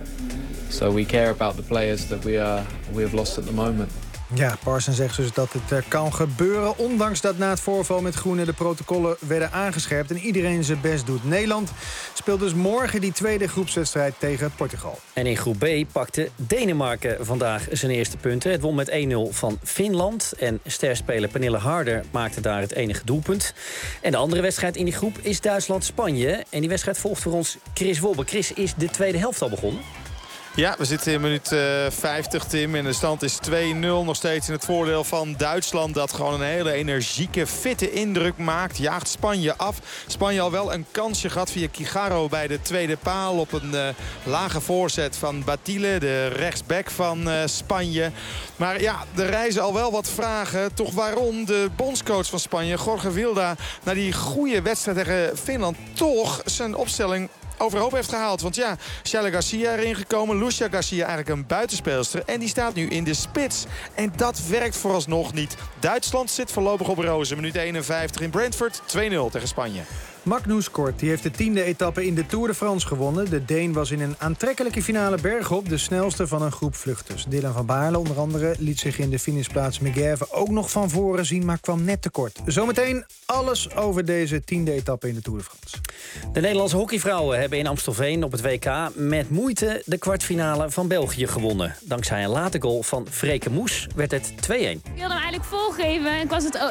So we care about the players that we, uh, we have lost at the moment. Ja, Parsons zegt dus dat het uh, kan gebeuren, ondanks dat na het voorval met Groene de protocollen werden aangescherpt en iedereen zijn best doet. Nederland speelt dus morgen die tweede groepswedstrijd tegen Portugal. En in groep B pakte Denemarken vandaag zijn eerste punten. Het won met één nul van Finland en sterspeler Pernille Harder maakte daar het enige doelpunt. En de andere wedstrijd in die groep is Duitsland-Spanje. En die wedstrijd volgt voor ons Chris Wobbe. Chris, is de tweede helft al begonnen? Ja, we zitten in minuut uh, vijftig, Tim. En de stand is twee nul. Nog steeds in het voordeel van Duitsland. Dat gewoon een hele energieke, fitte indruk maakt. Jaagt Spanje af. Spanje al wel een kansje gehad via Kigaro bij de tweede paal. Op een uh, lage voorzet van Batile, de rechtsback van uh, Spanje. Maar ja, er reizen al wel wat vragen. Toch waarom de bondscoach van Spanje, Jorge Vilda, na die goede wedstrijd tegen Finland toch zijn opstelling overhoop heeft gehaald. Want ja, Shaila Garcia erin gekomen. Lucia Garcia eigenlijk een buitenspeelster. En die staat nu in de spits. En dat werkt vooralsnog niet. Duitsland zit voorlopig op rozen. Minuut eenenvijftig in Brentford. twee nul tegen Spanje. Magnus Kort die heeft de tiende etappe in de Tour de France gewonnen. De Deen was in een aantrekkelijke finale bergop de snelste van een groep vluchters. Dylan van Baarle onder andere liet zich in de finishplaats Megève ook nog van voren zien, maar kwam net tekort. Zometeen alles over deze tiende etappe in de Tour de France. De Nederlandse hockeyvrouwen hebben in Amstelveen op het W K met moeite de kwartfinale van België gewonnen. Dankzij een late goal van Freke Moes werd het twee-een. Ik wilde hem eigenlijk volgeven. Ik was het...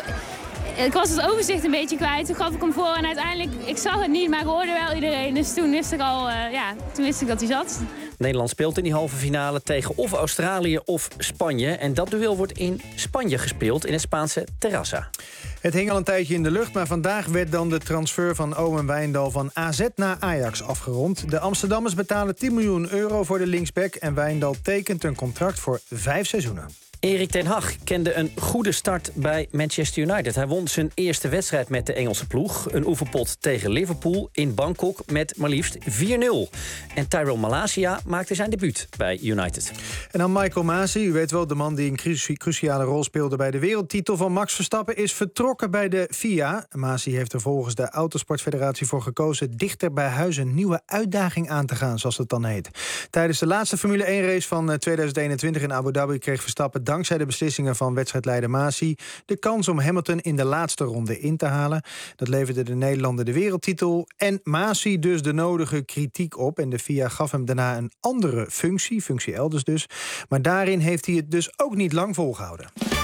Ik was het overzicht een beetje kwijt. Toen gaf ik hem voor en uiteindelijk, ik zag het niet, maar ik hoorde wel iedereen. Dus toen wist ik al, uh, ja, toen wist ik dat hij zat. Nederland speelt in die halve finale tegen of Australië of Spanje. En dat duel wordt in Spanje gespeeld, in het Spaanse Terrassa. Het hing al een tijdje in de lucht, maar vandaag werd dan de transfer van Owen Wijndal van A Z naar Ajax afgerond. De Amsterdammers betalen tien miljoen euro voor de linksback en Wijndal tekent een contract voor vijf seizoenen. Erik ten Hag kende een goede start bij Manchester United. Hij won zijn eerste wedstrijd met de Engelse ploeg. Een oefenpot tegen Liverpool in Bangkok met maar liefst vier nul. En Tyrone Malacia maakte zijn debuut bij United. En dan Michael Masi, u weet wel, de man die een cru- cruciale rol speelde bij de wereldtitel van Max Verstappen, is vertrokken bij de F I A. Masi heeft er volgens de Autosportfederatie voor gekozen dichter bij huis een nieuwe uitdaging aan te gaan, zoals het dan heet. Tijdens de laatste Formule één race van tweeduizend eenentwintig in Abu Dhabi kreeg Verstappen dankzij de beslissingen van wedstrijdleider Masi de kans om Hamilton in de laatste ronde in te halen. Dat leverde de Nederlander de wereldtitel en Masi dus de nodige kritiek op. En de F I A gaf hem daarna een andere functie, functie elders dus. Maar daarin heeft hij het dus ook niet lang volgehouden.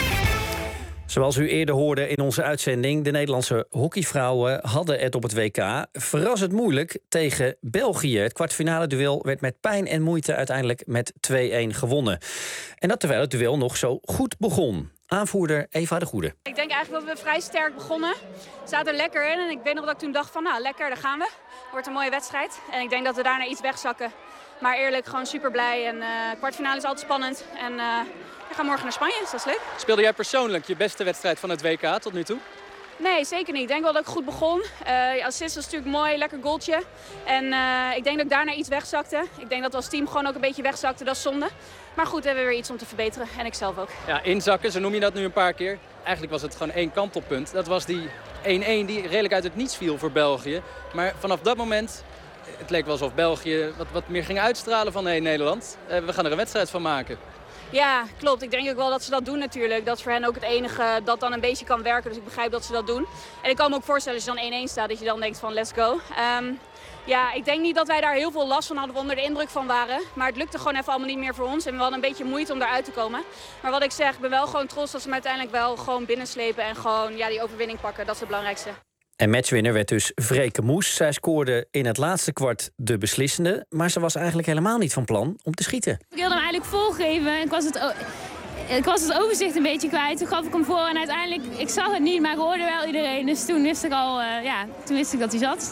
Zoals u eerder hoorde in onze uitzending, de Nederlandse hockeyvrouwen hadden het op het W K verrassend moeilijk tegen België. Het kwartfinale duel werd met pijn en moeite uiteindelijk met twee-een gewonnen. En dat terwijl het duel nog zo goed begon. Aanvoerder Eva de Goede. Ik denk eigenlijk dat we vrij sterk begonnen. We zaten er lekker in en ik weet nog dat ik toen dacht van nou lekker, daar gaan we. Wordt een mooie wedstrijd. En ik denk dat we daarna iets wegzakken. Maar eerlijk, gewoon super blij. En uh, kwartfinale is altijd spannend. En uh, we gaan morgen naar Spanje, dus dat is leuk. Speelde jij persoonlijk je beste wedstrijd van het W K tot nu toe? Nee, zeker niet. Ik denk wel dat ik goed begon. Uh, je assist was natuurlijk mooi, lekker goaltje. En uh, ik denk dat ik daarna iets wegzakte. Ik denk dat we als team gewoon ook een beetje wegzakten, dat is zonde. Maar goed, we hebben weer iets om te verbeteren. En ik zelf ook. Ja, inzakken, zo noem je dat nu een paar keer. Eigenlijk was het gewoon één kantelpunt. Dat was die één-één die redelijk uit het niets viel voor België. Maar vanaf dat moment, het leek wel alsof België wat, wat meer ging uitstralen van hey, Nederland. Uh, we gaan er een wedstrijd van maken. Ja, klopt. Ik denk ook wel dat ze dat doen natuurlijk. Dat is voor hen ook het enige dat dan een beetje kan werken. Dus ik begrijp dat ze dat doen. En ik kan me ook voorstellen als je dan één-één staat, dat je dan denkt van let's go. Um, ja, ik denk niet dat wij daar heel veel last van hadden, we onder de indruk van waren. Maar het lukte gewoon even allemaal niet meer voor ons. En we hadden een beetje moeite om eruit te komen. Maar wat ik zeg, ik ben wel gewoon trots dat ze me uiteindelijk wel gewoon binnenslepen. En gewoon ja, die overwinning pakken. Dat is het belangrijkste. En matchwinner werd dus Vreke Moes. Zij scoorde in het laatste kwart de beslissende. Maar ze was eigenlijk helemaal niet van plan om te schieten. Ik wilde hem eigenlijk volgeven. Ik was het, ik was het overzicht een beetje kwijt. Toen gaf ik hem voor en uiteindelijk, ik zag het niet, maar ik hoorde wel iedereen. Dus toen wist ik al, uh, ja, toen wist ik dat hij zat.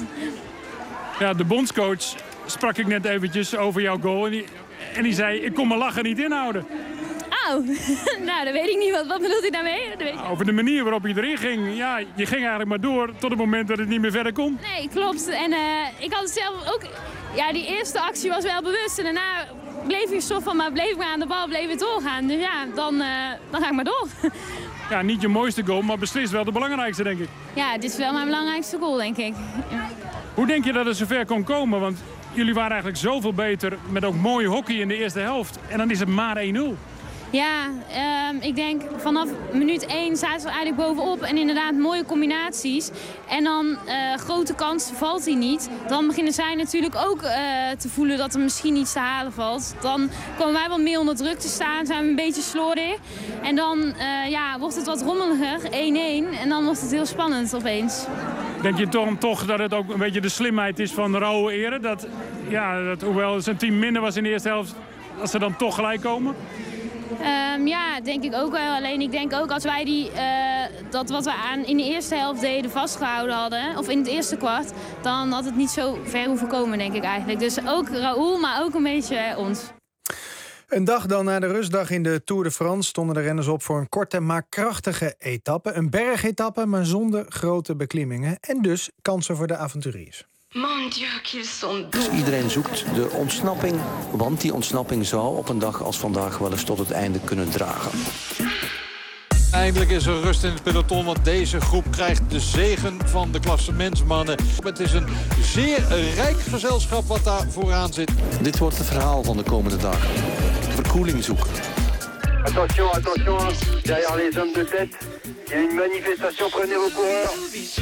Ja, de bondscoach sprak ik net eventjes over jouw goal. En die, en die zei, ik kon mijn lachen niet inhouden. Oh, nou, dat weet ik niet. Wat, wat bedoelt hij daarmee? Dat weet ik. Over de manier waarop je erin ging. Ja, je ging eigenlijk maar door tot het moment dat het niet meer verder kon. Nee, klopt. En uh, ik had het zelf ook... Ja, die eerste actie was wel bewust. En daarna bleef je soort van, maar bleef ik maar aan de bal, bleef het doorgaan. Dus ja, dan, uh, dan ga ik maar door. Ja, niet je mooiste goal, maar beslist wel de belangrijkste, denk ik. Ja, dit is wel mijn belangrijkste goal, denk ik. Ja. Hoe denk je dat het zover kon komen? Want jullie waren eigenlijk zoveel beter met ook mooi hockey in de eerste helft. En dan is het maar één-nul. Ja, um, ik denk vanaf minuut één zaten we eigenlijk bovenop. En inderdaad mooie combinaties. En dan uh, grote kans valt hij niet. Dan beginnen zij natuurlijk ook uh, te voelen dat er misschien iets te halen valt. Dan komen wij wat meer onder druk te staan. Zijn we een beetje slordig. En dan uh, ja, wordt het wat rommeliger. één-één. En dan wordt het heel spannend opeens. Denk je toch, toch dat het ook een beetje de slimheid is van Raoul Ere? Dat, ja, dat hoewel zijn team minder was in de eerste helft, dat ze dan toch gelijk komen? Um, ja, denk ik ook wel. Alleen ik denk ook als wij die, uh, dat wat we aan in de eerste helft deden vastgehouden hadden, of in het eerste kwart, dan had het niet zo ver hoeven komen, denk ik eigenlijk. Dus ook Raoul, maar ook een beetje uh, ons. Een dag dan na de rustdag in de Tour de France stonden de renners op voor een korte maar krachtige etappe. Een bergetappe, maar zonder grote beklimmingen. En dus kansen voor de avonturiers. Dus iedereen zoekt de ontsnapping, want die ontsnapping zou op een dag als vandaag wel eens tot het einde kunnen dragen. Eindelijk is er rust in het peloton, want deze groep krijgt de zegen van de klassementsmannen. Het is een zeer rijk gezelschap wat daar vooraan zit. Dit wordt het verhaal van de komende dagen. Verkoeling zoeken. Attention, attention, derrière les hommes de tête, il y a une manifestation, prenez vos coureurs.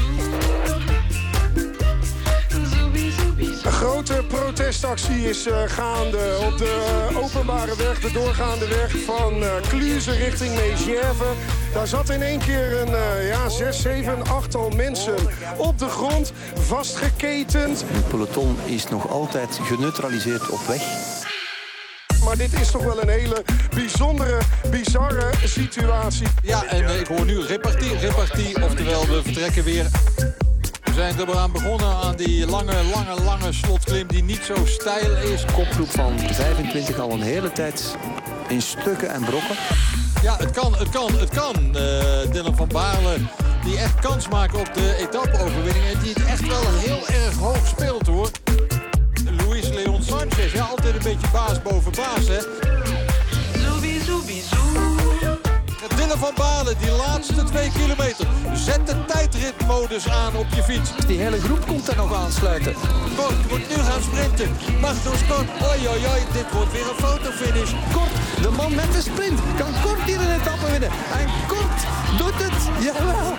Een grote protestactie is uh, gaande op de uh, openbare weg, de doorgaande weg van uh, Cluse richting Megève. Daar zat in één keer een uh, ja, zes, zeven, achttal mensen op de grond, vastgeketend. Het peloton is nog altijd geneutraliseerd op weg. Maar dit is toch wel een hele bijzondere, bizarre situatie. Ja, en uh, ik hoor nu repartie, repartie, oftewel we vertrekken weer. We zijn er aan begonnen aan die lange, lange, lange slotklim die niet zo steil is. Kopgroep van vijfentwintig al een hele tijd in stukken en brokken. Ja, het kan, het kan, het kan. Uh, Dylan van Baarle die echt kans maken op de etappe-overwinning. En die het echt wel heel erg hoog speelt, hoor. Luis Leon Sanchez, ja, altijd een beetje baas boven baas, hè. Zoobie, zoobie, zoo. Dylan Dylan van Baarle, die laatste twee kilometer. Zet de tijdritmodus aan op je fiets. Die hele groep komt er nog aansluiten. Kort moet nu gaan sprinten. Magnus Kort, oi oi oi, dit wordt weer een fotofinish. Kort, de man met de sprint. Kan Kort hier een etappe winnen. En Kort doet het, jawel.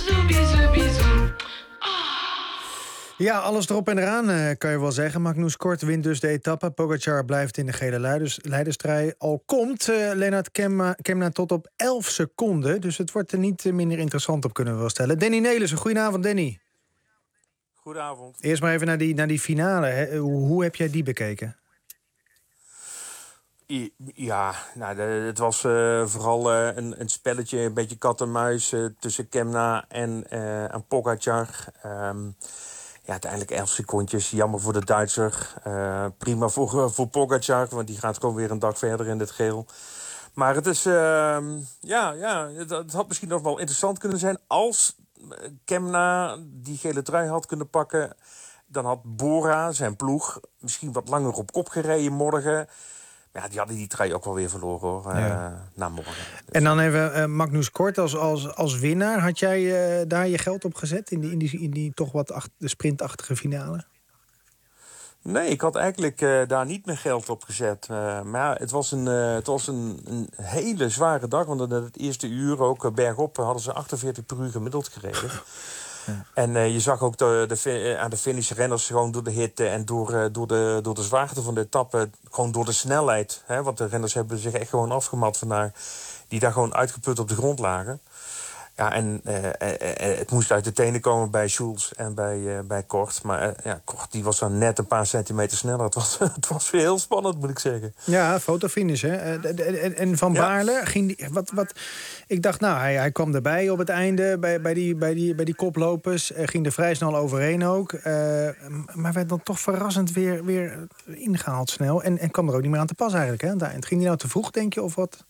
Ja, alles erop en eraan uh, kan je wel zeggen. Magnus Kort wint dus de etappe. Pogacar blijft in de gele leiders, leiderstrui. Al komt uh, Lennart Kemna, Kemna tot op elf seconden. Dus het wordt er niet minder interessant op, kunnen we wel stellen. Danny Nelissen, goedenavond Danny. Goedenavond. Eerst maar even naar die, naar die finale. Hè. Hoe, hoe heb jij die bekeken? Ja, nou, de, het was uh, vooral uh, een, een spelletje, een beetje kat en muis uh, tussen Kemna en, uh, en Pogacar. Um, ja, uiteindelijk elf secondjes, jammer voor de Duitser. Uh, prima voor, voor Pogacar, want die gaat gewoon weer een dag verder in het geel. Maar het is, uh, ja, ja het, het had misschien nog wel interessant kunnen zijn als Kemna die gele trui had kunnen pakken. Dan had Bora, zijn ploeg, misschien wat langer op kop gereden morgen. Ja, die hadden die trui ook wel weer verloren, hoor, ja. uh, na morgen. Dus. En dan even uh, Magnus Kort als, als, als winnaar. Had jij uh, daar je geld op gezet in die, in die, in die toch wat acht, de sprintachtige finale? Nee, ik had eigenlijk uh, daar niet meer geld op gezet. Uh, maar ja, het was, een, uh, het was een, een hele zware dag. Want in het eerste uur ook uh, bergop hadden ze achtenveertig per uur gemiddeld gereden. Ja. En uh, je zag ook de, de, aan de finish renners gewoon door de hitte en door, uh, door, de, door de zwaarte van de etappe, gewoon door de snelheid. Hè, want de renners hebben zich echt gewoon afgemat vandaag, die daar gewoon uitgeput op de grond lagen. Ja, en uh, uh, uh, het moest uit de tenen komen bij Schulz en bij, uh, bij Kort. Maar uh, ja, Kort die was dan net een paar centimeter sneller. Het was, het was weer heel spannend, moet ik zeggen. Ja, fotofinish, hè. En, en Van Baarle, ja. ging die, wat, wat, ik dacht, nou, hij, hij kwam erbij op het einde bij, bij, die, bij, die, bij die koplopers. Uh, ging er vrij snel overheen ook. Uh, maar werd dan toch verrassend weer, weer ingehaald snel. En, en kwam er ook niet meer aan te pas eigenlijk, hè, aan het eind. Ging hij nou te vroeg, denk je, of wat?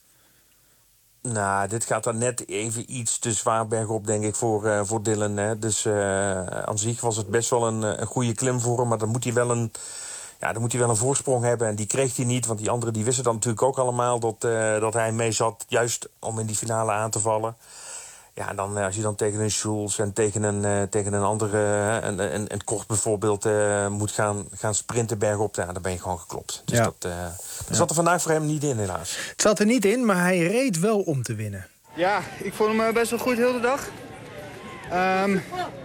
Nou, dit gaat dan net even iets te zwaar bergop, denk ik, voor, uh, voor Dylan. Hè. Dus uh, aan zich was het best wel een, een goede klim voor hem. Maar dan moet hij wel een, ja, dan moet hij wel een voorsprong hebben. En die kreeg hij niet, want die anderen die wisten dan natuurlijk ook allemaal dat, uh, dat hij mee zat, juist om in die finale aan te vallen. Ja, en dan, als je dan tegen een Schulz en tegen een, uh, tegen een andere, uh, een, een, een Kort bijvoorbeeld, uh, moet gaan, gaan sprinten bergop, ja, dan ben je gewoon geklopt. Dus ja. dat, uh, dat zat er vandaag voor hem niet in, helaas. Het zat er niet in, maar hij reed wel om te winnen. Ja, ik vond hem best wel goed heel de dag. Um,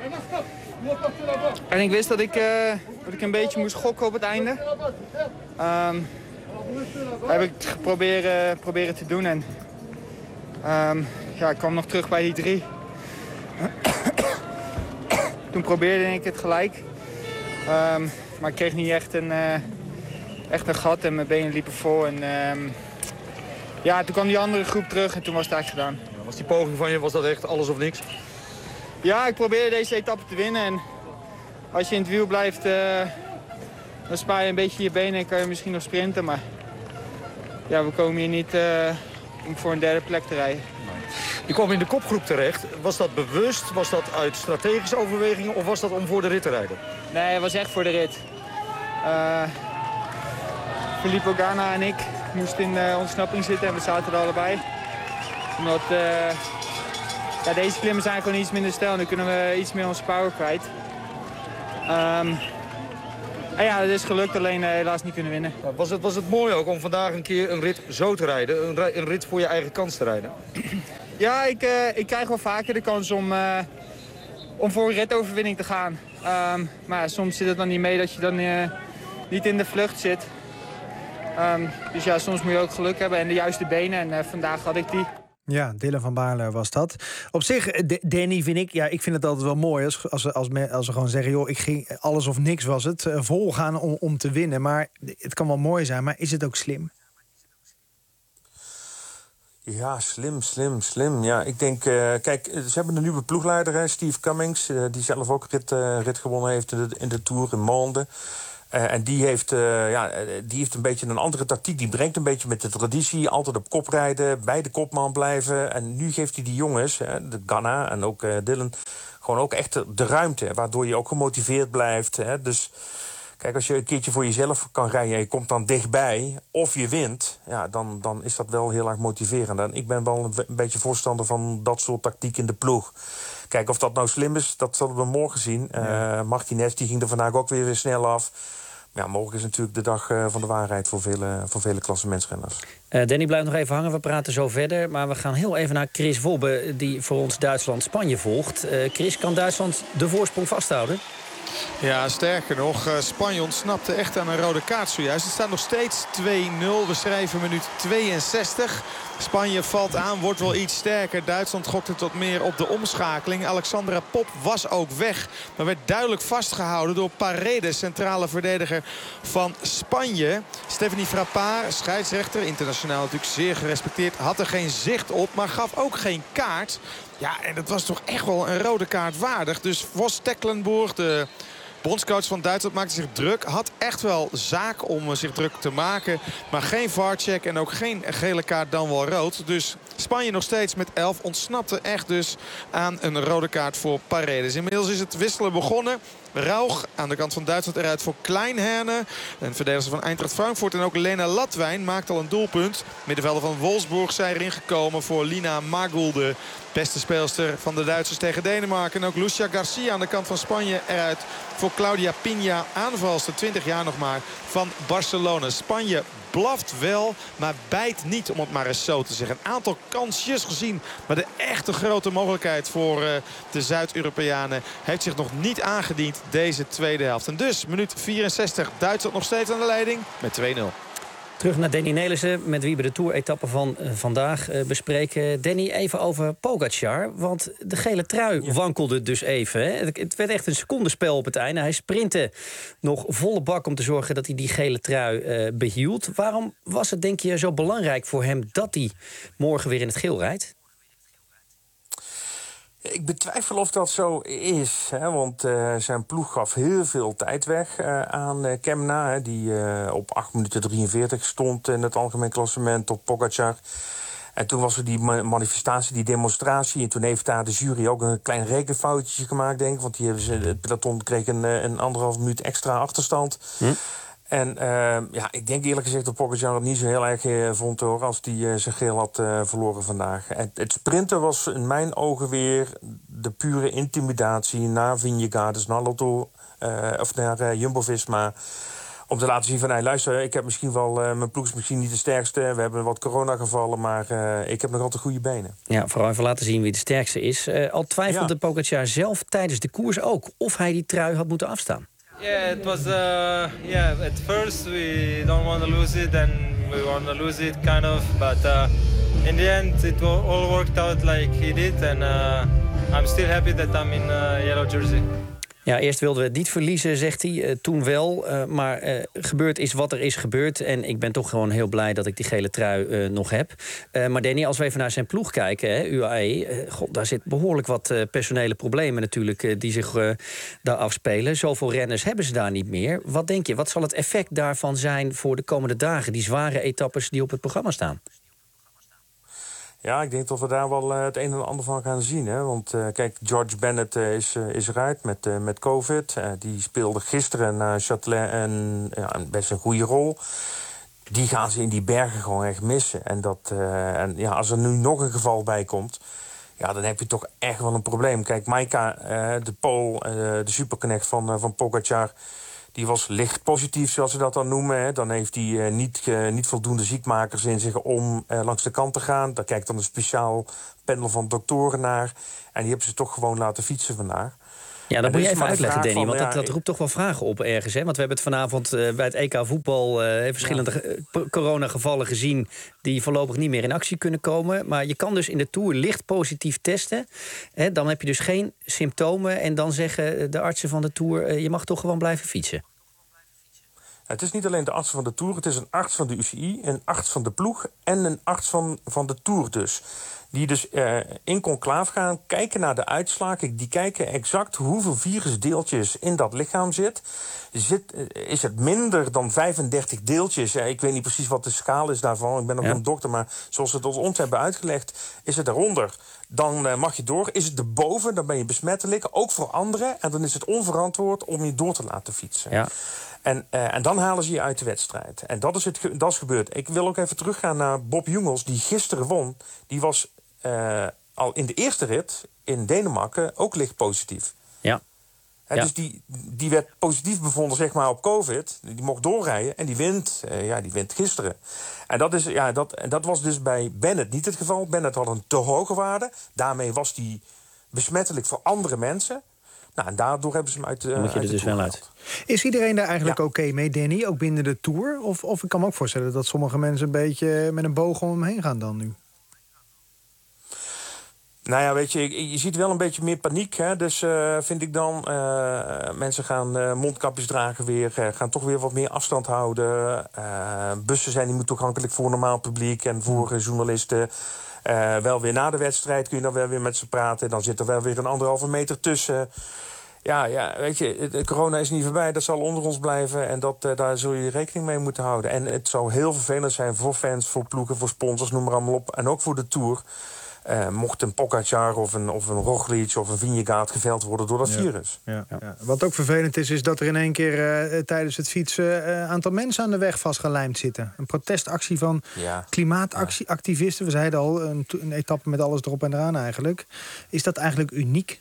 en ik wist dat ik, uh, dat ik een beetje moest gokken op het einde. Um, dat heb ik proberen, proberen te doen. En um, ja, ik kwam nog terug bij die drie. Toen probeerde ik het gelijk. Um, maar ik kreeg niet echt een, uh, echt een gat en mijn benen liepen vol. En, um, ja, toen kwam die andere groep terug en toen was het eigenlijk gedaan. Ja, was die poging van je, was dat echt alles of niks? Ja, ik probeerde deze etappe te winnen. En als je in het wiel blijft, uh, dan spaar je een beetje je benen en kan je misschien nog sprinten. Maar ja, we komen hier niet uh, om voor een derde plek te rijden. Je kwam in de kopgroep terecht. Was dat bewust? Was dat uit strategische overwegingen? Of was dat om voor de rit te rijden? Nee, het was echt voor de rit. Uh, Filippo Ganna en ik moesten in de ontsnapping zitten en we zaten er allebei. Omdat uh, ja, deze klimmen zijn gewoon iets minder snel en dan kunnen we iets meer onze power kwijt. Um, en ja, het is gelukt, alleen uh, helaas niet kunnen winnen. Was het, was het mooi ook om vandaag een keer een rit zo te rijden? Een, een rit voor je eigen kans te rijden? Ja, ik, uh, ik krijg wel vaker de kans om, uh, om voor een ritoverwinning te gaan. Um, maar ja, soms zit het dan niet mee dat je dan uh, niet in de vlucht zit. Um, dus ja, soms moet je ook geluk hebben en de juiste benen. En uh, vandaag had ik die. Ja, Dylan van Baarle was dat. Op zich, Danny, vind ik, ja, ik vind het altijd wel mooi als, als, als, me, als we gewoon zeggen, joh, ik ging alles of niks was het, volgaan om, om te winnen. Maar het kan wel mooi zijn, maar is het ook slim? Ja, slim, slim, slim. Ja, ik denk, uh, kijk, ze hebben een nieuwe ploegleider, hè, Steve Cummings, uh, die zelf ook rit, uh, rit gewonnen heeft in de, in de Tour in Monde. Uh, en die heeft, uh, ja, die heeft een beetje een andere tactiek. Die brengt een beetje met de traditie. Altijd op kop rijden, bij de kopman blijven. En nu geeft hij die jongens, hè, de Ganna en ook uh, Dylan, gewoon ook echt de ruimte. Waardoor je ook gemotiveerd blijft. Hè. Dus Kijk, als je een keertje voor jezelf kan rijden en je komt dan dichtbij, of je wint, ja, dan, dan is dat wel heel erg motiverend. En ik ben wel een, een beetje voorstander van dat soort tactiek in de ploeg. Kijk, of dat nou slim is, dat zullen we morgen zien. Ja. Uh, Martinez die ging er vandaag ook weer, weer snel af. Ja, morgen is natuurlijk de dag uh, van de waarheid voor vele, voor vele klassementsrenners. Uh, Danny, blijf nog even hangen, we praten zo verder. Maar we gaan heel even naar Chris Wobbe, die voor ons Duitsland-Spanje volgt. Uh, Chris, kan Duitsland de voorsprong vasthouden? Ja, sterker nog, Spanje ontsnapte echt aan een rode kaart zojuist. Het staat nog steeds twee nul. We schrijven minuut tweeënzestig. Spanje valt aan, wordt wel iets sterker. Duitsland gokte tot meer op de omschakeling. Alexandra Popp was ook weg, maar werd duidelijk vastgehouden door Paredes, centrale verdediger van Spanje. Stephanie Frappard, scheidsrechter, internationaal natuurlijk zeer gerespecteerd, had er geen zicht op, maar gaf ook geen kaart. Ja, en dat was toch echt wel een rode kaart waardig. Dus Vos Tecklenburg, de bondscoach van Duitsland, maakte zich druk. Had echt wel zaak om zich druk te maken. Maar geen V A R-check en ook geen gele kaart, dan wel rood. Dus Spanje nog steeds met elf. Ontsnapte echt dus aan een rode kaart voor Paredes. Inmiddels is het wisselen begonnen. Rauch aan de kant van Duitsland eruit voor Kleinherne. Een verdediger van Eintracht Frankfurt. En ook Lena Latwijn maakt al een doelpunt. Middenvelder van Wolfsburg zijn erin gekomen voor Lina Magul, de beste speelster van de Duitsers tegen Denemarken. En ook Lucia Garcia aan de kant van Spanje eruit voor Claudia Pina, aanvalster, twintig jaar nog maar, van Barcelona. Spanje blaft wel, maar bijt niet, om het maar eens zo te zeggen. Een aantal kansjes gezien, maar de echte grote mogelijkheid voor uh, de Zuid-Europeanen heeft zich nog niet aangediend deze tweede helft. En dus, minuut vierenzestig, Duitsland nog steeds aan de leiding met twee nul. Terug naar Danny Nelissen, met wie we de Tour-etappe van uh, vandaag uh, bespreken. Danny, even over Pogacar, want de gele trui ja. wankelde dus even. Hè? Het, het werd echt een secondenspel op het einde. Hij sprintte nog volle bak om te zorgen dat hij die gele trui uh, behield. Waarom was het, denk je, zo belangrijk voor hem dat hij morgen weer in het geel rijdt? Ik betwijfel of dat zo is, hè, want uh, zijn ploeg gaf heel veel tijd weg uh, aan uh, Kemna, hè, die uh, op acht minuten drieënveertig stond in het algemeen klassement op Pogacar. En toen was er die manifestatie, die demonstratie. En toen heeft daar de jury ook een klein rekenfoutje gemaakt, denk ik. Want die hebben ze, het peloton kreeg een, een anderhalf minuut extra achterstand. Hm. En uh, ja, ik denk eerlijk gezegd dat Pogacar het niet zo heel erg uh, vond, hoor, als hij uh, zijn geel had uh, verloren vandaag. En het sprinten was in mijn ogen weer de pure intimidatie naar Vingegaard, naar Lotto, uh, of naar uh, Jumbo-Visma. Om te laten zien van, hey, luister, ik heb misschien wel, uh, mijn ploeg is misschien niet de sterkste. We hebben wat coronagevallen, maar uh, ik heb nog altijd goede benen. Ja, vooral even laten zien wie de sterkste is. Uh, al twijfelde ja. Pogacar zelf tijdens de koers ook of hij die trui had moeten afstaan. Yeah, it was, uh, yeah, at first we don't want to lose it and we want to lose it kind of, but uh, in the end it all worked out like he did and uh, I'm still happy that I'm in uh, yellow jersey. Ja, eerst wilden we het niet verliezen, zegt hij. Uh, toen wel. Uh, maar uh, gebeurd is wat er is gebeurd. En ik ben toch gewoon heel blij dat ik die gele trui uh, nog heb. Uh, maar Danny, als we even naar zijn ploeg kijken, hè, U A E... Uh, god, daar zit behoorlijk wat uh, personele problemen natuurlijk uh, die zich uh, daar afspelen. Zoveel renners hebben ze daar niet meer. Wat denk je, wat zal het effect daarvan zijn voor de komende dagen? Die zware etappes die op het programma staan? Ja, ik denk dat we daar wel uh, het een en ander van gaan zien. Hè? Want uh, kijk, George Bennett uh, is, uh, is eruit met, uh, met COVID. Uh, die speelde gisteren naar Châtelet en ja, best een goede rol. Die gaan ze in die bergen gewoon echt missen. En, dat, uh, en ja, als er nu nog een geval bij komt, ja, dan heb je toch echt wel een probleem. Kijk, Maika, uh, de Pool, uh, de superknecht van, uh, van Pogacar, die was licht positief, zoals ze dat dan noemen. Hè. Dan heeft hij uh, niet, uh, niet voldoende ziekmakers in zich om uh, langs de kant te gaan. Daar kijkt dan een speciaal panel van doktoren naar. En die hebben ze toch gewoon laten fietsen vandaag. Ja, dat moet je even uitleggen, Danny, van, want dat, dat roept toch wel vragen op ergens. Hè? Want we hebben het vanavond uh, bij het E K voetbal uh, verschillende ja. coronagevallen gezien die voorlopig niet meer in actie kunnen komen. Maar je kan dus in de Tour licht positief testen. Hè? Dan heb je dus geen symptomen en dan zeggen de artsen van de Tour, uh, je mag toch gewoon blijven fietsen. Het is niet alleen de arts van de Tour, het is een arts van de U C I, een arts van de ploeg en een arts van, van de Tour dus. Die dus uh, in conclaaf gaan, kijken naar de uitslag. Die kijken exact hoeveel virusdeeltjes in dat lichaam zit. zit uh, is het minder dan vijfendertig deeltjes? Uh, ik weet niet precies wat de schaal is daarvan. Ik ben ook ja. een dokter, maar zoals ze het ons hebben uitgelegd, is het eronder. dan uh, mag je door. Is het erboven, dan ben je besmettelijk, ook voor anderen. En dan is het onverantwoord om je door te laten fietsen. Ja. En, uh, en dan halen ze je uit de wedstrijd. En dat is, het, dat is gebeurd. Ik wil ook even teruggaan naar Bob Jungels, die gisteren won. Die was uh, al in de eerste rit in Denemarken ook licht positief. Ja. He, ja. Dus die, die werd positief bevonden, zeg maar, op COVID. Die mocht doorrijden en die wint, uh, ja, die wint gisteren. En dat, is, ja, dat, en dat was dus bij Bennett niet het geval. Bennett had een te hoge waarde. Daarmee was die besmettelijk voor andere mensen. Nou, en daardoor hebben ze hem uit de. Dan moet je uit er de dus wel uit. Is iedereen daar eigenlijk Ja. oké okay mee, Danny? Ook binnen de Tour? Of, of ik kan me ook voorstellen dat sommige mensen een beetje met een boog om hem heen gaan dan nu. Nou ja, weet je, je ziet wel een beetje meer paniek. Hè? Dus uh, vind ik dan, uh, mensen gaan uh, mondkapjes dragen weer, uh, gaan toch weer wat meer afstand houden. Uh, bussen zijn niet meer toegankelijk voor normaal publiek en voor uh, journalisten. Uh, wel weer na de wedstrijd kun je dan wel weer met ze praten. Dan zit er wel weer een anderhalve meter tussen. Ja, ja, weet je, de corona is niet voorbij, dat zal onder ons blijven. En dat, uh, daar zul je rekening mee moeten houden. En het zou heel vervelend zijn voor fans, voor ploegen, voor sponsors, noem maar allemaal op. En ook voor de Tour. Uh, mocht een Pogacar of een, of een Roglic of een Vingegaard geveld worden door dat ja. virus. Ja, ja. Wat ook vervelend is, is dat er in één keer uh, tijdens het fietsen een uh, aantal mensen aan de weg vastgelijmd zitten. Een protestactie van ja. klimaatactivisten. We zeiden al, een, een etappe met alles erop en eraan eigenlijk. Is dat eigenlijk uniek?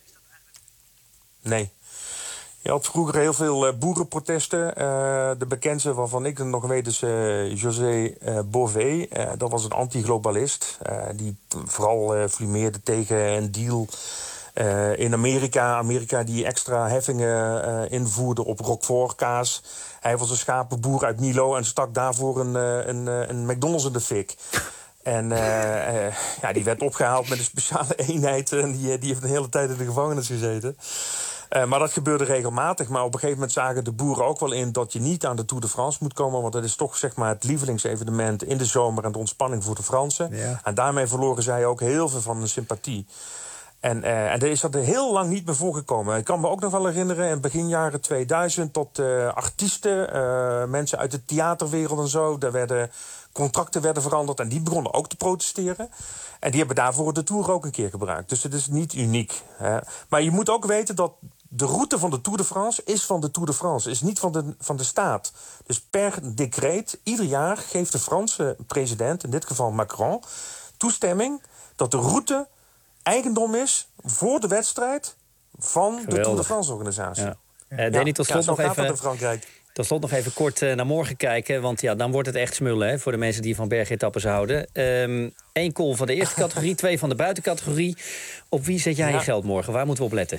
Nee. Je had vroeger heel veel uh, boerenprotesten. Uh, de bekendste waarvan ik nog weet is uh, José uh, Bové. Uh, dat was een anti-globalist. Uh, die vooral uh, flumeerde tegen een deal uh, in Amerika. Amerika die extra heffingen uh, invoerde op Roquefort-kaas. Hij was een schapenboer uit Milo en stak daarvoor een, uh, een, uh, een McDonald's in de fik. En uh, uh, ja, die werd opgehaald met een speciale eenheid. En die, die heeft een hele tijd in de gevangenis gezeten. Uh, maar dat gebeurde regelmatig. Maar op een gegeven moment zagen de boeren ook wel in dat je niet aan de Tour de France moet komen. Want dat is toch zeg maar het lievelingsevenement in de zomer en de ontspanning voor de Fransen. Ja. En daarmee verloren zij ook heel veel van hun sympathie. En, uh, en er is dat er heel lang niet meer voorgekomen. Ik kan me ook nog wel herinneren in begin jaren tweeduizend tot uh, artiesten, uh, mensen uit de theaterwereld en zo. Daar werden contracten werden veranderd en die begonnen ook te protesteren. En die hebben daarvoor de Tour ook een keer gebruikt. Dus het is niet uniek. Hè. Maar je moet ook weten dat de route van de Tour de France is van de Tour de France. Is niet van de, van de staat. Dus per decreet, ieder jaar geeft de Franse president, in dit geval Macron, toestemming dat de route eigendom is voor de wedstrijd van Geweldig. de Tour de France organisatie. Ja. Uh, Danny, tot slot ja, nog even. in Frankrijk. Tot slot nog even kort uh, naar morgen kijken. Want ja, dan wordt het echt smullen hè, voor de mensen die van bergetappes houden. Eén um, call van de eerste categorie, twee van de buitencategorie. Op wie zet jij ja. je geld morgen? Waar moeten we op letten?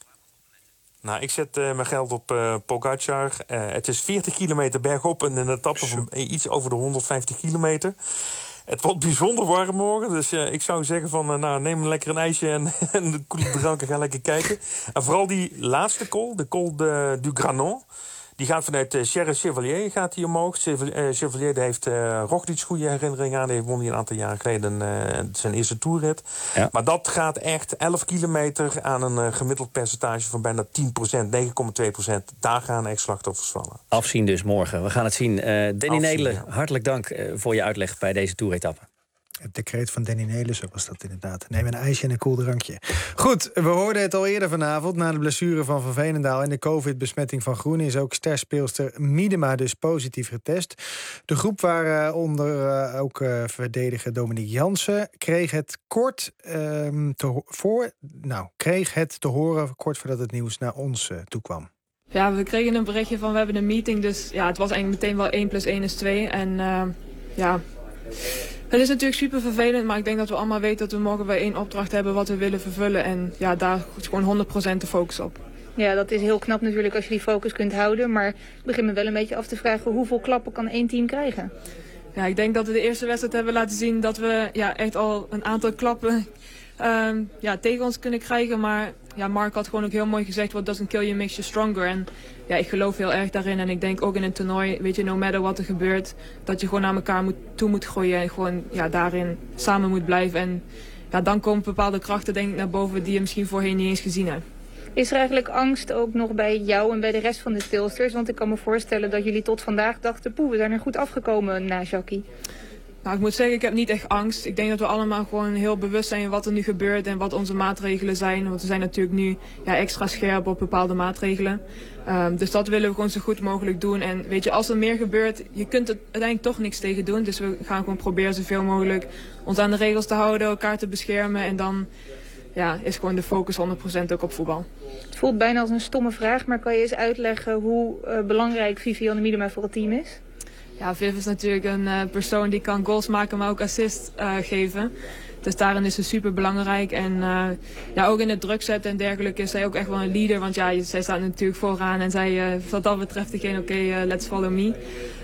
Nou, ik zet uh, mijn geld op uh, Pogacar. Uh, het is veertig kilometer bergop en een etappe van iets over de honderdvijftig kilometer. Het wordt bijzonder warm morgen, dus uh, ik zou zeggen van uh, nou, neem lekker een ijsje en, en de koele drank en ga lekker kijken. En vooral die laatste col, de col de, du Granon. Die gaat vanuit uh, Cherre Chevalier gaat die omhoog. Chevalier, uh, Chevalier daar heeft uh, Roglic goede herinneringen aan. Die won hij een aantal jaar geleden uh, zijn eerste toerrit. Ja. Maar dat gaat echt elf kilometer aan een uh, gemiddeld percentage van bijna tien procent, negen komma twee procent. Daar gaan echt slachtoffers vallen. Afzien dus morgen. We gaan het zien. Uh, Danny Nedelen, ja. hartelijk dank uh, voor je uitleg bij deze toeretappe. Het decreet van Danny Nelissen was dat inderdaad. Neem een ijsje en een koel drankje. Goed, we hoorden het al eerder vanavond. Na de blessure van Van Veenendaal en de covid-besmetting van Groen is ook sterspeelster Miedema dus positief getest. De groep waaronder uh, ook uh, verdediger Dominique Jansen kreeg het kort uh, te voor, nou, kreeg het te horen kort voordat het nieuws naar ons uh, toekwam. Ja, we kregen een berichtje van we hebben een meeting, dus ja, het was eigenlijk meteen wel één plus één is twee. En uh, ja, het is natuurlijk super vervelend, maar ik denk dat we allemaal weten dat we morgen bij één opdracht hebben wat we willen vervullen. En ja, daar is gewoon honderd procent de focus op. Ja, dat is heel knap natuurlijk als je die focus kunt houden. Maar ik begin me wel een beetje af te vragen hoeveel klappen kan één team krijgen? Ja, ik denk dat we de eerste wedstrijd hebben laten zien dat we ja, echt al een aantal klappen um, ja, tegen ons kunnen krijgen. Maar ja, Mark had gewoon ook heel mooi gezegd, what doesn't kill you makes you stronger. En ja, ik geloof heel erg daarin. En ik denk ook in een toernooi, weet je, no matter wat er gebeurt, dat je gewoon naar elkaar moet, toe moet groeien. En gewoon ja, daarin samen moet blijven. En ja, dan komen bepaalde krachten denk ik naar boven die je misschien voorheen niet eens gezien hebt. Is er eigenlijk angst ook nog bij jou en bij de rest van de speelsters? Want ik kan me voorstellen dat jullie tot vandaag dachten, poeh, we zijn er goed afgekomen na Jackie. Nou, ik moet zeggen, ik heb niet echt angst. Ik denk dat we allemaal gewoon heel bewust zijn wat er nu gebeurt en wat onze maatregelen zijn. Want we zijn natuurlijk nu ja, extra scherp op bepaalde maatregelen. Um, dus dat willen we gewoon zo goed mogelijk doen. En weet je, als er meer gebeurt, je kunt er uiteindelijk toch niks tegen doen. Dus we gaan gewoon proberen zoveel mogelijk ons aan de regels te houden, elkaar te beschermen. En dan ja, is gewoon de focus honderd procent ook op voetbal. Het voelt bijna als een stomme vraag, maar kan je eens uitleggen hoe uh, belangrijk Vivianne Miedema voor het team is? Ja, Viv is natuurlijk een uh, persoon die kan goals maken, maar ook assist uh, geven. Dus daarin is ze super belangrijk. En uh, ja, ook in het druk zetten en dergelijke is zij ook echt wel een leader. Want ja, zij staat natuurlijk vooraan en zij uh, wat dat betreft degene, oké, okay, uh, let's follow me. Um,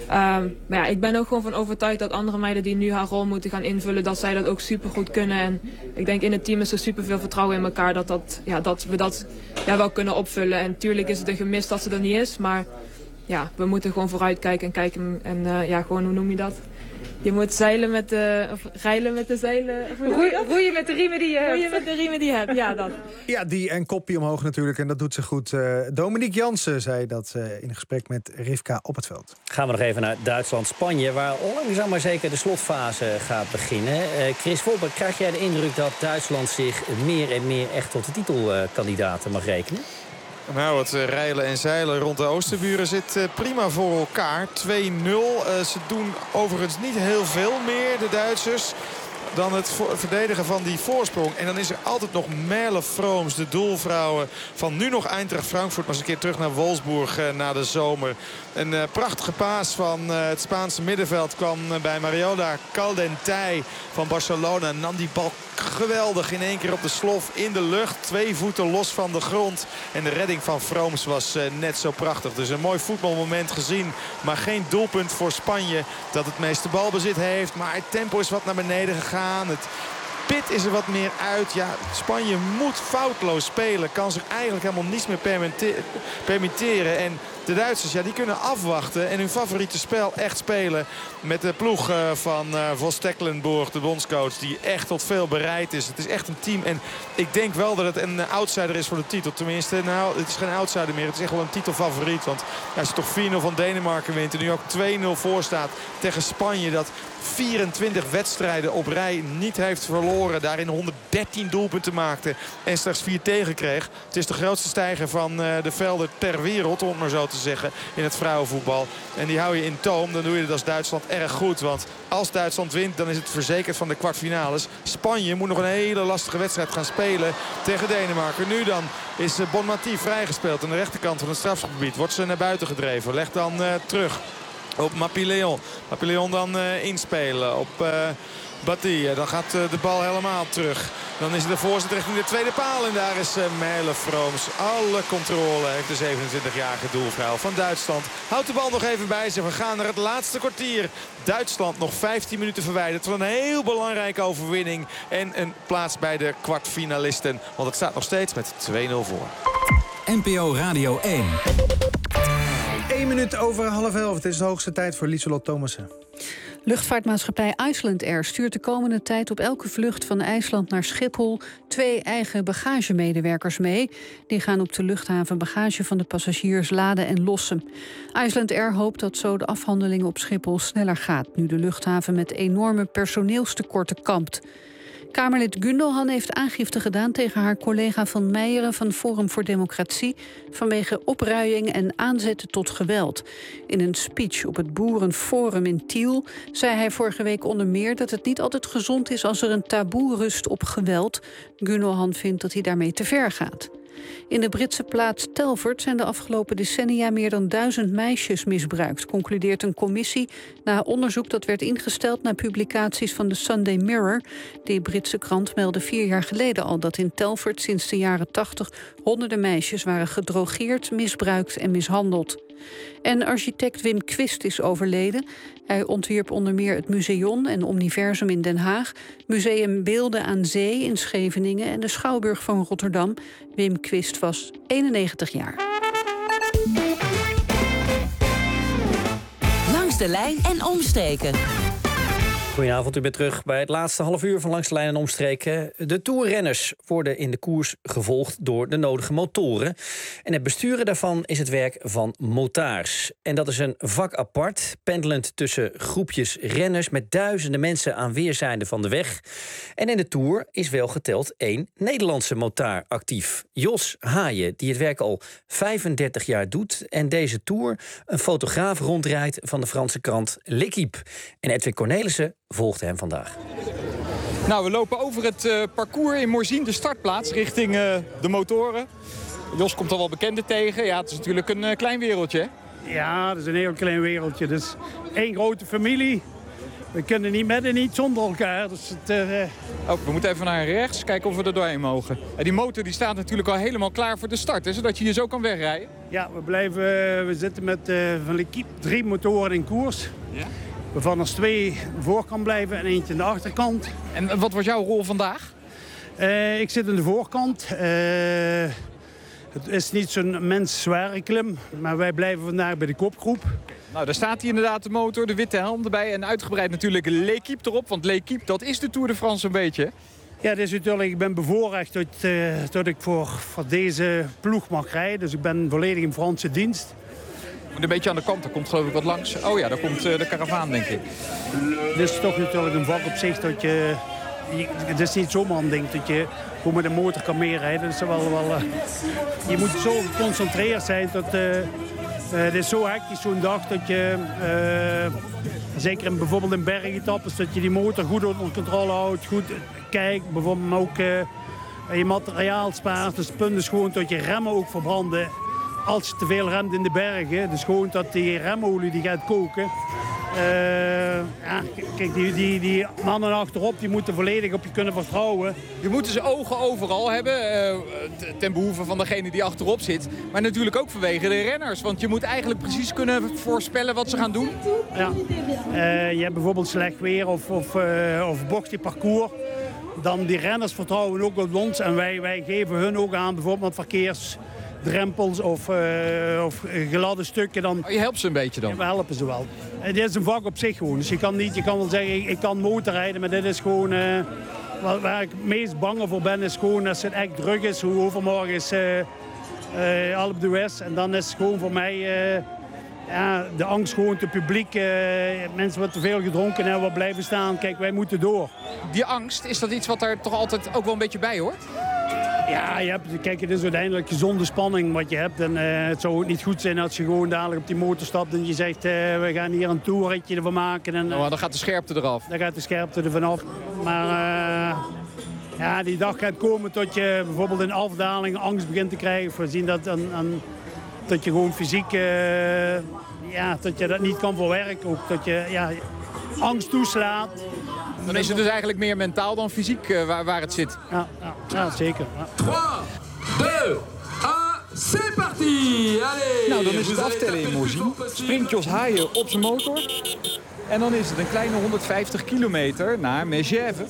maar ja, ik ben ook gewoon van overtuigd dat andere meiden die nu haar rol moeten gaan invullen, dat zij dat ook super goed kunnen. En ik denk in het team is er super veel vertrouwen in elkaar dat, dat, ja, dat we dat ja, wel kunnen opvullen. En natuurlijk is het een gemis dat ze er niet is, maar ja, we moeten gewoon vooruit kijken en kijken en uh, ja, gewoon, hoe noem je dat? Je moet zeilen met de, of rijlen met de zeilen. Roeien, roeien met de riemen die je hebt. Roeien met de riemen die je hebt, ja dat. Ja, die en kopje omhoog natuurlijk en dat doet ze goed. Uh, Dominique Jansen zei dat uh, in een gesprek met Rivka op het veld. Gaan we nog even naar Duitsland-Spanje, waar langzaam maar zeker de slotfase gaat beginnen. Uh, Chris Wobbe, krijg jij de indruk dat Duitsland zich meer en meer echt tot de titelkandidaten mag rekenen? Nou, het rijlen en zeilen rond de Oosterburen zit prima voor elkaar. twee nul. Uh, ze doen overigens niet heel veel meer, de Duitsers, dan het verdedigen van die voorsprong. En dan is er altijd nog Merle Vrooms, de doelvrouwen van nu nog Eintracht Frankfurt, maar eens een keer terug naar Wolfsburg uh, na de zomer. Een uh, prachtige paas van uh, het Spaanse middenveld kwam uh, bij Mariola Caldentey van Barcelona. En nam die bal geweldig in één keer op de slof in de lucht. Twee voeten los van de grond. En de redding van Vrooms was uh, net zo prachtig. Dus een mooi voetbalmoment gezien. Maar geen doelpunt voor Spanje dat het meeste balbezit heeft. Maar het tempo is wat naar beneden gegaan. Het pit is er wat meer uit. Ja, Spanje moet foutloos spelen. Kan zich eigenlijk helemaal niets meer permitteren. En de Duitsers, ja, die kunnen afwachten en hun favoriete spel echt spelen met de ploeg uh, van uh, Vos Tecklenburg, de bondscoach, die echt tot veel bereid is. Het is echt een team en ik denk wel dat het een uh, outsider is voor de titel. Tenminste, nou, het is geen outsider meer. Het is echt wel een titelfavoriet, want als je toch vier nul van Denemarken wint en nu ook twee nul voor staat tegen Spanje, dat vierentwintig wedstrijden op rij niet heeft verloren, daarin honderddertien doelpunten maakte en straks vier tegenkreeg. Het is de grootste stijger van uh, de velden ter wereld, om het maar zo te zeggen, in het vrouwenvoetbal. En die hou je in toom, dan doe je het als Duitsland erg goed. Want als Duitsland wint, dan is het verzekerd van de kwartfinales. Spanje moet nog een hele lastige wedstrijd gaan spelen tegen Denemarken. Nu dan is Bonmati vrijgespeeld aan de rechterkant van het strafschopgebied. Wordt ze naar buiten gedreven, legt dan uh, terug op Mapileon. Mapileon dan uh, inspelen op Uh, Bati, dan gaat de bal helemaal terug. Dan is het de voorzet richting de tweede paal. En daar is Merle Vrooms. Alle controle heeft de zevenentwintigjarige doelvrouw van Duitsland. Houdt de bal nog even bij zich. We gaan naar het laatste kwartier. Duitsland nog vijftien minuten verwijderd van een heel belangrijke overwinning. En een plaats bij de kwartfinalisten. Want het staat nog steeds met twee nul voor. N P O Radio één. Eén minuut over half elf. Het is de hoogste tijd voor Lieselot Thomassen. Luchtvaartmaatschappij Iceland Air stuurt de komende tijd op elke vlucht van IJsland naar Schiphol twee eigen bagagemedewerkers mee. Die gaan op de luchthaven bagage van de passagiers laden en lossen. Iceland Air hoopt dat zo de afhandeling op Schiphol sneller gaat, nu de luchthaven met enorme personeelstekorten kampt. Kamerlid Gundelhan heeft aangifte gedaan tegen haar collega Van Meijeren van Forum voor Democratie vanwege opruiing en aanzetten tot geweld. In een speech op het Boerenforum in Tiel zei hij vorige week onder meer dat het niet altijd gezond is als er een taboe rust op geweld. Gundelhan vindt dat hij daarmee te ver gaat. In de Britse plaats Telford zijn de afgelopen decennia meer dan duizend meisjes misbruikt, concludeert een commissie na onderzoek dat werd ingesteld na publicaties van de Sunday Mirror. Die Britse krant meldde vier jaar geleden al dat in Telford sinds de jaren tachtig honderden meisjes waren gedrogeerd, misbruikt en mishandeld. En architect Wim Quist is overleden. Hij ontwierp onder meer het Museum en Omniversum in Den Haag, Museum Beelden aan Zee in Scheveningen en de Schouwburg van Rotterdam. Wim Quist was eenennegentig jaar. Langs de lijn en omstreken. Goedenavond, u bent terug bij het laatste half uur van Langs de Lijn en Omstreken. De toerrenners worden in de koers gevolgd door de nodige motoren. En het besturen daarvan is het werk van motards. En dat is een vak apart, pendelend tussen groepjes renners met duizenden mensen aan weerszijden van de weg. En in de Tour is wel geteld één Nederlandse motaar actief. Jos Haaien, die het werk al vijfendertig jaar doet en deze Tour een fotograaf rondrijdt van de Franse krant L'Équipe. En Edwin Cornelissen volgde hem vandaag. Nou, we lopen over het uh, parcours in Morzine, de startplaats, richting uh, de motoren. Jos komt al wel bekenden tegen. Ja, het is natuurlijk een uh, klein wereldje, hè? Ja, het is een heel klein wereldje. Het is één grote familie. We kunnen niet met en niet zonder elkaar. Dus het, uh... oh, we moeten even naar rechts, kijken of we er doorheen mogen. En die motor die staat natuurlijk al helemaal klaar voor de start, hè, zodat je hier zo kan wegrijden. Ja, we, blijven, we zitten met uh, van L'Équipe drie motoren in koers. Ja? Waarvan er twee aan de voorkant blijven en eentje aan de achterkant. En wat was jouw rol vandaag? Uh, ik zit aan de voorkant. Uh, het is niet zo'n menszware klim, maar wij blijven vandaag bij de kopgroep. Nou, daar staat hij inderdaad, de motor, de witte helm erbij. En uitgebreid natuurlijk L'Équipe erop, want L'Équipe, dat is de Tour de France een beetje. Ja, dat is natuurlijk, ik ben bevoorrecht dat, uh, dat ik voor, voor deze ploeg mag rijden. Dus ik ben volledig in Franse dienst. Een beetje aan de kant, daar komt geloof ik wat langs. Oh ja, daar komt uh, de karavaan, denk ik. Dit is toch natuurlijk een vak op zich dat je... je het is niet zomaar een ding dat je gewoon met een motor kan meerijden. Dat is wel, wel, uh, je moet zo geconcentreerd zijn dat... Uh, uh, het is zo hectisch zo'n dag dat je... Uh, zeker in, bijvoorbeeld in bergetappes, dat je die motor goed onder controle houdt. Goed kijkt, bijvoorbeeld maar ook uh, je materiaal spaart. Dus het punt is gewoon dat je remmen ook verbranden. Als je te veel remt in de bergen, dus gewoon dat die remolie die gaat koken. Uh, ja, kijk, die, die, die mannen achterop die moeten volledig op je kunnen vertrouwen. Je moet dus ogen overal hebben, uh, ten behoeve van degene die achterop zit. Maar natuurlijk ook vanwege de renners, want je moet eigenlijk precies kunnen voorspellen wat ze gaan doen. Ja. Uh, je hebt bijvoorbeeld slecht weer of, of, uh, of bochtig parcours. Dan die renners vertrouwen ook op ons en wij, wij geven hun ook aan bijvoorbeeld met verkeers... drempels of, uh, of gladde stukken. Dan... Oh, je helpt ze een beetje dan? Ja, we helpen ze wel. En dit is een vak op zich gewoon. Dus je kan, niet, je kan wel zeggen, ik, ik kan motorrijden, maar dit is gewoon... Uh, waar, waar ik het meest bang voor ben, is gewoon als het echt druk is. Hoe overmorgen is uh, uh, Alpe d'Huez. En dan is het gewoon voor mij... Uh, ja, de angst gewoon te publiek. Uh, mensen wat te veel gedronken hebben, wat blijven staan. Kijk, wij moeten door. Die angst, is dat iets wat daar toch altijd ook wel een beetje bij hoort? Ja, je hebt, kijk, het is uiteindelijk gezonde spanning wat je hebt. En uh, het zou ook niet goed zijn als je gewoon dadelijk op die motor stapt en je zegt, uh, we gaan hier een toerritje ervan maken. En, uh, oh, dan gaat de scherpte eraf. Dan gaat de scherpte er vanaf. Maar uh, ja, die dag gaat komen tot je bijvoorbeeld in afdaling angst begint te krijgen. We zien dat, aan, aan, dat je gewoon fysiek, uh, ja, dat je dat niet kan verwerken. Ook dat je ja, angst toeslaat. Dan is het dus eigenlijk meer mentaal dan fysiek uh, waar, waar het zit. Ja, ja, ja zeker. Ja. drie, twee, één, c'est parti! Allez! Nou, dan is het aftellen in Morzine. Springt Jos Haaien op zijn motor. En dan is het een kleine honderdvijftig kilometer naar Megève.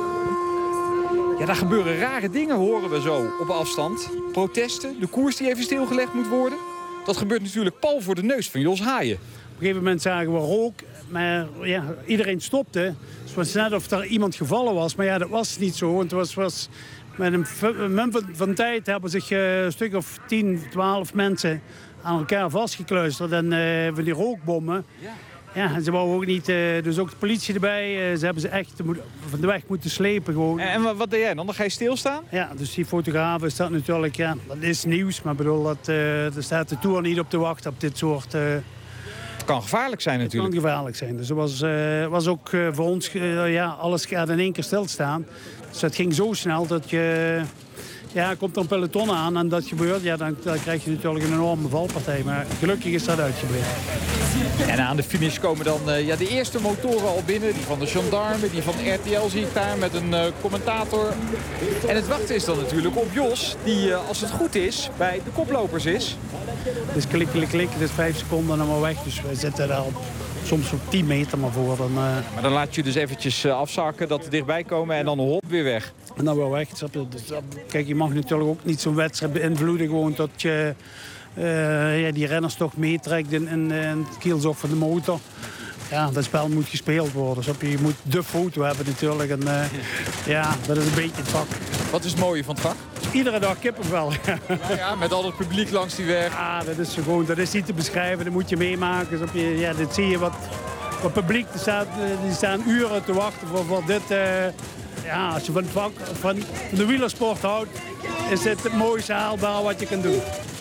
Ja, daar gebeuren rare dingen, horen we zo op afstand. Protesten, de koers die even stilgelegd moet worden. Dat gebeurt natuurlijk pal voor de neus van Jos Haaien. Op een gegeven moment zagen we rook. Maar ja, iedereen stopte. Het was net of er iemand gevallen was. Maar ja, dat was niet zo. Het was, was met een moment van, van tijd hebben zich uh, een stuk of tien, twaalf mensen aan elkaar vastgekluisterd. En uh, van die rookbommen. Ja. Ja, en ze wouden ook niet, uh, dus ook de politie erbij. Uh, ze hebben ze echt van de weg moeten slepen gewoon. En, en wat deed jij dan? Dan ga je stilstaan? Ja, dus die fotografen staat natuurlijk, ja, dat is nieuws. Maar bedoel, dat, uh, er staat de Tour niet op te wachten op dit soort... Uh, Het kan gevaarlijk zijn natuurlijk. Het kan gevaarlijk zijn. Dus het was, uh, was ook uh, voor ons, uh, ja, alles gaat in één keer stilstaan. Dus het ging zo snel dat je... Ja, komt er een peloton aan en dat gebeurt, ja, dan, dan krijg je natuurlijk een enorme valpartij. Maar gelukkig is dat uitgebleven. En aan de finish komen dan uh, ja, de eerste motoren al binnen. Die van de gendarme, die van R T L zie ik daar met een uh, commentator. En het wachten is dan natuurlijk op Jos, die uh, als het goed is bij de koplopers is. Dus klik, klik, klik, het is vijf seconden en maar weg. Dus wij zitten daar op, soms op tien meter maar voor. Dan, uh... Maar dan laat je dus eventjes uh, afzakken, dat er dichtbij komen en dan hop weer weg. En dan weer weg. Dus, kijk, je mag natuurlijk ook niet zo'n wedstrijd beïnvloeden. Gewoon dat je uh, ja, die renners toch meetrekt in, in, in het kielzog van de motor. ja, dat spel moet gespeeld worden. Dus je moet de foto hebben natuurlijk. En, uh, ja, dat is een beetje het vak. Wat is het mooie van het vak? Iedere dag kippenvel. Ja, ja, met al het publiek langs die weg. Ja, dat is gewoon, dat is niet te beschrijven. Dat moet je meemaken. Dus je, ja, dit zie je wat, wat publiek. Die staan, die staan uren te wachten voor, voor dit. Uh, ja, als je van, het vak, van de wielersport houdt, is dit het mooiste haalbaar wat je kan doen.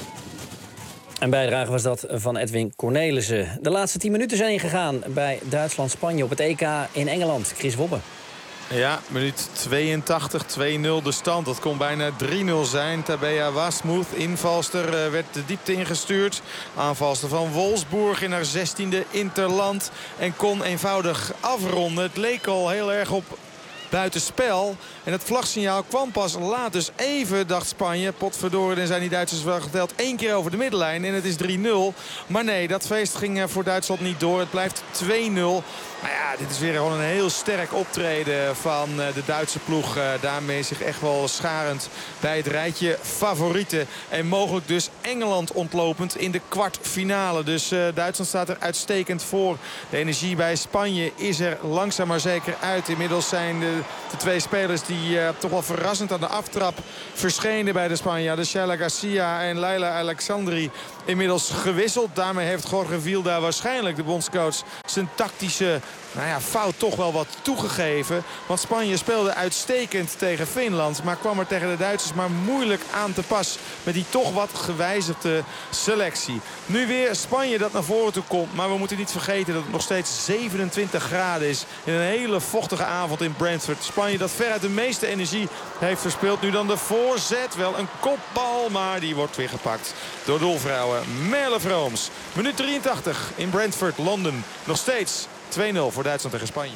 Een bijdrage was dat van Edwin Cornelissen. De laatste tien minuten zijn ingegaan bij Duitsland-Spanje op het E K in Engeland. Chris Wobbe. Ja, minuut tweeëntachtig, twee nul de stand. Dat kon bijna drie nul zijn. Tabea Wasmuth, invalster, werd de diepte ingestuurd. Aanvalster van Wolfsburg in haar zestiende interland. En kon eenvoudig afronden. Het leek al heel erg op buitenspel. En het vlagsignaal kwam pas laat. Dus even dacht Spanje, potverdorie, en zijn die Duitsers wel geteld één keer over de middenlijn. En het is drie nul. Maar nee, dat feest ging voor Duitsland niet door. Het blijft twee nul. Maar ja, dit is weer gewoon een heel sterk optreden van de Duitse ploeg. Daarmee zich echt wel scharend bij het rijtje favorieten. En mogelijk dus Engeland ontlopend in de kwartfinale. Dus uh, Duitsland staat er uitstekend voor. De energie bij Spanje is er langzaam maar zeker uit. Inmiddels zijn de, de twee spelers die uh, toch wel verrassend aan de aftrap verschenen bij de Spanjaarden. Sheila Garcia en Laila Alexandri inmiddels gewisseld. Daarmee heeft Jorge Vilda waarschijnlijk, de bondscoach, zijn tactische nou ja, fout toch wel wat toegegeven. Want Spanje speelde uitstekend tegen Finland. Maar kwam er tegen de Duitsers maar moeilijk aan te pas. Met die toch wat gewijzigde selectie. Nu weer Spanje dat naar voren toe komt. Maar we moeten niet vergeten dat het nog steeds zevenentwintig graden is. In een hele vochtige avond in Brentford. Spanje dat veruit de meeste energie heeft verspeeld. Nu dan de voorzet. Wel een kopbal. Maar die wordt weer gepakt door doelvrouwen Merle Vrooms. Minuut drieëntachtig in Brentford, Londen. Nog steeds twee nul voor Duitsland tegen Spanje.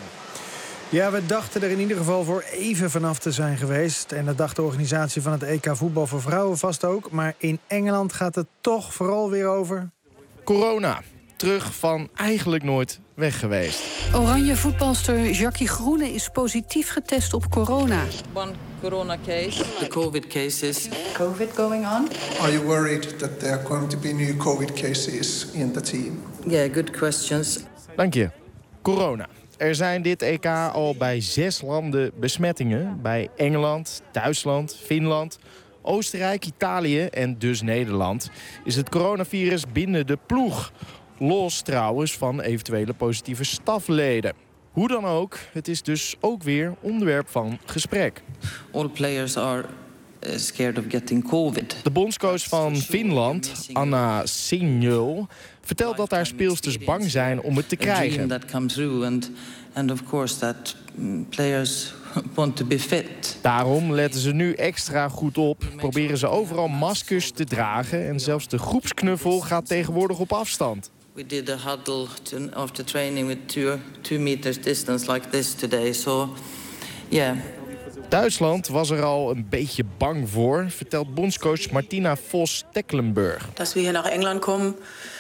Ja, we dachten er in ieder geval voor even vanaf te zijn geweest. En dat dacht de organisatie van het E K voetbal voor vrouwen vast ook. Maar in Engeland gaat het toch vooral weer over corona. Terug van eigenlijk nooit weg geweest. Oranje voetbalster Jackie Groene is positief getest op corona. One corona case. The COVID cases. COVID going on? Are you worried that there are going to be new COVID cases in the team? Yeah, good questions. Dank je. Corona. Er zijn dit E K al bij zes landen besmettingen. Bij Engeland, Duitsland, Finland, Oostenrijk, Italië en dus Nederland. Is het coronavirus binnen de ploeg. Los trouwens van eventuele positieve stafleden. Hoe dan ook, het is dus ook weer onderwerp van gesprek. All players are scared of getting COVID. De bondscoach van Finland, Anna Signol, vertelt dat haar speelsters bang zijn om het te krijgen. That comes through and and of course that players want to be fit. Daarom letten ze nu extra goed op. Proberen ze overal maskers te dragen en zelfs de groepsknuffel gaat tegenwoordig op afstand. We did a huddle to, after training with two, two meters distance like this today. So, yeah. Duitsland was er al een beetje bang voor, vertelt bondscoach Martina Vos-Tecklenburg. Dat we hier naar Engeland komen,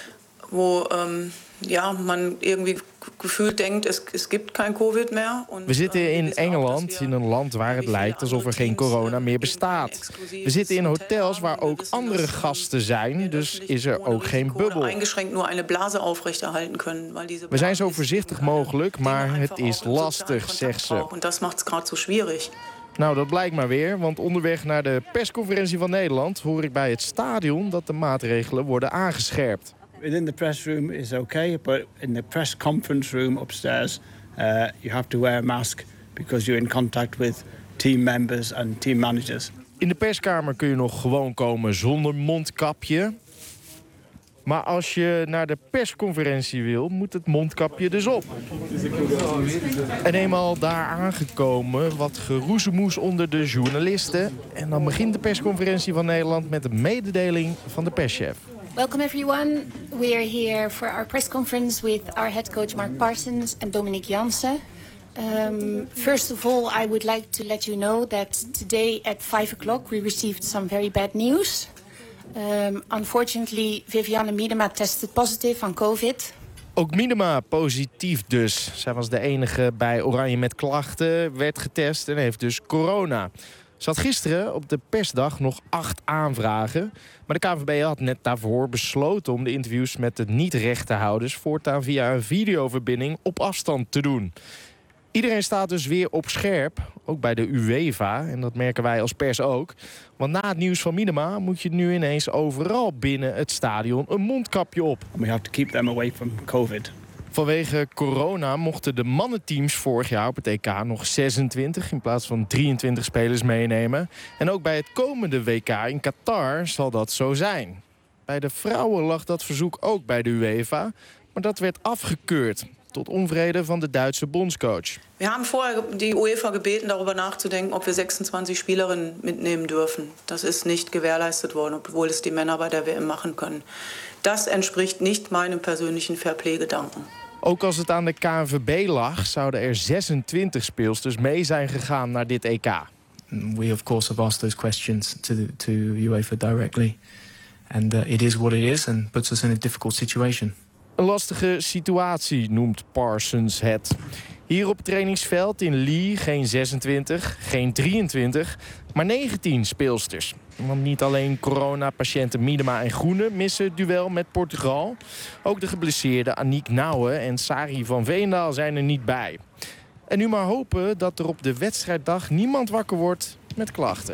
wo um, ja, man irgendwie gefühlt denkt, es, es gibt kein COVID meer. We zitten in Engeland, in een land waar het lijkt alsof er geen corona meer bestaat. We zitten in hotels waar ook andere gasten zijn, dus is er ook geen bubbel. We zijn zo voorzichtig mogelijk, maar het is lastig, zegt ze. Nou, dat blijkt maar weer, want onderweg naar de persconferentie van Nederland hoor ik bij het stadion dat de maatregelen worden aangescherpt. Within the press room is okay, but in the press conference room upstairs, uh, you have to wear a mask because you're in contact with team members and team managers. In de perskamer kun je nog gewoon komen zonder mondkapje. Maar als je naar de persconferentie wil, moet het mondkapje dus op. En eenmaal daar aangekomen, wat geroezemoes onder de journalisten. En dan begint de persconferentie van Nederland met een mededeling van de perschef. Welcome everyone. We are here for our press conference with our head coach Mark Parsons and Dominique Janssen. Um, first of all, I would like to let you know that today at five o'clock we received some very bad news. Um, unfortunately, Vivianne Miedema tested positive on COVID. Ook Miedema positief dus. Zij was de enige bij Oranje met klachten, werd getest en heeft dus corona. Ze had gisteren op de persdag nog acht aanvragen. Maar de K N V B had net daarvoor besloten om de interviews met de niet-rechtenhouders voortaan via een videoverbinding op afstand te doen. Iedereen staat dus weer op scherp, ook bij de UEFA. En dat merken wij als pers ook. Want na het nieuws van Minima moet je nu ineens overal binnen het stadion een mondkapje op. We have to keep them away from COVID. Vanwege corona mochten de mannenteams vorig jaar op het E K nog zesentwintig in plaats van drieëntwintig spelers meenemen. En ook bij het komende W K in Qatar zal dat zo zijn. Bij de vrouwen lag dat verzoek ook bij de UEFA, maar dat werd afgekeurd. Tot onvrede van de Duitse bondscoach. We hebben vorher die UEFA gebeten, darüber nachzudenken, ob wir sechsundzwanzig Spielerinnen mitnehmen dürfen. Das ist nicht gewährleistet worden, obwohl es die Männer bei der W M machen können. Das entspricht nicht meinem persönlichen Fairplay-Gedanken. Ook als het aan de K N V B lag, zouden er zesentwintig speelsters mee zijn gegaan naar dit E K. We of course have asked those questions to the, to UEFA directly. And uh, it is what it is and puts us in a difficult situation. Een lastige situatie noemt Parsons het. Hier op het trainingsveld in Lee geen zesentwintig, geen drieëntwintig, maar negentien speelsters. Want niet alleen coronapatiënten Miedema en Groene missen het duel met Portugal. Ook de geblesseerde Aniek Nouwen en Sari van Veendaal zijn er niet bij. En nu maar hopen dat er op de wedstrijddag niemand wakker wordt met klachten.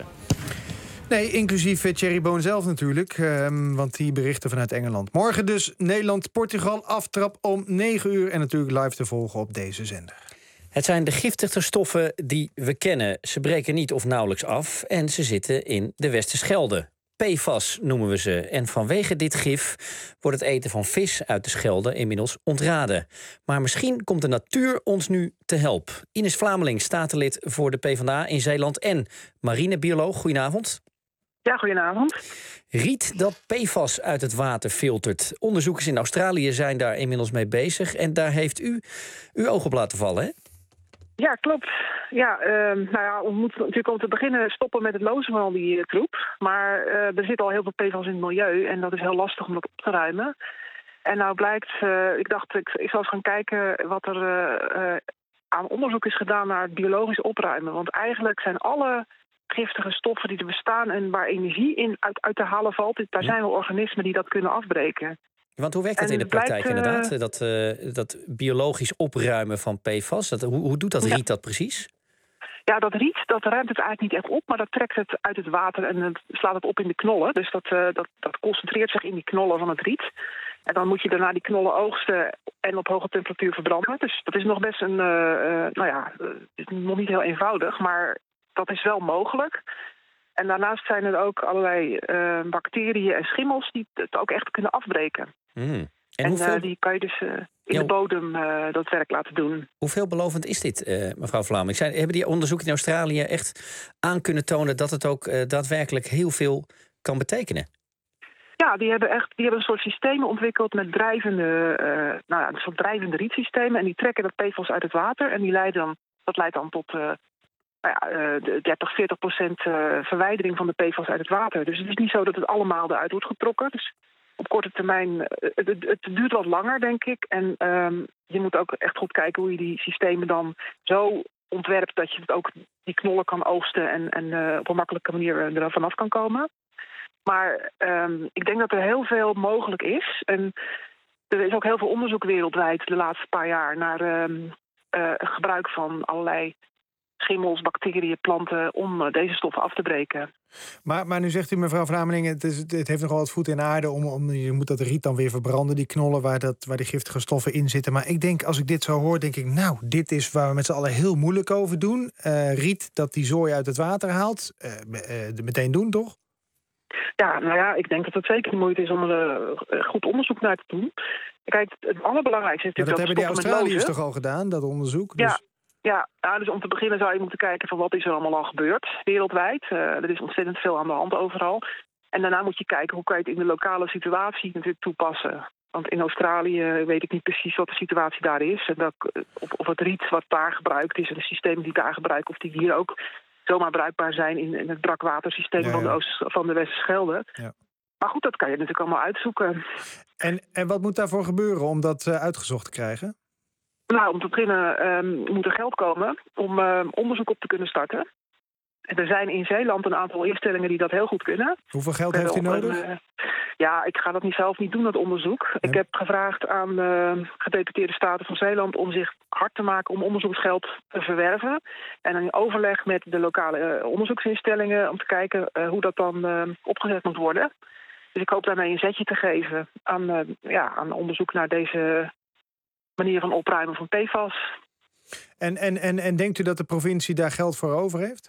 Nee, inclusief Thierry Boon zelf natuurlijk, um, want die berichten vanuit Engeland. Morgen dus Nederland-Portugal, aftrap om negen uur... en natuurlijk live te volgen op deze zender. Het zijn de giftigste stoffen die we kennen. Ze breken niet of nauwelijks af en ze zitten in de Westerschelde. P F A S noemen we ze. En vanwege dit gif wordt het eten van vis uit de Schelde inmiddels ontraden. Maar misschien komt de natuur ons nu te help. Ines Vlameling, statenlid voor de PvdA in Zeeland en marinebioloog. Goedenavond. Ja, goedenavond. Riet dat P F A S uit het water filtert. Onderzoekers in Australië zijn daar inmiddels mee bezig. En daar heeft u uw oog op laten vallen, hè? Ja, klopt. Ja, uh, nou ja, we moeten natuurlijk om te beginnen stoppen met het lozen van al die uh, troep. Maar uh, er zit al heel veel P F A S in het milieu en dat is heel lastig om dat op te ruimen. En nou blijkt, uh, ik dacht, ik, ik zal eens gaan kijken wat er uh, uh, aan onderzoek is gedaan naar het biologisch opruimen. Want eigenlijk zijn alle giftige stoffen die er bestaan en waar energie in uit, uit te halen valt, daar zijn wel organismen die dat kunnen afbreken. Want hoe werkt dat in de praktijk blijkt, uh, inderdaad? Dat, uh, dat biologisch opruimen van P F A S, dat, hoe, hoe doet dat riet ja. dat precies? Ja, dat riet, dat ruimt het eigenlijk niet echt op, maar dat trekt het uit het water en het slaat het op in de knollen. Dus dat, uh, dat, dat concentreert zich in die knollen van het riet. En dan moet je daarna die knollen oogsten en op hoge temperatuur verbranden. Dus dat is nog best een, uh, uh, nou ja, uh, is nog niet heel eenvoudig, maar dat is wel mogelijk. En daarnaast zijn er ook allerlei uh, bacteriën en schimmels die het ook echt kunnen afbreken. Mm. En, en hoeveel... uh, die kan je dus uh, in ja, de bodem uh, dat werk laten doen. Hoe veelbelovend is dit, uh, mevrouw Vlaming? Zijn, hebben die onderzoeken in Australië echt aan kunnen tonen dat het ook uh, daadwerkelijk heel veel kan betekenen? Ja, die hebben echt die hebben een soort systemen ontwikkeld met drijvende, uh, nou ja, een soort drijvende rietsystemen. En die trekken dat P F A S uit het water en die leiden dan, dat leidt dan tot Uh, Nou ja, uh, dertig, veertig procent uh, verwijdering van de P F A S uit het water. Dus het is niet zo dat het allemaal eruit wordt getrokken. Dus op korte termijn, uh, het, het duurt wat langer, denk ik. En um, je moet ook echt goed kijken hoe je die systemen dan zo ontwerpt dat je het ook die knollen kan oogsten en, en uh, op een makkelijke manier er vanaf kan komen. Maar um, ik denk dat er heel veel mogelijk is. En er is ook heel veel onderzoek wereldwijd de laatste paar jaar naar um, uh, gebruik van allerlei schimmels, bacteriën, planten om uh, deze stoffen af te breken. Maar, maar nu zegt u, mevrouw Vlameling, het, is, het heeft nogal wat voet in aarde. Om, om, je moet dat riet dan weer verbranden, die knollen waar, dat, waar die giftige stoffen in zitten. Maar ik denk, als ik dit zo hoor, denk ik, nou, dit is waar we met z'n allen heel moeilijk over doen. Uh, riet dat die zooi uit het water haalt. Uh, uh, meteen doen, toch? Ja, nou ja, ik denk dat het zeker de moeite is om er uh, goed onderzoek naar te doen. Kijk, het allerbelangrijkste is natuurlijk dat, dat hebben die Australiërs toch al gedaan, dat onderzoek? Dus... Ja. Ja, nou, dus om te beginnen zou je moeten kijken van wat is er allemaal al gebeurd wereldwijd. Uh, er is ontzettend veel aan de hand overal. En daarna moet je kijken hoe kan je het in de lokale situatie natuurlijk toepassen. Want in Australië weet ik niet precies wat de situatie daar is. En dat, of, of het riet wat daar gebruikt is en de systemen die daar gebruiken, of die hier ook zomaar bruikbaar zijn in, in het brakwatersysteem ja, ja. van de, Oost, van de Westerschelde. Ja. Maar goed, dat kan je natuurlijk allemaal uitzoeken. En, en wat moet daarvoor gebeuren om dat uh, uitgezocht te krijgen? Nou, om te beginnen um, moet er geld komen om uh, onderzoek op te kunnen starten. Er zijn in Zeeland een aantal instellingen die dat heel goed kunnen. Hoeveel geld heeft u nodig? Een, uh, ja, ik ga dat niet zelf niet doen, dat onderzoek. Ja. Ik heb gevraagd aan uh, gedeputeerde Staten van Zeeland om zich hard te maken om onderzoeksgeld te verwerven. En in overleg met de lokale uh, onderzoeksinstellingen om te kijken uh, hoe dat dan uh, opgezet moet worden. Dus ik hoop daarmee een zetje te geven aan, uh, ja, aan onderzoek naar deze manier van opruimen van P F A S. En, en, en, en denkt u dat de provincie daar geld voor over heeft?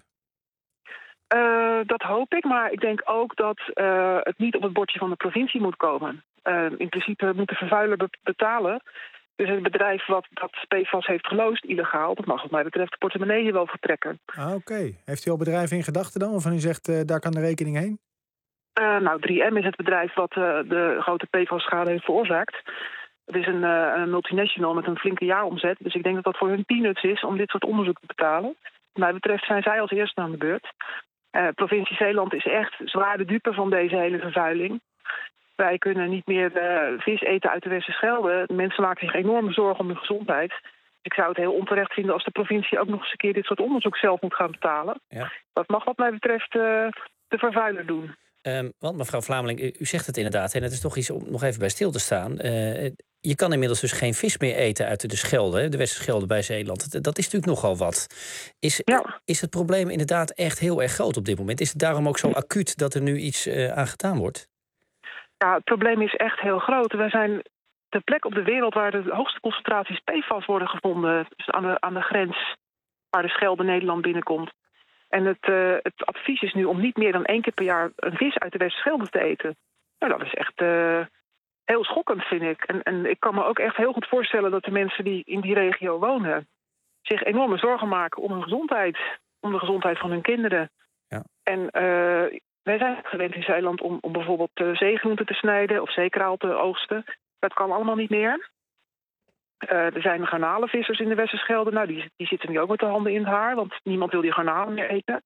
Uh, dat hoop ik, maar ik denk ook dat uh, het niet op het bordje van de provincie moet komen. Uh, in principe moet de vervuiler be- betalen. Dus het bedrijf wat dat P F A S heeft geloosd, illegaal, dat mag wat mij betreft de portemonnee hier wel vertrekken. Ah, oké. Okay. Heeft u al bedrijven in gedachten dan? Waarvan u zegt, uh, daar kan de rekening heen? Uh, nou, drie M is het bedrijf wat uh, de grote P F A S-schade heeft veroorzaakt. Het is een, uh, een multinational met een flinke jaaromzet. Dus ik denk dat dat voor hun peanuts is om dit soort onderzoek te betalen. Wat mij betreft zijn zij als eerste aan de beurt. Uh, provincie Zeeland is echt zwaar de dupe van deze hele vervuiling. Wij kunnen niet meer uh, vis eten uit de Westerschelde. De mensen maken zich enorme zorgen om hun gezondheid. Ik zou het heel onterecht vinden als de provincie ook nog eens een keer dit soort onderzoek zelf moet gaan betalen. Ja. Dat mag wat mij betreft uh, de vervuiler doen. Um, want mevrouw Vlameling, u zegt het inderdaad, en het is toch iets om nog even bij stil te staan. Uh, je kan inmiddels dus geen vis meer eten uit de Schelde, de Westerschelde bij Zeeland. Dat is natuurlijk nogal wat. Is, ja. is het probleem inderdaad echt heel erg groot op dit moment? Is het daarom ook zo acuut dat er nu iets uh, aan gedaan wordt? Ja, het probleem is echt heel groot. Wij zijn de plek op de wereld waar de hoogste concentraties P F A S worden gevonden. Dus aan de, aan de grens waar de Schelde Nederland binnenkomt. En het, uh, het advies is nu om niet meer dan één keer per jaar een vis uit de Westerschelde te eten. Nou, dat is echt uh, heel schokkend, vind ik. En, en ik kan me ook echt heel goed voorstellen dat de mensen die in die regio wonen zich enorme zorgen maken om hun gezondheid. Om de gezondheid van hun kinderen. Ja. En uh, wij zijn gewend in Zeeland om, om bijvoorbeeld uh, zeegroenten te snijden of zeekraal te oogsten. Dat kan allemaal niet meer. Uh, er zijn garnalenvissers in de Westerschelde. Nou, die, die zitten nu ook met de handen in het haar, want niemand wil die garnalen meer eten.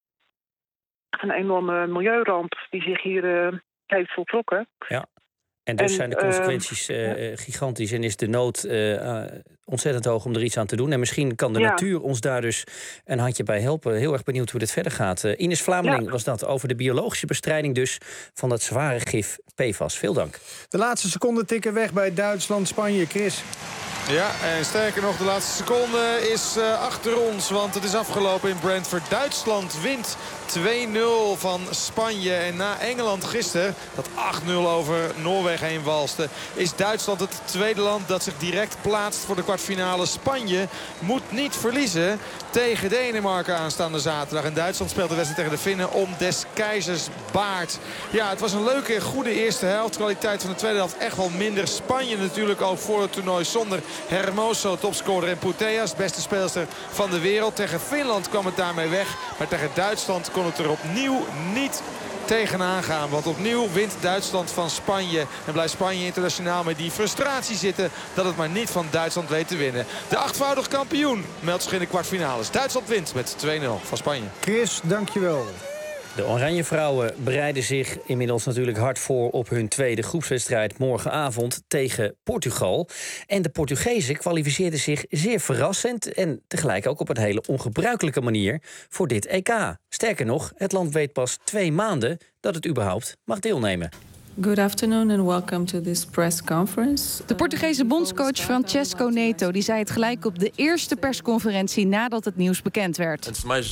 Een enorme milieuramp die zich hier uh, heeft voltrokken. Ja. En dus en, zijn de consequenties uh, uh, gigantisch en is de nood uh, uh, ontzettend hoog om er iets aan te doen. En misschien kan de ja. natuur ons daar dus een handje bij helpen. Heel erg benieuwd hoe dit verder gaat. Uh, Ines Vlameling ja. was dat over de biologische bestrijding dus van dat zware gif P F A S. Veel dank. De laatste seconden tikken weg bij Duitsland-Spanje. Chris. Ja, en sterker nog, de laatste seconde is uh, achter ons. Want het is afgelopen in Brentford. Duitsland wint twee nul van Spanje. En na Engeland gisteren, dat acht nul over Noorwegen heen walste, is Duitsland het tweede land dat zich direct plaatst voor de kwartfinale. Spanje moet niet verliezen tegen Denemarken aanstaande zaterdag. En Duitsland speelt de wedstrijd tegen de Finnen om des keizers baard. Ja, het was een leuke, goede eerste helft. De kwaliteit van de tweede helft echt wel minder. Spanje natuurlijk ook voor het toernooi zonder Hermoso, topscorer, en Putellas, beste speelster van de wereld. Tegen Finland kwam het daarmee weg. Maar tegen Duitsland kon het er opnieuw niet tegenaan gaan. Want opnieuw wint Duitsland van Spanje. En blijft Spanje internationaal met die frustratie zitten dat het maar niet van Duitsland weet te winnen. De achtvoudig kampioen meldt zich in de kwartfinales. Duitsland wint met twee nul van Spanje. Chris, dankjewel. De Oranje Vrouwen bereiden zich inmiddels natuurlijk hard voor op hun tweede groepswedstrijd morgenavond tegen Portugal. En de Portugezen kwalificeerden zich zeer verrassend en tegelijk ook op een hele ongebruikelijke manier voor dit E K. Sterker nog, het land weet pas twee maanden dat het überhaupt mag deelnemen. Good afternoon and welcome to this press conference. De Portugese bondscoach Francesco Neto die zei het gelijk op de eerste persconferentie nadat het nieuws bekend werd.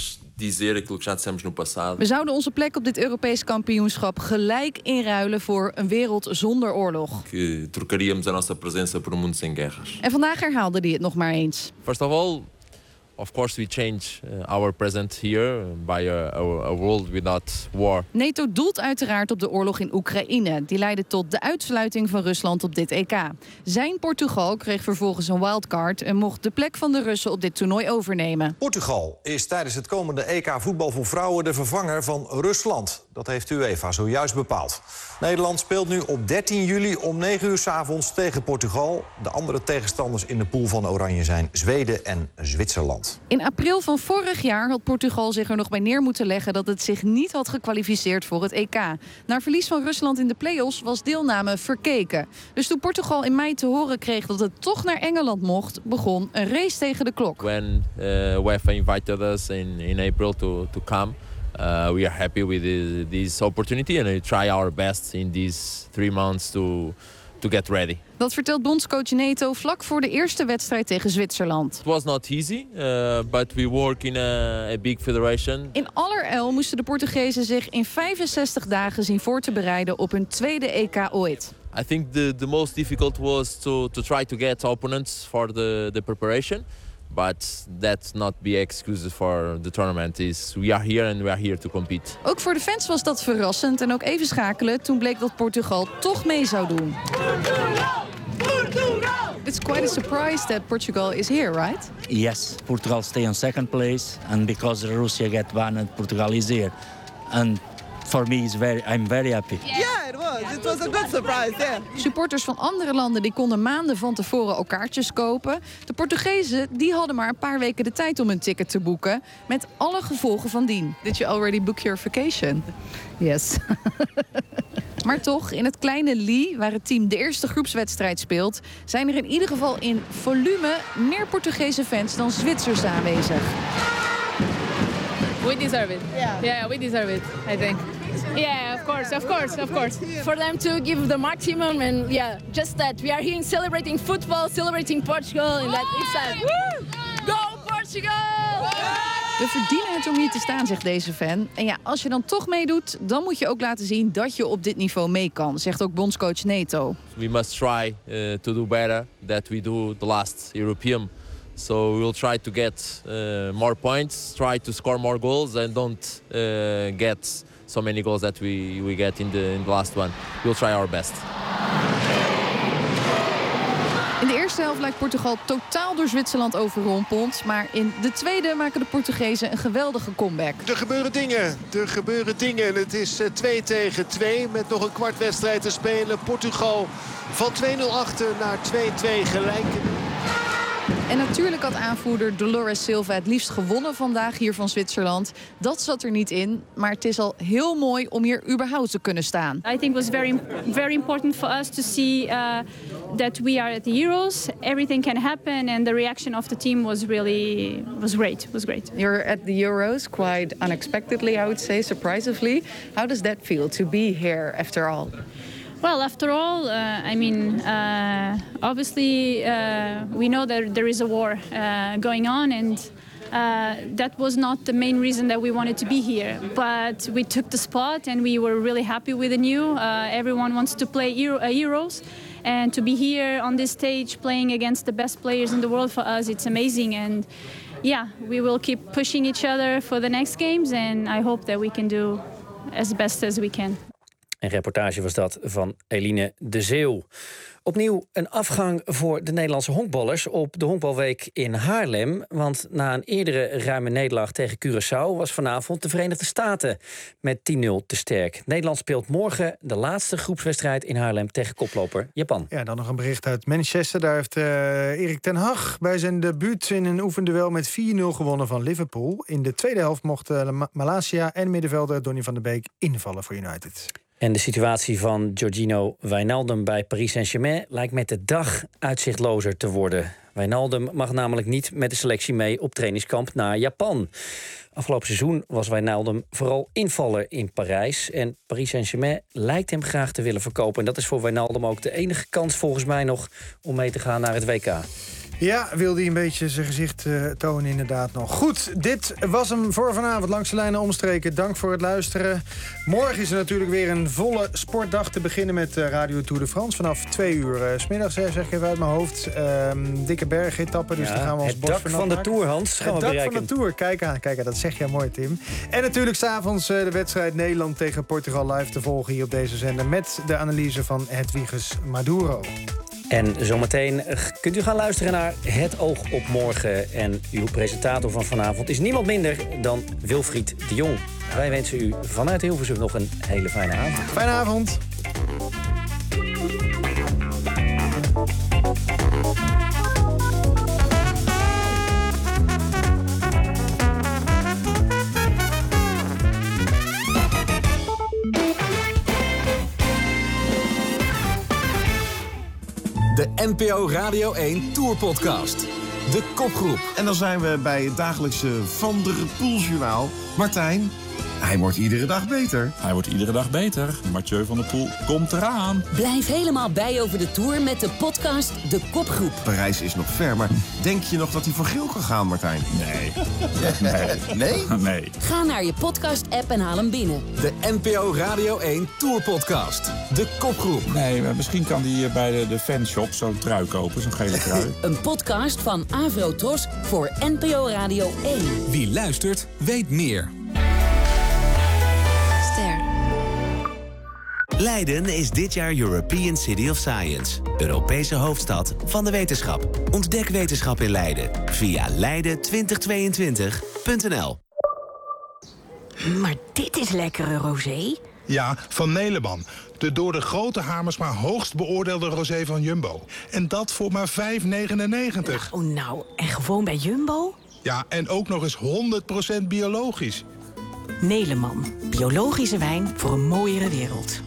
We zouden onze plek op dit Europees kampioenschap gelijk inruilen voor een wereld zonder oorlog. En vandaag herhaalde hij het nog maar eens. First of all, of course we change our present here by a, a world without war. Neto doelt uiteraard op de oorlog in Oekraïne. Die leidde tot de uitsluiting van Rusland op dit E K. Zijn Portugal kreeg vervolgens een wildcard en mocht de plek van de Russen op dit toernooi overnemen. Portugal is tijdens het komende E K voetbal voor vrouwen de vervanger van Rusland. Dat heeft UEFA zojuist bepaald. Nederland speelt nu op dertien juli om negen uur 's avonds tegen Portugal. De andere tegenstanders in de pool van Oranje zijn Zweden en Zwitserland. In april van vorig jaar had Portugal zich er nog bij neer moeten leggen dat het zich niet had gekwalificeerd voor het E K. Na verlies van Rusland in de play-offs was deelname verkeken. Dus toen Portugal in mei te horen kreeg dat het toch naar Engeland mocht, begon een race tegen de klok. When uh, UEFA invited us in, in April to, to come, uh, we are happy with the, this opportunity and we try our best in these three months to, to get ready. Dat vertelt bondscoach Neto vlak voor de eerste wedstrijd tegen Zwitserland. It was not easy, uh, but we work in a, a big federation. In allerijl moesten de Portugezen zich in vijfenzestig dagen zien voor te bereiden op hun tweede E K ooit. I think the, the most difficult was to, to try to get opponents for the, the preparation. But that's not be excuses for the tournament. Is we are here and we are here to compete. Ook voor de fans was dat verrassend en ook even schakelen toen bleek dat Portugal toch mee zou doen. It's quite a surprise that Portugal is here, right? Yes, Portugal stay on second place, and because Russia get banned, Portugal is here. And for me, it's very, I'm very happy. Yeah, it was. It was a good surprise, yeah. Supporters van andere landen die konden maanden van tevoren al kaartjes kopen. De Portugezen die hadden maar een paar weken de tijd om een ticket te boeken, met alle gevolgen van dien. Did you already book your vacation? Yes. Maar toch, in het kleine Lee, waar het team de eerste groepswedstrijd speelt, zijn er in ieder geval in volume meer Portugese fans dan Zwitsers aanwezig. We deserve it. Yeah. Yeah, we deserve it, I think. Yeah, of course, of course, of course. For them to give the maximum and yeah, just that. We are here celebrating football, celebrating Portugal and that it's that. Go Portugal! We verdienen het om hier te staan, zegt deze fan. En ja, als je dan toch meedoet, dan moet je ook laten zien dat je op dit niveau mee kan, zegt ook bondscoach Neto. We must try uh, to do better than we do the last European. So we'll try to get uh, more points, try to score more goals and don't uh, get so many goals that we, we get in the, in the last one. We'll try our best. In de eerste helft lijkt Portugal totaal door Zwitserland overrompeld. Maar in de tweede maken de Portugezen een geweldige comeback. Er gebeuren dingen, er gebeuren dingen. Het is twee tegen twee met nog een kwart wedstrijd te spelen. Portugal van twee nul achter naar twee twee gelijk. En natuurlijk had aanvoerder Dolores Silva het liefst gewonnen vandaag hier van Zwitserland. Dat zat er niet in, maar het is al heel mooi om hier überhaupt te kunnen staan. I think it was very, very important for us to see uh, that we are at the Euros. Everything can happen, and the reaction of the team was really was great. Was great. You're at the Euros quite unexpectedly, I would say, surprisingly. How does that feel to be here after all? Well, after all, uh, I mean, uh, obviously uh, we know that there is a war uh, going on, and uh, that was not the main reason that we wanted to be here. But we took the spot, and we were really happy with the new. Uh, everyone wants to play Euro uh, Euros, and to be here on this stage playing against the best players in the world, for us, it's amazing. And yeah, we will keep pushing each other for the next games, and I hope that we can do as best as we can. Een reportage was dat van Eline de Zeeuw. Opnieuw een afgang voor de Nederlandse honkballers op de honkbalweek in Haarlem. Want na een eerdere ruime nederlaag tegen Curaçao was vanavond de Verenigde Staten met tien nul te sterk. Nederland speelt morgen de laatste groepswedstrijd in Haarlem tegen koploper Japan. Ja, dan nog een bericht uit Manchester. Daar heeft uh, Erik ten Hag bij zijn debuut in een oefenduel met vier nul gewonnen van Liverpool. In de tweede helft mochten uh, Malasia en middenvelder Donny van der Beek invallen voor United. En de situatie van Georgino Wijnaldum bij Paris Saint-Germain lijkt met de dag uitzichtlozer te worden. Wijnaldum mag namelijk niet met de selectie mee op trainingskamp naar Japan. Afgelopen seizoen was Wijnaldum vooral invaller in Parijs. En Paris Saint-Germain lijkt hem graag te willen verkopen. En dat is voor Wijnaldum ook de enige kans volgens mij nog om mee te gaan naar het W K. Ja, wil hij een beetje zijn gezicht uh, tonen inderdaad nog. Goed, dit was hem voor vanavond. Langs de lijnen omstreken. Dank voor het luisteren. Morgen is er natuurlijk weer een volle sportdag te beginnen met uh, Radio Tour de France. Vanaf twee uur uh, 's middags, zeg ik even uit mijn hoofd. Uh, dikke bergetappen, dus ja, daar gaan we ons het dak van de Tour, Hans. Gaan het we dak bereiken. van de Tour, kijk aan, kijk aan, dat zeg jij mooi, Tim. En natuurlijk 's avonds uh, de wedstrijd Nederland tegen Portugal live te volgen hier op deze zender. Met de analyse van Hedwiges Maduro. En zometeen kunt u gaan luisteren naar Het Oog op Morgen. En uw presentator van vanavond is niemand minder dan Wilfried de Jong. Wij wensen u vanuit Hilversum nog een hele fijne avond. Fijne avond. De N P O Radio één Tour Podcast. De kopgroep. En dan zijn we bij het dagelijkse Van der Poel journaal. Martijn, Hij wordt iedere dag beter. Hij wordt iedere dag beter. Mathieu van der Poel komt eraan. Blijf helemaal bij over de Tour met de podcast De Kopgroep. Parijs is nog ver, maar denk je nog dat hij voor geel kan gaan, Martijn? Nee. Nee? Nee? Nee. Ga naar je podcast-app en haal hem binnen. De N P O Radio één Tour Podcast. De Kopgroep. Nee, maar misschien kan hij bij de, de fanshop zo'n trui kopen, zo'n gele trui. Een podcast van Avrotros voor N P O Radio één. Wie luistert, weet meer. Leiden is dit jaar European City of Science. Europese hoofdstad van de wetenschap. Ontdek wetenschap in Leiden via leiden twintig tweeëntwintig punt n l. Maar dit is lekkere rosé. Ja, van Neleman. De door de grote Hamersma hoogst beoordeelde rosé van Jumbo. En dat voor maar vijf negenennegentig. Oh nou, en gewoon bij Jumbo? Ja, en ook nog eens honderd procent biologisch. Neleman. Biologische wijn voor een mooiere wereld.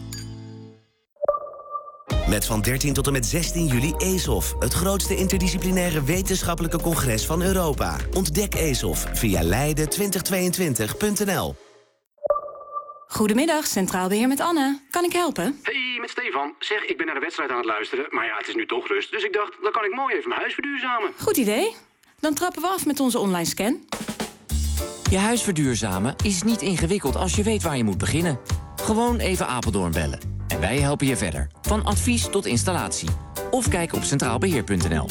Met van dertien tot en met zestien juli ESOF. Het grootste interdisciplinaire wetenschappelijke congres van Europa. Ontdek ESOF via leiden twintig tweeëntwintig punt n l. Goedemiddag, Centraal Beheer met Anne. Kan ik helpen? Hey, met Stefan. Zeg, ik ben naar de wedstrijd aan het luisteren. Maar ja, het is nu toch rust. Dus ik dacht, dan kan ik mooi even mijn huis verduurzamen. Goed idee. Dan trappen we af met onze online scan. Je huis verduurzamen is niet ingewikkeld als je weet waar je moet beginnen. Gewoon even Apeldoorn bellen. En wij helpen je verder. Van advies tot installatie. Of kijk op centraalbeheer punt n l.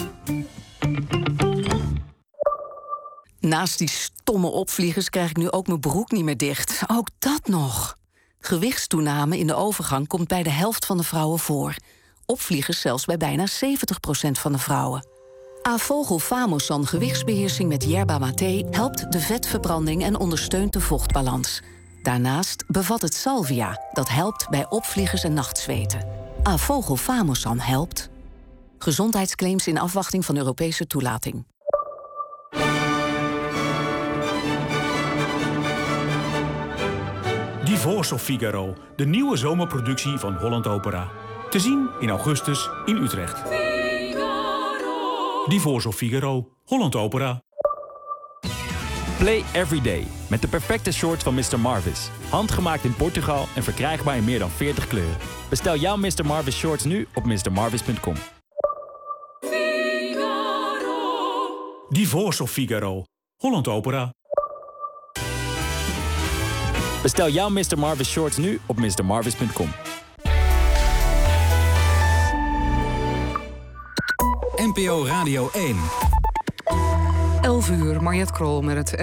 Naast die stomme opvliegers krijg ik nu ook mijn broek niet meer dicht. Ook dat nog. Gewichtstoename in de overgang komt bij de helft van de vrouwen voor. Opvliegers zelfs bij bijna zeventig procent van de vrouwen. Avogel Famosan gewichtsbeheersing met Yerba Mate helpt de vetverbranding en ondersteunt de vochtbalans. Daarnaast bevat het salvia, dat helpt bij opvliegers en nachtzweten. Avogel Famosan helpt. Gezondheidsclaims in afwachting van Europese toelating. Divorce of Figaro, de nieuwe zomerproductie van Holland Opera. Te zien in augustus in Utrecht. Divorce of Figaro, Holland Opera. Play every day met de perfecte shorts van mister Marvis. Handgemaakt in Portugal en verkrijgbaar in meer dan veertig kleuren. Bestel jouw mister Marvis shorts nu op mister marvis punt com. Divorce of Figaro, Holland Opera. Bestel jouw mister Marvis shorts nu op mister marvis punt com. N P O Radio één. elf uur, Mariette Krol met het